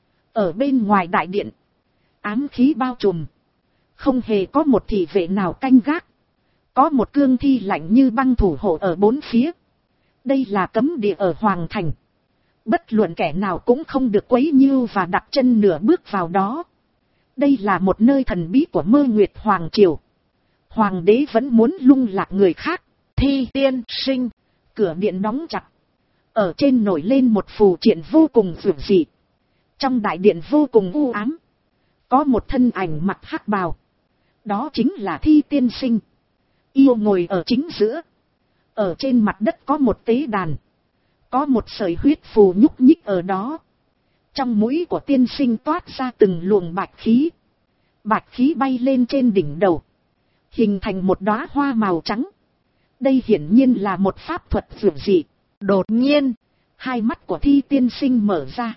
Ở bên ngoài đại điện. Ám khí bao trùm. Không hề có một thị vệ nào canh gác. Có một cương thi lạnh như băng thủ hộ ở bốn phía. Đây là cấm địa ở Hoàng Thành. Bất luận kẻ nào cũng không được quấy nhiêu và đặt chân nửa bước vào đó. Đây là một nơi thần bí của Mơ Nguyệt Hoàng Triều. Hoàng đế vẫn muốn lung lạc người khác. Thi tiên sinh. Cửa điện đóng chặt. Ở trên nổi lên một phù triện vô cùng dữ dị. Trong đại điện vô cùng u ám. Có một thân ảnh mặc hắc bào. Đó chính là Thi tiên sinh. Yêu ngồi ở chính giữa. Ở trên mặt đất có một tế đàn. Có một sợi huyết phù nhúc nhích ở đó. Trong mũi của tiên sinh toát ra từng luồng bạch khí. Bạch khí bay lên trên đỉnh đầu. Hình thành một đóa hoa màu trắng. Đây hiển nhiên là một pháp thuật dữ dị. Đột nhiên, hai mắt của Thi tiên sinh mở ra.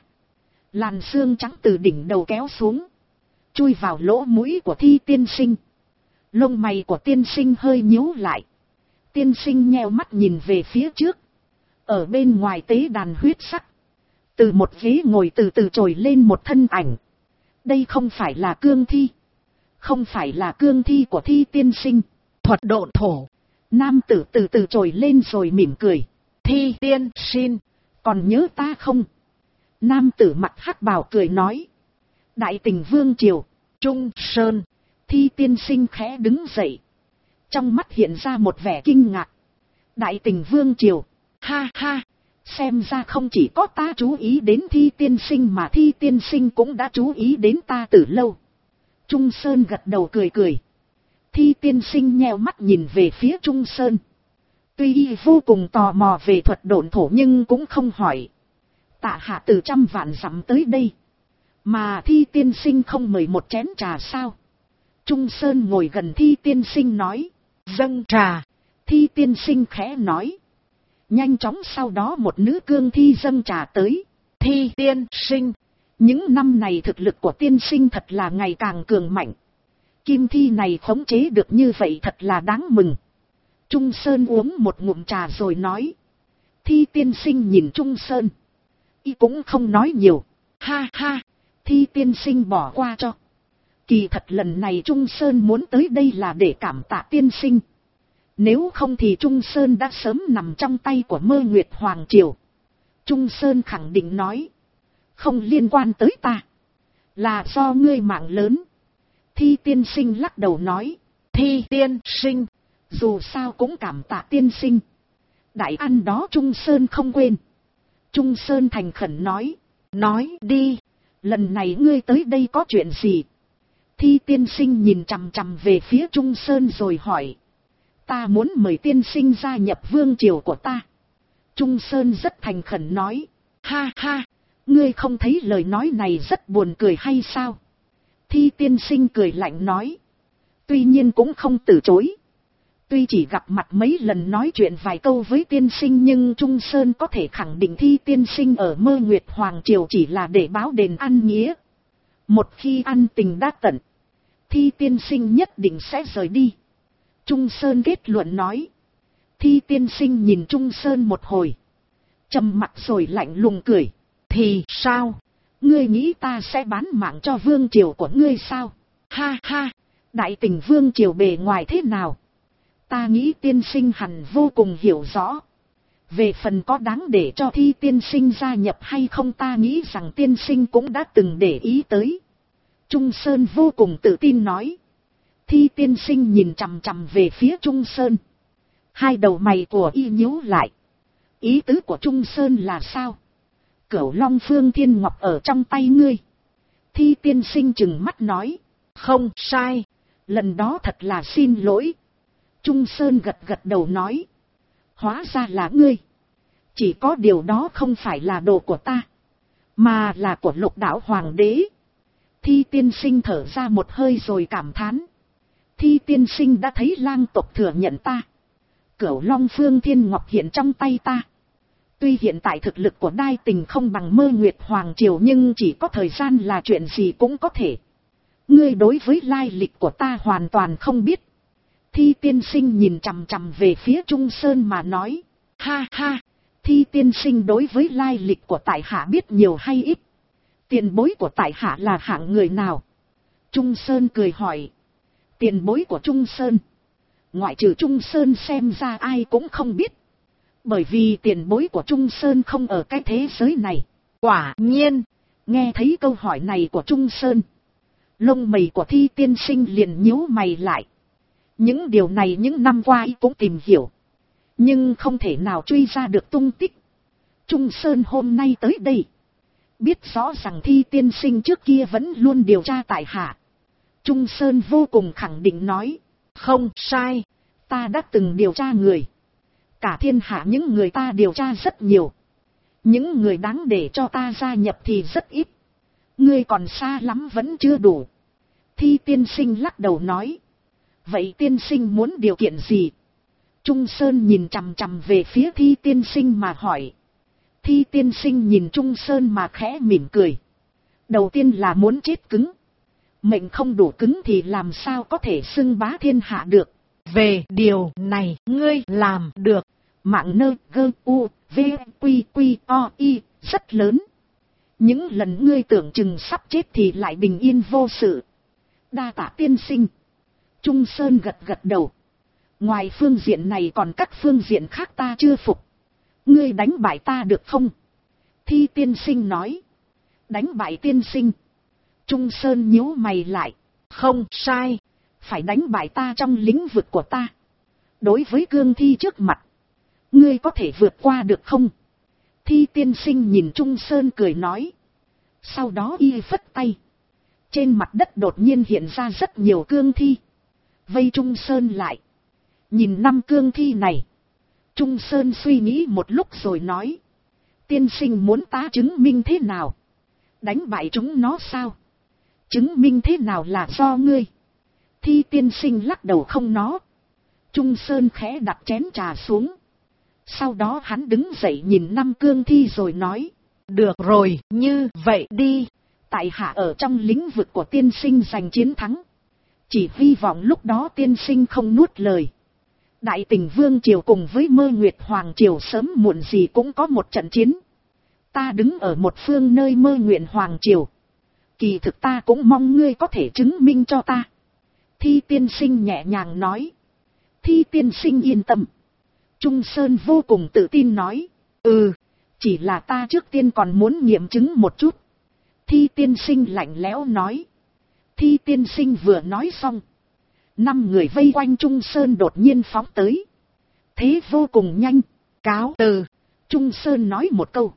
Làn xương trắng từ đỉnh đầu kéo xuống. Chui vào lỗ mũi của Thi tiên sinh. Lông mày của tiên sinh hơi nhíu lại. Tiên sinh nheo mắt nhìn về phía trước. Ở bên ngoài tế đàn huyết sắc. Từ một ghế ngồi từ từ trồi lên một thân ảnh. Đây không phải là cương thi. Không phải là cương thi của Thi tiên sinh. Thuật độn thổ. Nam tử từ từ trồi lên rồi mỉm cười. Thi tiên sinh. Còn nhớ ta không? Nam tử mặt hắc bào cười nói. Đại Tình Vương Triều. Trung Sơn. Thi tiên sinh khẽ đứng dậy. Trong mắt hiện ra một vẻ kinh ngạc. Đại Tình Vương Triều. Ha ha. Xem ra không chỉ có ta chú ý đến Thi tiên sinh mà Thi tiên sinh cũng đã chú ý đến ta từ lâu. Trung Sơn gật đầu cười cười. Thi tiên sinh nheo mắt nhìn về phía Trung Sơn. Tuy y vô cùng tò mò về thuật độn thổ nhưng cũng không hỏi. Tạ hạ từ trăm vạn dặm tới đây. Mà Thi tiên sinh không mời một chén trà sao? Trung Sơn ngồi gần Thi tiên sinh nói. Dâng trà. Thi tiên sinh khẽ nói. Nhanh chóng sau đó một nữ cương thi dâng trà tới. Thi tiên sinh. Những năm này thực lực của tiên sinh thật là ngày càng cường mạnh. Kim thi này khống chế được như vậy thật là đáng mừng. Trung Sơn uống một ngụm trà rồi nói. Thi tiên sinh nhìn Trung Sơn. Y cũng không nói nhiều. Ha ha. Thi tiên sinh bỏ qua cho. Kỳ thật lần này Trung Sơn muốn tới đây là để cảm tạ tiên sinh. Nếu không thì Trung Sơn đã sớm nằm trong tay của Mơ Nguyệt Hoàng Triều. Trung Sơn khẳng định nói. Không liên quan tới ta. Là do ngươi mạng lớn. Thi tiên sinh lắc đầu nói. Thi tiên sinh. Dù sao cũng cảm tạ tiên sinh. Đại ăn đó Trung Sơn không quên. Trung Sơn thành khẩn nói. Nói đi. Lần này ngươi tới đây có chuyện gì? Thi tiên sinh nhìn chằm chằm về phía Trung Sơn rồi hỏi. Ta muốn mời tiên sinh gia nhập vương triều của ta. Trung Sơn rất thành khẩn nói. Ha ha, ngươi không thấy lời nói này rất buồn cười hay sao? Thi tiên sinh cười lạnh nói. Tuy nhiên cũng không từ chối. Tuy chỉ gặp mặt mấy lần nói chuyện vài câu với tiên sinh nhưng Trung Sơn có thể khẳng định Thi tiên sinh ở Mơ Nguyệt Hoàng Triều chỉ là để báo đền ăn nghĩa. Một khi ăn tình đã tận, Thi tiên sinh nhất định sẽ rời đi. Trung Sơn kết luận nói. Thi tiên sinh nhìn Trung Sơn một hồi. Trầm mặt rồi lạnh lùng cười. Thì sao? Ngươi nghĩ ta sẽ bán mạng cho vương triều của ngươi sao? Ha ha, đại tình vương triều bề ngoài thế nào? Ta nghĩ tiên sinh hẳn vô cùng hiểu rõ. Về phần có đáng để cho Thi tiên sinh gia nhập hay không ta nghĩ rằng tiên sinh cũng đã từng để ý tới. Trung Sơn vô cùng tự tin nói. Thi tiên sinh nhìn chằm chằm về phía Trung Sơn. Hai đầu mày của y nhíu lại. Ý tứ của Trung Sơn là sao? Cửu Long Phương Thiên Ngọc ở trong tay ngươi. Thi tiên sinh trừng mắt nói. Không sai. Lần đó thật là xin lỗi. Trung Sơn gật gật đầu nói. Hóa ra là ngươi. Chỉ có điều đó không phải là đồ của ta, mà là của Lục Đạo Hoàng đế. Thi tiên sinh thở ra một hơi rồi cảm thán. Thi tiên sinh đã thấy lang tộc thừa nhận ta. Cửu Long Phương Thiên Ngọc hiện trong tay ta. Tuy hiện tại thực lực của Đai Tình không bằng Mơ Nguyệt Hoàng Triều nhưng chỉ có thời gian là chuyện gì cũng có thể. Ngươi đối với lai lịch của ta hoàn toàn không biết. Thi tiên sinh nhìn chằm chằm về phía Trung Sơn mà nói. Ha ha, Thi tiên sinh đối với lai lịch của tại hạ biết nhiều hay ít? Tiền bối của tại hạ là hạng người nào? Trung Sơn cười hỏi. Tiền bối của Trung Sơn? Ngoại trừ Trung Sơn xem ra ai cũng không biết. Bởi vì tiền bối của Trung Sơn không ở cái thế giới này. Quả nhiên, nghe thấy câu hỏi này của Trung Sơn, lông mày của Thi tiên sinh liền nhíu mày lại. Những điều này những năm qua y cũng tìm hiểu, nhưng không thể nào truy ra được tung tích. Trung Sơn hôm nay tới đây, biết rõ rằng Thi tiên sinh trước kia vẫn luôn điều tra tại hạ. Trung Sơn vô cùng khẳng định nói. Không sai, ta đã từng điều tra người. Cả thiên hạ những người ta điều tra rất nhiều. Những người đáng để cho ta gia nhập thì rất ít. Ngươi còn xa lắm vẫn chưa đủ. Thi tiên sinh lắc đầu nói. Vậy tiên sinh muốn điều kiện gì? Trung Sơn nhìn chằm chằm về phía Thi tiên sinh mà hỏi. Thi tiên sinh nhìn Trung Sơn mà khẽ mỉm cười. Đầu tiên là muốn chết cứng. Mệnh không đủ cứng thì làm sao có thể xưng bá thiên hạ được. Về điều này ngươi làm được. Mạng nơ gơ u v quy quy o y rất lớn. Những lần ngươi tưởng chừng sắp chết thì lại bình yên vô sự. Đa tạ tiên sinh. Trung Sơn gật gật đầu. Ngoài phương diện này còn các phương diện khác ta chưa phục. Ngươi đánh bại ta được không? Thi tiên sinh nói. Đánh bại tiên sinh. Trung Sơn nhíu mày lại. Không sai. Phải đánh bại ta trong lĩnh vực của ta. Đối với cương thi trước mặt, ngươi có thể vượt qua được không? Thi tiên sinh nhìn Trung Sơn cười nói. Sau đó y phất tay. Trên mặt đất đột nhiên hiện ra rất nhiều cương thi. Vây Trung Sơn lại. Nhìn năm cương thi này, Trung Sơn suy nghĩ một lúc rồi nói. Tiên sinh muốn ta chứng minh thế nào? Đánh bại chúng nó sao? Chứng minh thế nào là do ngươi. Thi tiên sinh lắc đầu không nó. Trung Sơn khẽ đặt chén trà xuống. Sau đó hắn đứng dậy nhìn năm cương thi rồi nói. Được rồi, như vậy đi. Tại hạ ở trong lĩnh vực của tiên sinh giành chiến thắng. Chỉ hy vọng lúc đó tiên sinh không nuốt lời. Đại Tình Vương Triều cùng với Mơ Nguyệt Hoàng Triều sớm muộn gì cũng có một trận chiến. Ta đứng ở một phương nơi Mơ Nguyệt Hoàng Triều. Kỳ thực ta cũng mong ngươi có thể chứng minh cho ta. Thi tiên sinh nhẹ nhàng nói. Thi tiên sinh yên tâm. Trung Sơn vô cùng tự tin nói. Chỉ là ta trước tiên còn muốn nghiệm chứng một chút. Thi tiên sinh lạnh lẽo nói. Thi tiên sinh vừa nói xong. 5 người vây quanh Trung Sơn đột nhiên phóng tới. Thế vô cùng nhanh. Cáo từ. Trung Sơn nói một câu.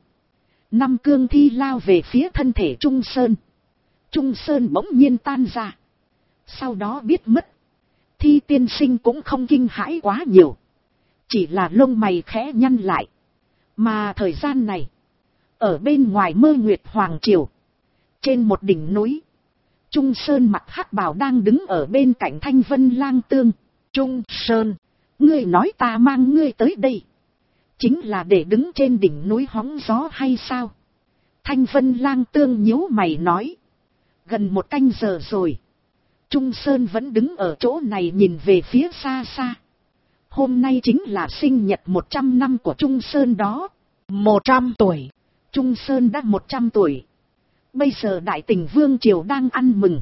5 cương thi lao về phía thân thể Trung Sơn. Trung Sơn bỗng nhiên tan ra. Sau đó biết mất. Thi tiên sinh cũng không kinh hãi quá nhiều. Chỉ là lông mày khẽ nhăn lại. Mà thời gian này. Ở bên ngoài Mơ Nguyệt Hoàng Triều. Trên một đỉnh núi. Trung Sơn mặc hắc bào đang đứng ở bên cạnh Thanh Vân Lang Tương. Trung Sơn. Ngươi nói ta mang ngươi tới đây. Chính là để đứng trên đỉnh núi hóng gió hay sao? Thanh Vân Lang Tương nhíu mày nói. Gần 1 canh giờ rồi. Trung Sơn vẫn đứng ở chỗ này nhìn về phía xa xa. Hôm nay chính là sinh nhật 100 năm của Trung Sơn đó. 100 tuổi. Trung Sơn đã 100 tuổi. Bây giờ Đại Tình Vương Triều đang ăn mừng.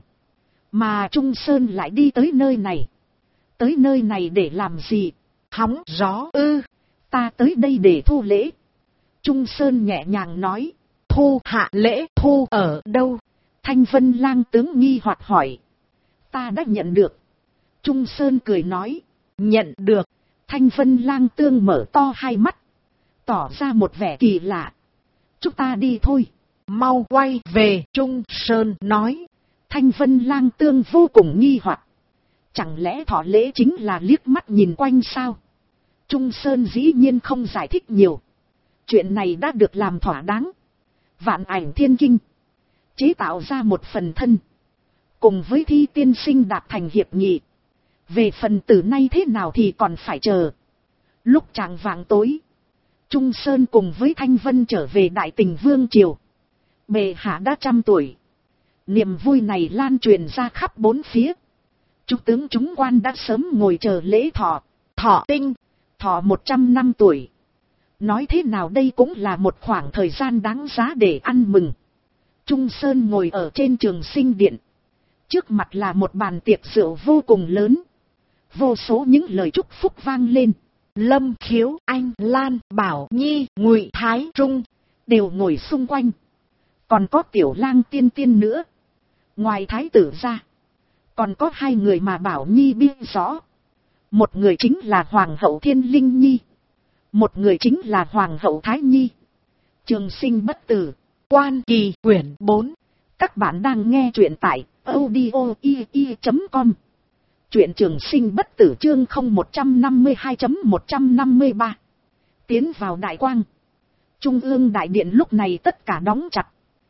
Mà Trung Sơn lại đi tới nơi này. Tới nơi này để làm gì? Hóng gió ư? Ta tới đây để thu lễ. Trung Sơn nhẹ nhàng nói. Thu hạ lễ thu ở đâu? Thanh Vân Lang tướng nghi hoặc hỏi. Ta đã nhận được. Trung Sơn cười nói. Nhận được. Thanh Vân Lang tương mở to hai mắt. Tỏ ra một vẻ kỳ lạ. Chúng ta đi thôi. Mau quay về. Trung Sơn nói. Thanh Vân Lang tương vô cùng nghi hoặc. Chẳng lẽ thọ lễ chính là liếc mắt nhìn quanh sao? Trung Sơn dĩ nhiên không giải thích nhiều. Chuyện này đã được làm thỏa đáng. Vạn Ảnh Thiên Kinh. Chế tạo ra một phần thân. Cùng với Thi tiên sinh đạt thành hiệp nghị. Về phần từ nay thế nào thì còn phải chờ. Lúc chạng vạng tối. Trung Sơn cùng với Thanh Vân trở về Đại Tình Vương Triều. Bệ hạ đã 100 tuổi. Niềm vui này lan truyền ra khắp 4 phía. Chúng tướng chúng quan đã sớm ngồi chờ lễ thọ. Thọ tinh. Thọ 100 năm tuổi. Nói thế nào đây cũng là một khoảng thời gian đáng giá để ăn mừng. Trung Sơn ngồi ở trên Trường Sinh Điện. Trước mặt là một bàn tiệc rượu vô cùng lớn. Vô số những lời chúc phúc vang lên. Lâm Khiếu, Anh, Lan, Bảo Nhi, Ngụy Thái Trung đều ngồi xung quanh. Còn có Tiểu Lang Tiên Tiên nữa. Ngoài thái tử ra, còn có 2 người mà Bảo Nhi biết rõ. Một người chính là Hoàng hậu Thiên Linh Nhi. Một người chính là Hoàng hậu Thái Nhi. Trường Sinh bất tử. Quan Kỳ quyển 4. Các bạn đang nghe truyện tại audio.com. Truyện Trường Sinh bất tử chương 0152.153. Tiến vào đại quang. Trung ương đại điện lúc này tất cả đóng chặt.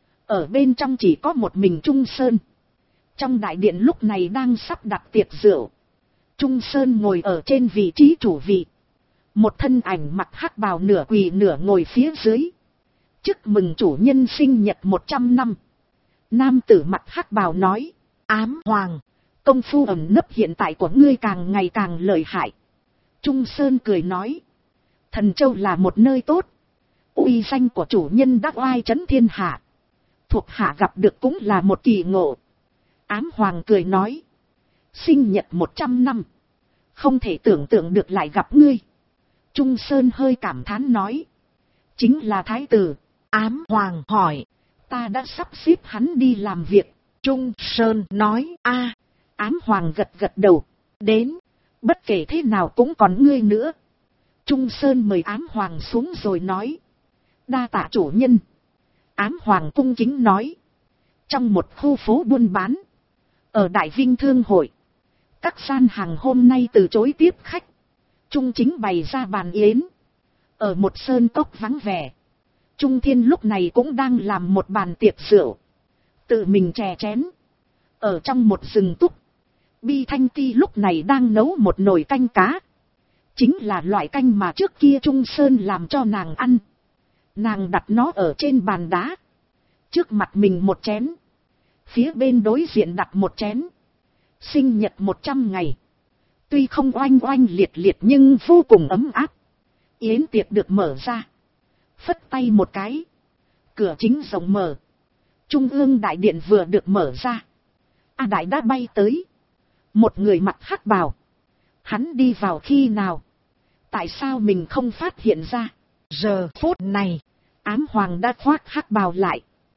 Ở bên trong chỉ có một mình Trung Sơn. Trong đại điện lúc này đang sắp đặt tiệc rượu. Trung Sơn ngồi ở trên vị trí chủ vị. Một thân ảnh mặc hắc bào nửa quỳ nửa ngồi phía dưới. Chúc mừng chủ nhân sinh nhật 100 năm. Nam tử mặc hắc bào nói. Ám Hoàng. Công phu ẩn nấp hiện tại của ngươi càng ngày càng lợi hại. Trung Sơn cười nói. Thần Châu là một nơi tốt. Uy danh của chủ nhân đã oai trấn thiên hạ. Thuộc hạ gặp được cũng là một kỳ ngộ. Ám Hoàng cười nói. Sinh nhật 100 năm. Không thể tưởng tượng được lại gặp ngươi. Trung Sơn hơi cảm thán nói. Chính là thái tử. Ám Hoàng hỏi. Ta đã sắp xếp hắn đi làm việc. Trung Sơn nói. A. Ám Hoàng gật gật đầu. Đến. Bất kể thế nào cũng còn ngươi nữa. Trung Sơn mời Ám Hoàng xuống rồi nói. Đa tạ chủ nhân. Ám Hoàng cung kính nói. Trong một khu phố buôn bán. Ở Đại Vinh Thương Hội. Các gian hàng hôm nay từ chối tiếp khách. Trung chính bày ra bàn yến. Ở một sơn cốc vắng vẻ. Trung Thiên lúc này cũng đang làm một bàn tiệc rượu. Tự mình chè chén. Ở trong một rừng túc. Bi Thanh Ti lúc này đang nấu một nồi canh cá. Chính là loại canh mà trước kia Trung Sơn làm cho nàng ăn. Nàng đặt nó ở trên bàn đá. Trước mặt mình một chén. Phía bên đối diện đặt một chén. Sinh nhật 100 ngày. Tuy không oanh oanh liệt liệt nhưng vô cùng ấm áp. Yến tiệc được mở ra. Phất tay một cái. Cửa chính rộng mở. Trung ương đại điện vừa được mở ra. A Đại đã bay tới. Một người mặc hắc bào. Hắn đi vào khi nào? Tại sao mình không phát hiện ra? Giờ phút này. Ám hoàng đã khoác hắc bào lại.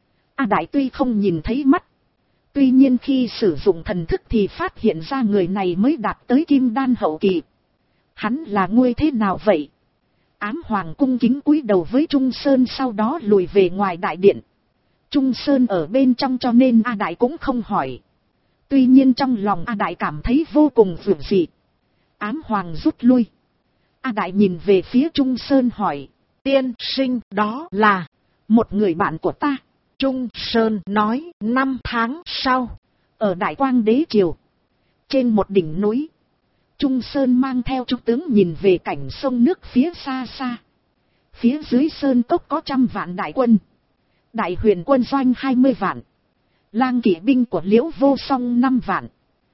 A Đại tuy không nhìn thấy mắt, tuy nhiên khi sử dụng thần thức thì phát hiện ra người này mới đạt tới kim đan hậu kỳ. Hắn là nguy thế nào vậy? Ám hoàng cung kính cúi đầu với Trung Sơn, sau đó lùi về ngoài đại điện. Trung Sơn ở bên trong cho nên A Đại cũng không hỏi. Tuy nhiên trong lòng A Đại cảm thấy vô cùng vượng dị. Ám hoàng rút lui. A Đại nhìn về phía Trung Sơn hỏi. Tiên sinh đó là một người bạn của ta. Trung Sơn nói 5 tháng sau. Ở Đại Quang Đế Triều, trên một đỉnh núi, Trung Sơn mang theo chúng tướng nhìn về cảnh sông nước phía xa xa. Phía dưới sơn cốc có 100 vạn đại quân. Đại huyền quân doanh 20 vạn. Lang kỵ binh của Liễu Vô Song 5 vạn.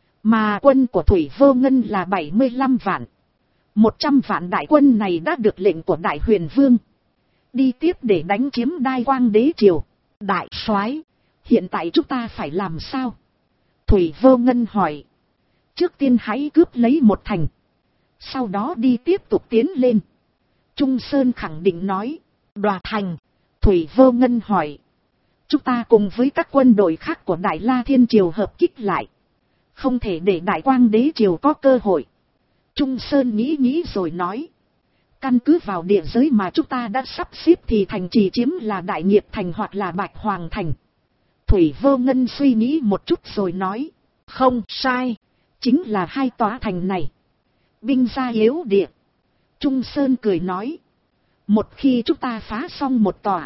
Mà quân của Thủy Vô Ngân là 75 vạn. 100 vạn đại quân này đã được lệnh của Đại Huyền Vương đi tiếp để đánh chiếm Đại Quang Đế Triều. Đại soái, hiện tại chúng ta phải làm sao? Thủy Vô Ngân hỏi. Trước tiên hãy cướp lấy một thành, sau đó đi tiếp tục tiến lên. Trung Sơn khẳng định nói. Đoạt thành. Thủy Vô Ngân hỏi. Chúng ta cùng với các quân đội khác của Đại La Thiên Triều hợp kích lại, không thể để Đại Quang Đế Triều có cơ hội. Trung Sơn nghĩ nghĩ rồi nói. Căn cứ vào địa giới mà chúng ta đã sắp xếp thì thành trì chiếm là Đại Nghiệp Thành hoặc là Bạch Hoàng Thành. Thủy Vô Ngân suy nghĩ một chút rồi nói. Không sai, chính là hai tòa thành này. Binh gia yếu địa. Trung Sơn cười nói. Một khi chúng ta phá xong một tòa,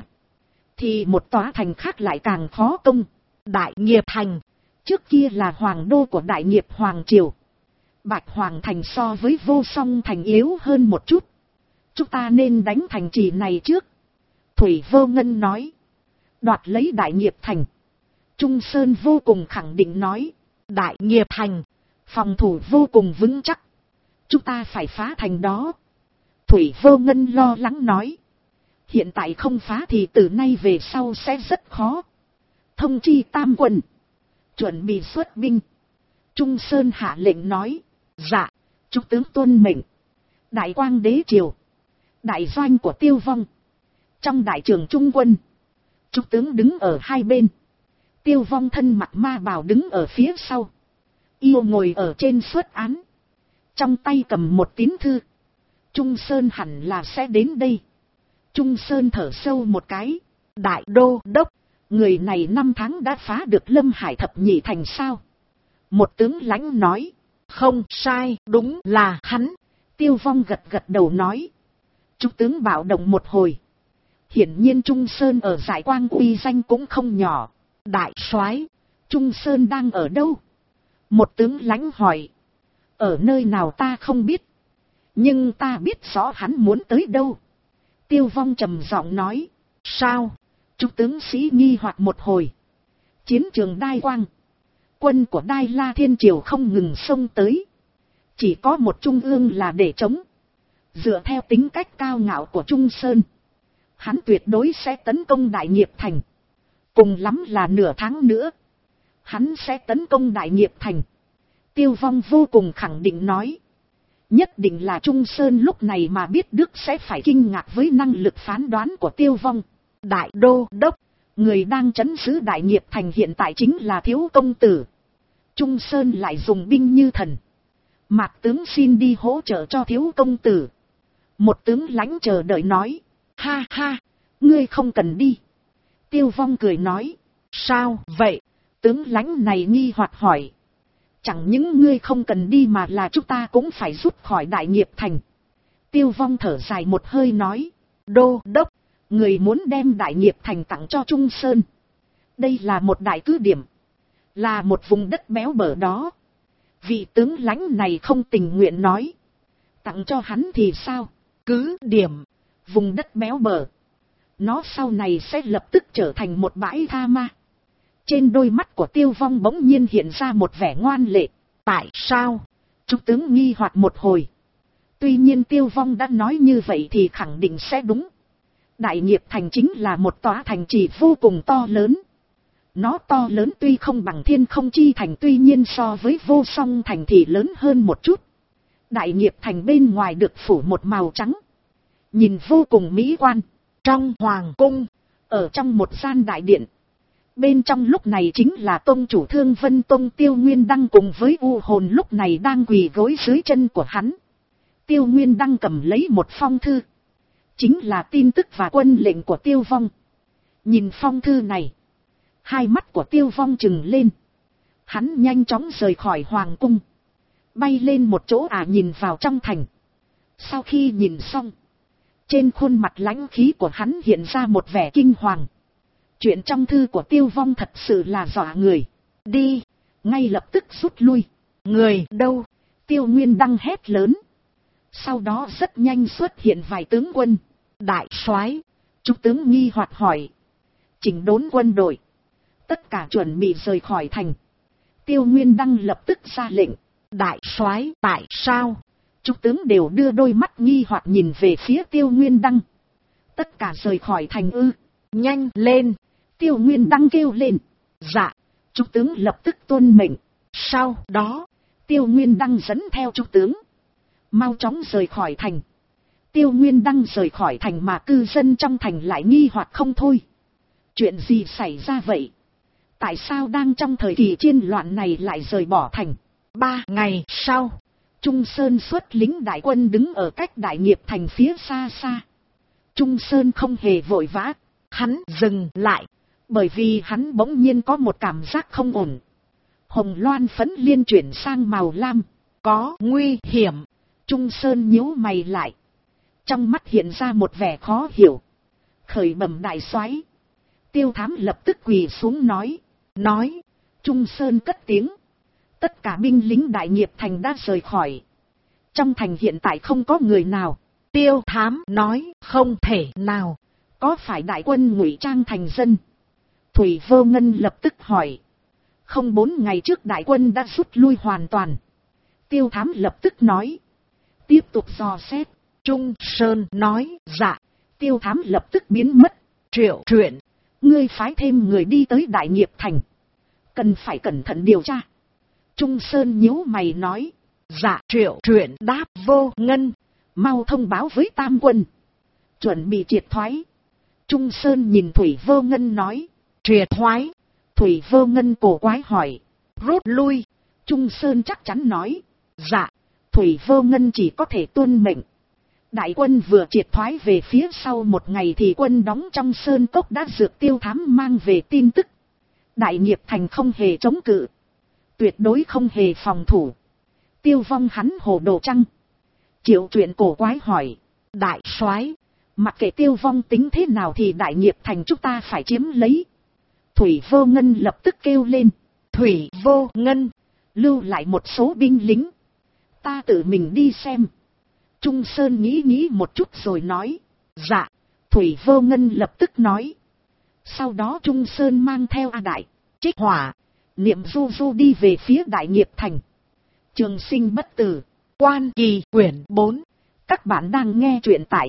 thì một tòa thành khác lại càng khó công. Đại Nghiệp Thành trước kia là hoàng đô của Đại Nghiệp Hoàng Triều. Bạch Hoàng Thành so với Vô Song Thành yếu hơn một chút. Chúng ta nên đánh thành trì này trước. Thủy Vô Ngân nói. Đoạt lấy Đại Nghiệp Thành. Trung Sơn vô cùng khẳng định nói. Đại Nghiệp Thành phòng thủ vô cùng vững chắc. Chúng ta phải phá thành đó. Thủy Vô Ngân lo lắng nói. Hiện tại không phá thì từ nay về sau sẽ rất khó. Thông chi tam quân, chuẩn bị xuất binh. Trung Sơn hạ lệnh nói. Dạ, chúng tướng tuân mệnh. Đại Quang Đế Triều, đại doanh của Tiêu Vong. Trong đại trường trung quân, chúng tướng đứng ở hai bên. Tiêu Vong thân mặc ma bào đứng ở phía sau. Yêu ngồi ở trên suất án, trong tay cầm một tín thư. Trung Sơn hẳn là sẽ đến đây. Trung Sơn thở sâu một cái. Đại đô đốc, người này 5 tháng đã phá được Lâm Hải thập nhị thành sao? Một tướng lãnh nói. Không sai, đúng là hắn. Tiêu Vong gật gật đầu nói. Trung tướng bạo động một hồi. Hiển nhiên Trung Sơn ở Giải Quang uy danh cũng không nhỏ. Đại soái, Trung Sơn đang ở đâu? Một tướng lãnh hỏi. Ở nơi nào ta không biết, nhưng ta biết rõ hắn muốn tới đâu. Tiêu Vong trầm giọng nói. Sao? Trung tướng sĩ nghi hoặc một hồi. Chiến trường Đai Quang, quân của Đai La Thiên Triều không ngừng xông tới. Chỉ có một trung ương là để chống. Dựa theo tính cách cao ngạo của Trung Sơn, hắn tuyệt đối sẽ tấn công Đại Nghiệp Thành. Cùng lắm là nửa tháng nữa, hắn sẽ tấn công Đại Nghiệp Thành. Tiêu Vong vô cùng khẳng định nói. Nhất định là Trung Sơn lúc này mà biết Đức sẽ phải kinh ngạc với năng lực phán đoán của Tiêu Vong. Đại đô đốc, người đang trấn giữ Đại Nghiệp Thành hiện tại chính là Thiếu công tử. Trung Sơn lại dùng binh như thần. Mạc tướng xin đi hỗ trợ cho Thiếu công tử. Một tướng lãnh chờ đợi nói. Ha ha, ngươi không cần đi. Tiêu Vong cười nói. Sao vậy? Tướng lãnh này nghi hoặc hỏi. Chẳng những ngươi không cần đi mà là chúng ta cũng phải rút khỏi Đại Nghiệp Thành. Tiêu Vong thở dài một hơi nói. Đô đốc, người muốn đem Đại Nghiệp Thành tặng cho Trung Sơn. Đây là một đại cứ điểm, là một vùng đất béo bở đó. Vị tướng lãnh này không tình nguyện nói. Tặng cho hắn thì sao? Cứ điểm, vùng đất béo bở, nó sau này sẽ lập tức trở thành một bãi tha ma. Trên đôi mắt của Tiêu Vong bỗng nhiên hiện ra một vẻ ngoan lệ. Tại sao? Trung tướng nghi hoặc một hồi. Tuy nhiên Tiêu Vong đã nói như vậy thì khẳng định sẽ đúng. Đại Nghiệp Thành chính là một tòa thành trì vô cùng to lớn. Nó to lớn tuy không bằng Thiên Không Chi Thành, tuy nhiên so với Vô Song Thành thì lớn hơn một chút. Đại Nghiệp Thành bên ngoài được phủ một màu trắng, nhìn vô cùng mỹ quan. Trong hoàng cung, ở trong một gian đại điện. Bên trong lúc này chính là tông chủ Thương Vân Tông Tiêu Nguyên Đăng cùng với U Hồn lúc này đang quỳ gối dưới chân của hắn. Tiêu Nguyên Đăng cầm lấy một phong thư. Chính là tin tức và quân lệnh của Tiêu Vong. Nhìn phong thư này, hai mắt của Tiêu Vong trừng lên. Hắn nhanh chóng rời khỏi hoàng cung, bay lên một chỗ nhìn vào trong thành. Sau khi nhìn xong, trên khuôn mặt lãnh khí của hắn hiện ra một vẻ kinh hoàng. Chuyện trong thư của Tiêu Vong thật sự là dọa người. Đi, ngay lập tức rút lui. Người đâu? Tiêu Nguyên Đăng hét lớn. Sau đó rất nhanh xuất hiện vài tướng quân. Đại soái, Trung tướng nghi hoặc hỏi. Chỉnh đốn quân đội, tất cả chuẩn bị rời khỏi thành. Tiêu Nguyên Đăng lập tức ra lệnh. đại soái, tại sao? Trung tướng đều đưa đôi mắt nghi hoặc nhìn về phía Tiêu Nguyên Đăng. Tất cả rời khỏi thành ư? Nhanh lên! Tiêu Nguyên Đăng kêu lên. Dạ. Trung tướng lập tức tuân mệnh. Sau đó, Tiêu Nguyên Đăng dẫn theo trung tướng, mau chóng rời khỏi thành. Tiêu Nguyên Đăng rời khỏi thành mà cư dân trong thành lại nghi hoặc không thôi. Chuyện gì xảy ra vậy? Tại sao đang trong thời kỳ chiến loạn này lại rời bỏ thành? 3 ngày sau, Trung Sơn xuất lính đại quân đứng ở cách Đại Nghiệp thành phía xa xa. Trung Sơn không hề vội vã, hắn dừng lại, bởi vì hắn bỗng nhiên có một cảm giác không ổn. Hồng loan phấn liên chuyển sang màu lam, có nguy hiểm. Trung Sơn nhíu mày lại, trong mắt hiện ra một vẻ khó hiểu. Khởi bẩm đại soái. Tiêu Thám lập tức quỳ xuống nói. Trung Sơn cất tiếng. Tất cả binh lính Đại Nghiệp thành đã rời khỏi. Trong thành hiện tại không có người nào. Tiêu Thám nói, không thể nào. Có phải đại quân ngụy trang thành dân? Thủy Vô Ngân lập tức hỏi. Không, 4 ngày trước đại quân đã rút lui hoàn toàn. Tiêu Thám lập tức nói. Tiếp tục dò xét. Trung Sơn nói, dạ. Tiêu Thám lập tức biến mất. Triệu Truyện, ngươi phái thêm người đi tới Đại Nghiệp thành, cần phải cẩn thận điều tra. Trung Sơn nhíu mày nói. dạ. Triệu Truyện đáp. Vô Ngân, mau thông báo với Tam quân, chuẩn bị triệt thoái. Trung Sơn nhìn Thủy Vô Ngân nói. Triệt thoái? Thủy Vô Ngân cổ quái hỏi. Rút lui? Trung Sơn chắc chắn nói. dạ. Thủy Vô Ngân chỉ có thể tuân mệnh. Đại quân vừa triệt thoái về phía sau một ngày thì quân đóng trong sơn cốc đã dược Tiêu Thám mang về tin tức. Đại Nghiệp thành không hề chống cự, tuyệt đối không hề phòng thủ. Tiêu Vong hắn hồ đồ chăng? Triệu Truyện cổ quái hỏi. Đại soái, mặc kệ Tiêu Vong tính thế nào thì Đại Nghiệp thành chúng ta phải chiếm lấy. Thủy Vô Ngân lập tức kêu lên. Thủy Vô Ngân, lưu lại một số binh lính, ta tự mình đi xem. Trung Sơn nghĩ một chút rồi nói. dạ. Thủy Vô Ngân lập tức nói. Sau đó Trung Sơn mang theo A Đại, Trích Hỏa, Niệm Du Du đi về phía Đại Nghiệp thành. Trường Sinh bất tử, Quan Kỳ quyển 4. Các bạn đang nghe truyện tại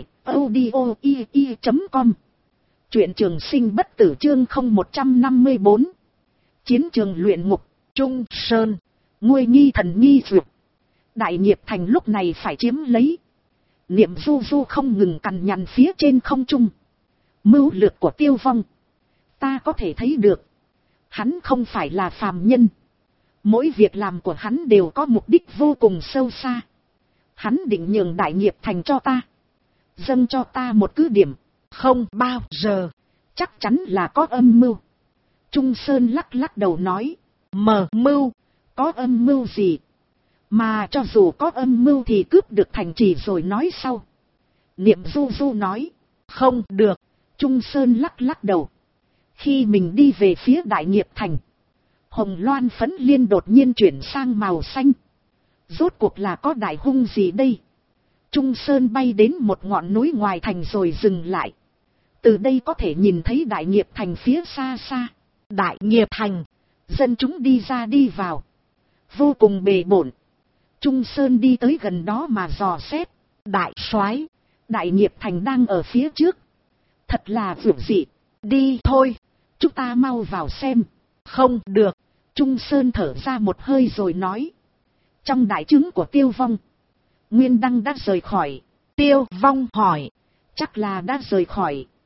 audio.com. Truyện Trường Sinh bất tử chương 0154. Chiến trường luyện ngục. Trung Sơn, Nguôi nghi thần nghi dược. Đại Nghiệp thành lúc này phải chiếm lấy. Niệm Du Du không ngừng cằn nhằn phía trên không trung. Mưu lược của Tiêu Vong, ta có thể thấy được. Hắn không phải là phàm nhân. Mỗi việc làm của hắn đều có mục đích vô cùng sâu xa. Hắn định nhường Đại Nghiệp thành cho ta, dâng cho ta một cứ điểm. Không bao giờ. Chắc chắn là có âm mưu. Trung Sơn lắc đầu nói. Mờ mưu? Có âm mưu gì? Mà cho dù có âm mưu thì cướp được thành trì rồi nói sau. Niệm Du Du nói. Không được. Trung Sơn lắc đầu. Khi mình đi về phía Đại Nghiệp thành, hồng loan phấn liên đột nhiên chuyển sang màu xanh. Rốt cuộc là có đại hung gì đây? Trung Sơn bay đến một ngọn núi ngoài thành rồi dừng lại. Từ đây có thể nhìn thấy Đại Nghiệp thành phía xa xa. Đại Nghiệp thành, dân chúng đi ra đi vào, vô cùng bề bộn. Trung Sơn đi tới gần đó mà dò xét. Đại soái, Đại Nghiệp thành đang ở phía trước. Thật là vượt dị. Đi thôi, chúng ta mau vào xem. Không được. Trung Sơn thở ra một hơi rồi nói. Trong đại trướng của Tiêu Vong, Nguyên Đăng đã rời khỏi. Tiêu Vong hỏi. Chắc là đã rời khỏi.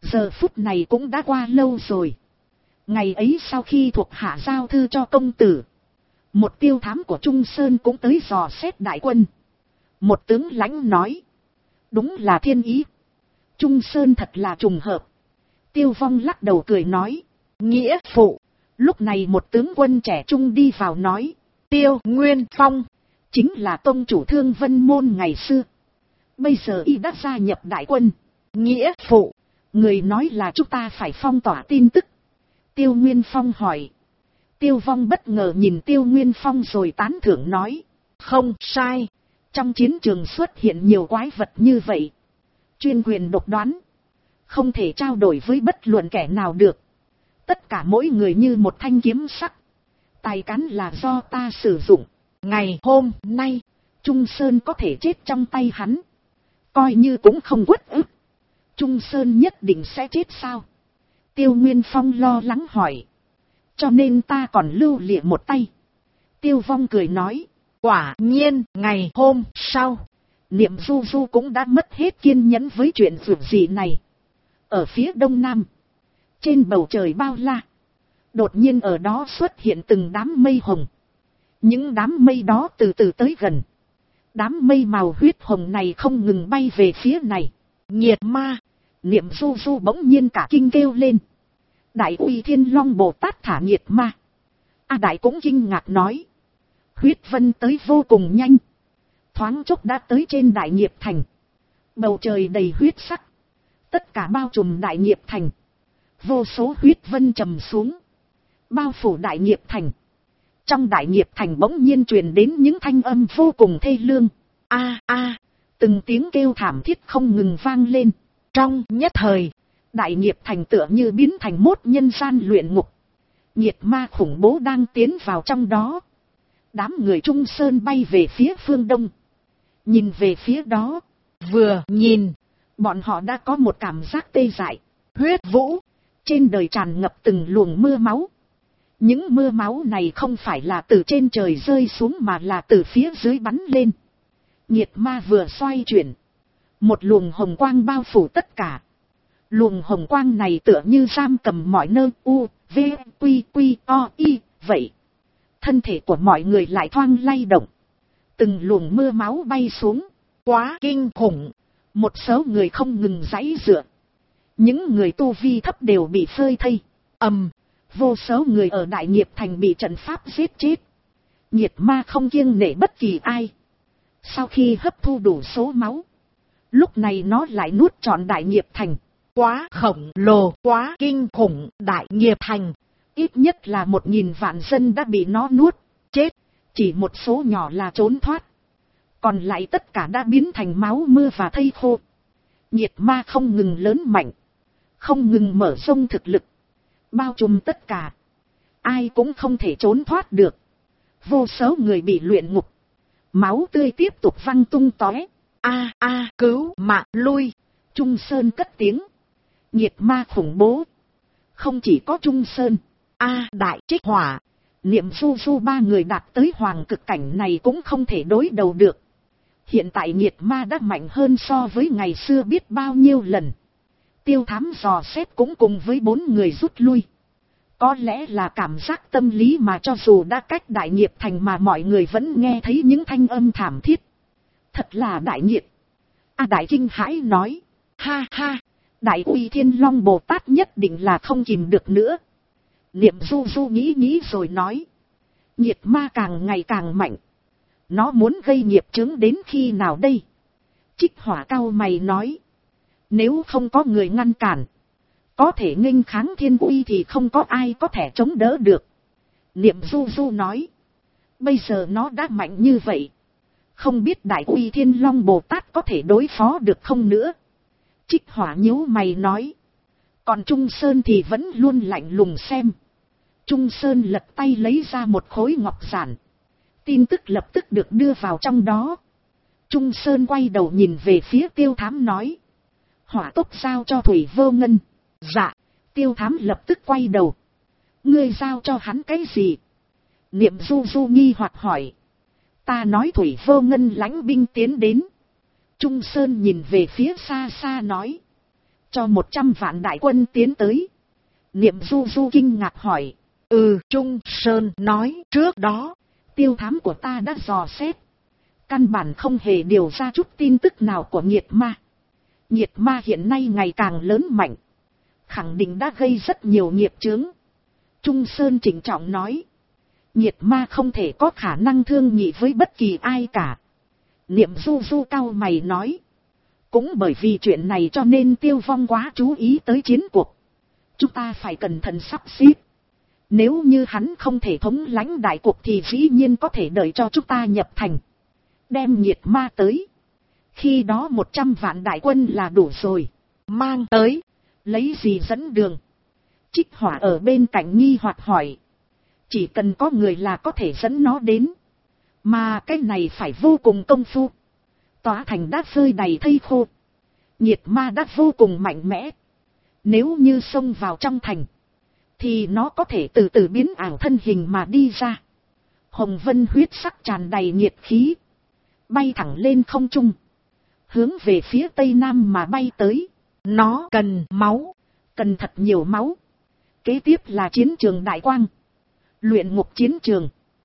Giờ phút này cũng đã qua lâu rồi. Ngày ấy sau khi thuộc hạ giao thư cho công tử, một tiêu thám của Trung Sơn cũng tới dò xét đại quân. Một tướng lãnh nói, đúng là thiên ý. Trung Sơn thật là trùng hợp. Tiêu Vong lắc đầu cười nói, nghĩa phụ. Lúc này một tướng quân trẻ trung đi vào nói, Tiêu Nguyên Phong, chính là tông chủ Thương Vân Môn ngày xưa. Bây giờ y đã gia nhập đại quân. Nghĩa phụ, người nói là chúng ta phải phong tỏa tin tức. Tiêu Nguyên Phong hỏi. Tiêu Vong bất ngờ nhìn Tiêu Nguyên Phong rồi tán thưởng nói, không sai. Trong chiến trường xuất hiện nhiều quái vật như vậy, chuyên quyền độc đoán, không thể trao đổi với bất luận kẻ nào được. Tất cả mỗi người như một thanh kiếm sắc, tài cán là do ta sử dụng. Ngày hôm nay, Trung Sơn có thể chết trong tay hắn, coi như cũng không uất ức. Trung Sơn nhất định sẽ chết sao? Tiêu Nguyên Phong lo lắng hỏi. Cho nên ta còn lưu lịa một tay. Tiêu Vong cười nói, quả nhiên ngày hôm sau, Niệm Du Du cũng đã mất hết kiên nhẫn với chuyện vượt gì này. Ở phía đông nam, trên bầu trời bao la, đột nhiên ở đó xuất hiện từng đám mây hồng. Những đám mây đó từ từ tới gần. Đám mây màu huyết hồng này không ngừng bay về phía này. Nhiệt ma! Niệm Du Du bỗng nhiên cả kinh kêu lên. Đại Uy Thiên Long Bồ Tát thả nhiệt ma. A Đại cũng kinh ngạc nói. Huyết vân tới vô cùng nhanh. Thoáng chốc đã tới trên Đại Nghiệp Thành. Bầu trời đầy huyết sắc. Tất cả bao trùm Đại Nghiệp Thành. Vô số huyết vân trầm xuống, bao phủ Đại Nghiệp Thành. Trong Đại Nghiệp Thành bỗng nhiên truyền đến những thanh âm vô cùng thê lương. A a, từng tiếng kêu thảm thiết không ngừng vang lên. Trong nhất thời, Đại Nghiệp Thành tựa như biến thành một nhân gian luyện ngục. Nhiệt ma khủng bố đang tiến vào trong đó. Đám người Trung Sơn bay về phía phương đông. Nhìn về phía đó, vừa nhìn, bọn họ đã có một cảm giác tê dại. Huyết vũ, trên đời tràn ngập từng luồng mưa máu. Những mưa máu này không phải là từ trên trời rơi xuống mà là từ phía dưới bắn lên. Nhiệt ma vừa xoay chuyển, một luồng hồng quang bao phủ tất cả. Luồng hồng quang này tựa như giam cầm mọi nơi u, v, quy, quy, o, y, vậy. Thân thể của mọi người lại thoang lay động. Từng luồng mưa máu bay xuống, quá kinh khủng. Một số người không ngừng giãy giụa. Những người tu vi thấp đều bị phơi thây. Vô số người ở Đại Nghiệp Thành bị trận pháp giết chết. Nhiệt ma không kiêng nể bất kỳ ai. Sau khi hấp thu đủ số máu, lúc này nó lại nuốt trọn Đại Nghiệp Thành. Quá khổng lồ, quá kinh khủng. Đại Nghiệp Thành, ít nhất là 1000 vạn dân đã bị nó nuốt chết. Chỉ một số nhỏ là trốn thoát, còn lại tất cả đã biến thành máu mưa và thây khô. Nhiệt ma không ngừng lớn mạnh, không ngừng mở rộng thực lực, bao trùm tất cả. Ai cũng không thể trốn thoát được. Vô số người bị luyện ngục, máu tươi tiếp tục văng tung tóe. A a, cứu mạng, lui! Trung Sơn cất tiếng. Nhiệt ma khủng bố. Không chỉ có Trung Sơn, A Đại, Trích Hỏa, Niệm Du Du ba người đạt tới hoàng cực cảnh này cũng không thể đối đầu được. Hiện tại nhiệt ma đã mạnh hơn so với ngày xưa biết bao nhiêu lần. Tiêu thám dò xét cũng cùng với 4 người rút lui. Có lẽ là cảm giác tâm lý mà cho dù đã cách Đại Nghiệp Thành mà mọi người vẫn nghe thấy những thanh âm thảm thiết. Thật là đại nghiệp. A Đại kinh hãi nói. Ha ha, Đại Uy Thiên Long Bồ Tát nhất định là không kìm được nữa. Niệm Du Du nghĩ rồi nói. Nhiệt ma càng ngày càng mạnh. Nó muốn gây nghiệp chướng đến khi nào đây? Trích Hỏa cau mày nói. Nếu không có người ngăn cản, có thể nghênh kháng thiên uy thì không có ai có thể chống đỡ được. Niệm Du Du nói. Bây giờ nó đã mạnh như vậy, không biết Đại Uy Thiên Long Bồ Tát có thể đối phó được không nữa? Trích Hỏa nhíu mày nói. Còn Trung Sơn thì vẫn luôn lạnh lùng xem. Trung Sơn lật tay lấy ra một khối ngọc giản. Tin tức lập tức được đưa vào trong đó. Trung Sơn quay đầu nhìn về phía Tiêu Thám nói. Hỏa tốc giao cho Thủy Vô Ngân. Dạ. Tiêu Thám lập tức quay đầu. Ngươi giao cho hắn cái gì? Niệm Du Du nghi hoặc hỏi. Ta nói Thủy Vô Ngân lãnh binh tiến đến. Trung Sơn nhìn về phía xa xa nói. Cho 100 vạn đại quân tiến tới. Niệm Du Du kinh ngạc hỏi. Trung Sơn nói trước đó, Tiêu thám của ta đã dò xét. Căn bản không hề điều ra chút tin tức nào của nhiệt ma. Nhiệt ma hiện nay ngày càng lớn mạnh. Khẳng định đã gây rất nhiều nghiệp chướng. Trung Sơn trịnh trọng nói. Nhiệt ma không thể có khả năng thương nhị với bất kỳ ai cả. Niệm Du Du cau mày nói. Cũng bởi vì chuyện này cho nên Tiêu Vong quá chú ý tới chiến cuộc. Chúng ta phải cẩn thận sắp xếp. Nếu như hắn không thể thống lãnh đại cuộc thì dĩ nhiên có thể đợi cho chúng ta nhập thành. Đem nhiệt ma tới. Khi đó 100 vạn đại quân là đủ rồi. Mang tới. Lấy gì dẫn đường? Trích Hỏa ở bên cạnh nghi hoặc hỏi. Chỉ cần có người là có thể dẫn nó đến. Mà cái này phải vô cùng công phu. Tòa thành đã rơi đầy thây khô. Nhiệt ma đã vô cùng mạnh mẽ. Nếu như xông vào trong thành, thì nó có thể từ từ biến ảo thân hình mà đi ra. Hồng vân huyết sắc tràn đầy nhiệt khí. Bay thẳng lên không trung. Hướng về phía tây nam mà bay tới. Nó cần máu. Cần thật nhiều máu. Kế tiếp là chiến trường đại quang. Luyện ngục chiến trường.